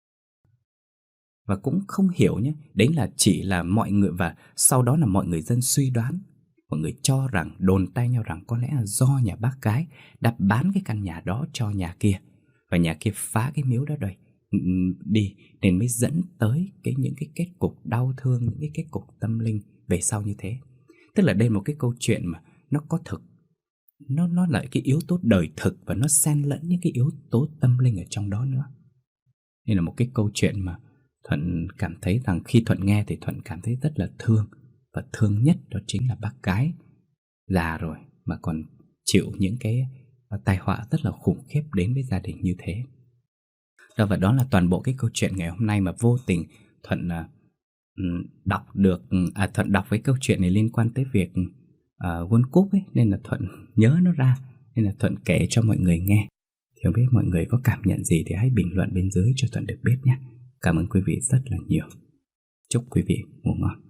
Và cũng không hiểu nhé, đấy là chỉ là mọi người, và sau đó là mọi người dân suy đoán, mọi người cho rằng, đồn tay nhau rằng có lẽ là do nhà bác gái đã bán cái căn nhà đó cho nhà kia, và nhà kia phá cái miếu đó đây đi, nên mới dẫn tới cái những cái kết cục đau thương, những cái kết cục tâm linh về sau như thế. Tức là đây là một cái câu chuyện mà nó có thực, nó nó là cái yếu tố đời thực, và nó xen lẫn những cái yếu tố tâm linh ở trong đó nữa. Nên là một cái câu chuyện mà Thuận cảm thấy rằng khi Thuận nghe thì Thuận cảm thấy rất là thương. Và thương nhất đó chính là bác gái già rồi mà còn chịu những cái tai họa rất là khủng khiếp đến với gia đình như thế. Đó, và đó là toàn bộ cái câu chuyện ngày hôm nay mà vô tình Thuận uh, đọc được, à, Thuận đọc với câu chuyện này liên quan tới việc uh, World Cup ấy, nên là Thuận nhớ nó ra, nên là Thuận kể cho mọi người nghe. Thì không biết mọi người có cảm nhận gì thì hãy bình luận bên dưới cho Thuận được biết nhé. Cảm ơn quý vị rất là nhiều. Chúc quý vị ngủ ngon.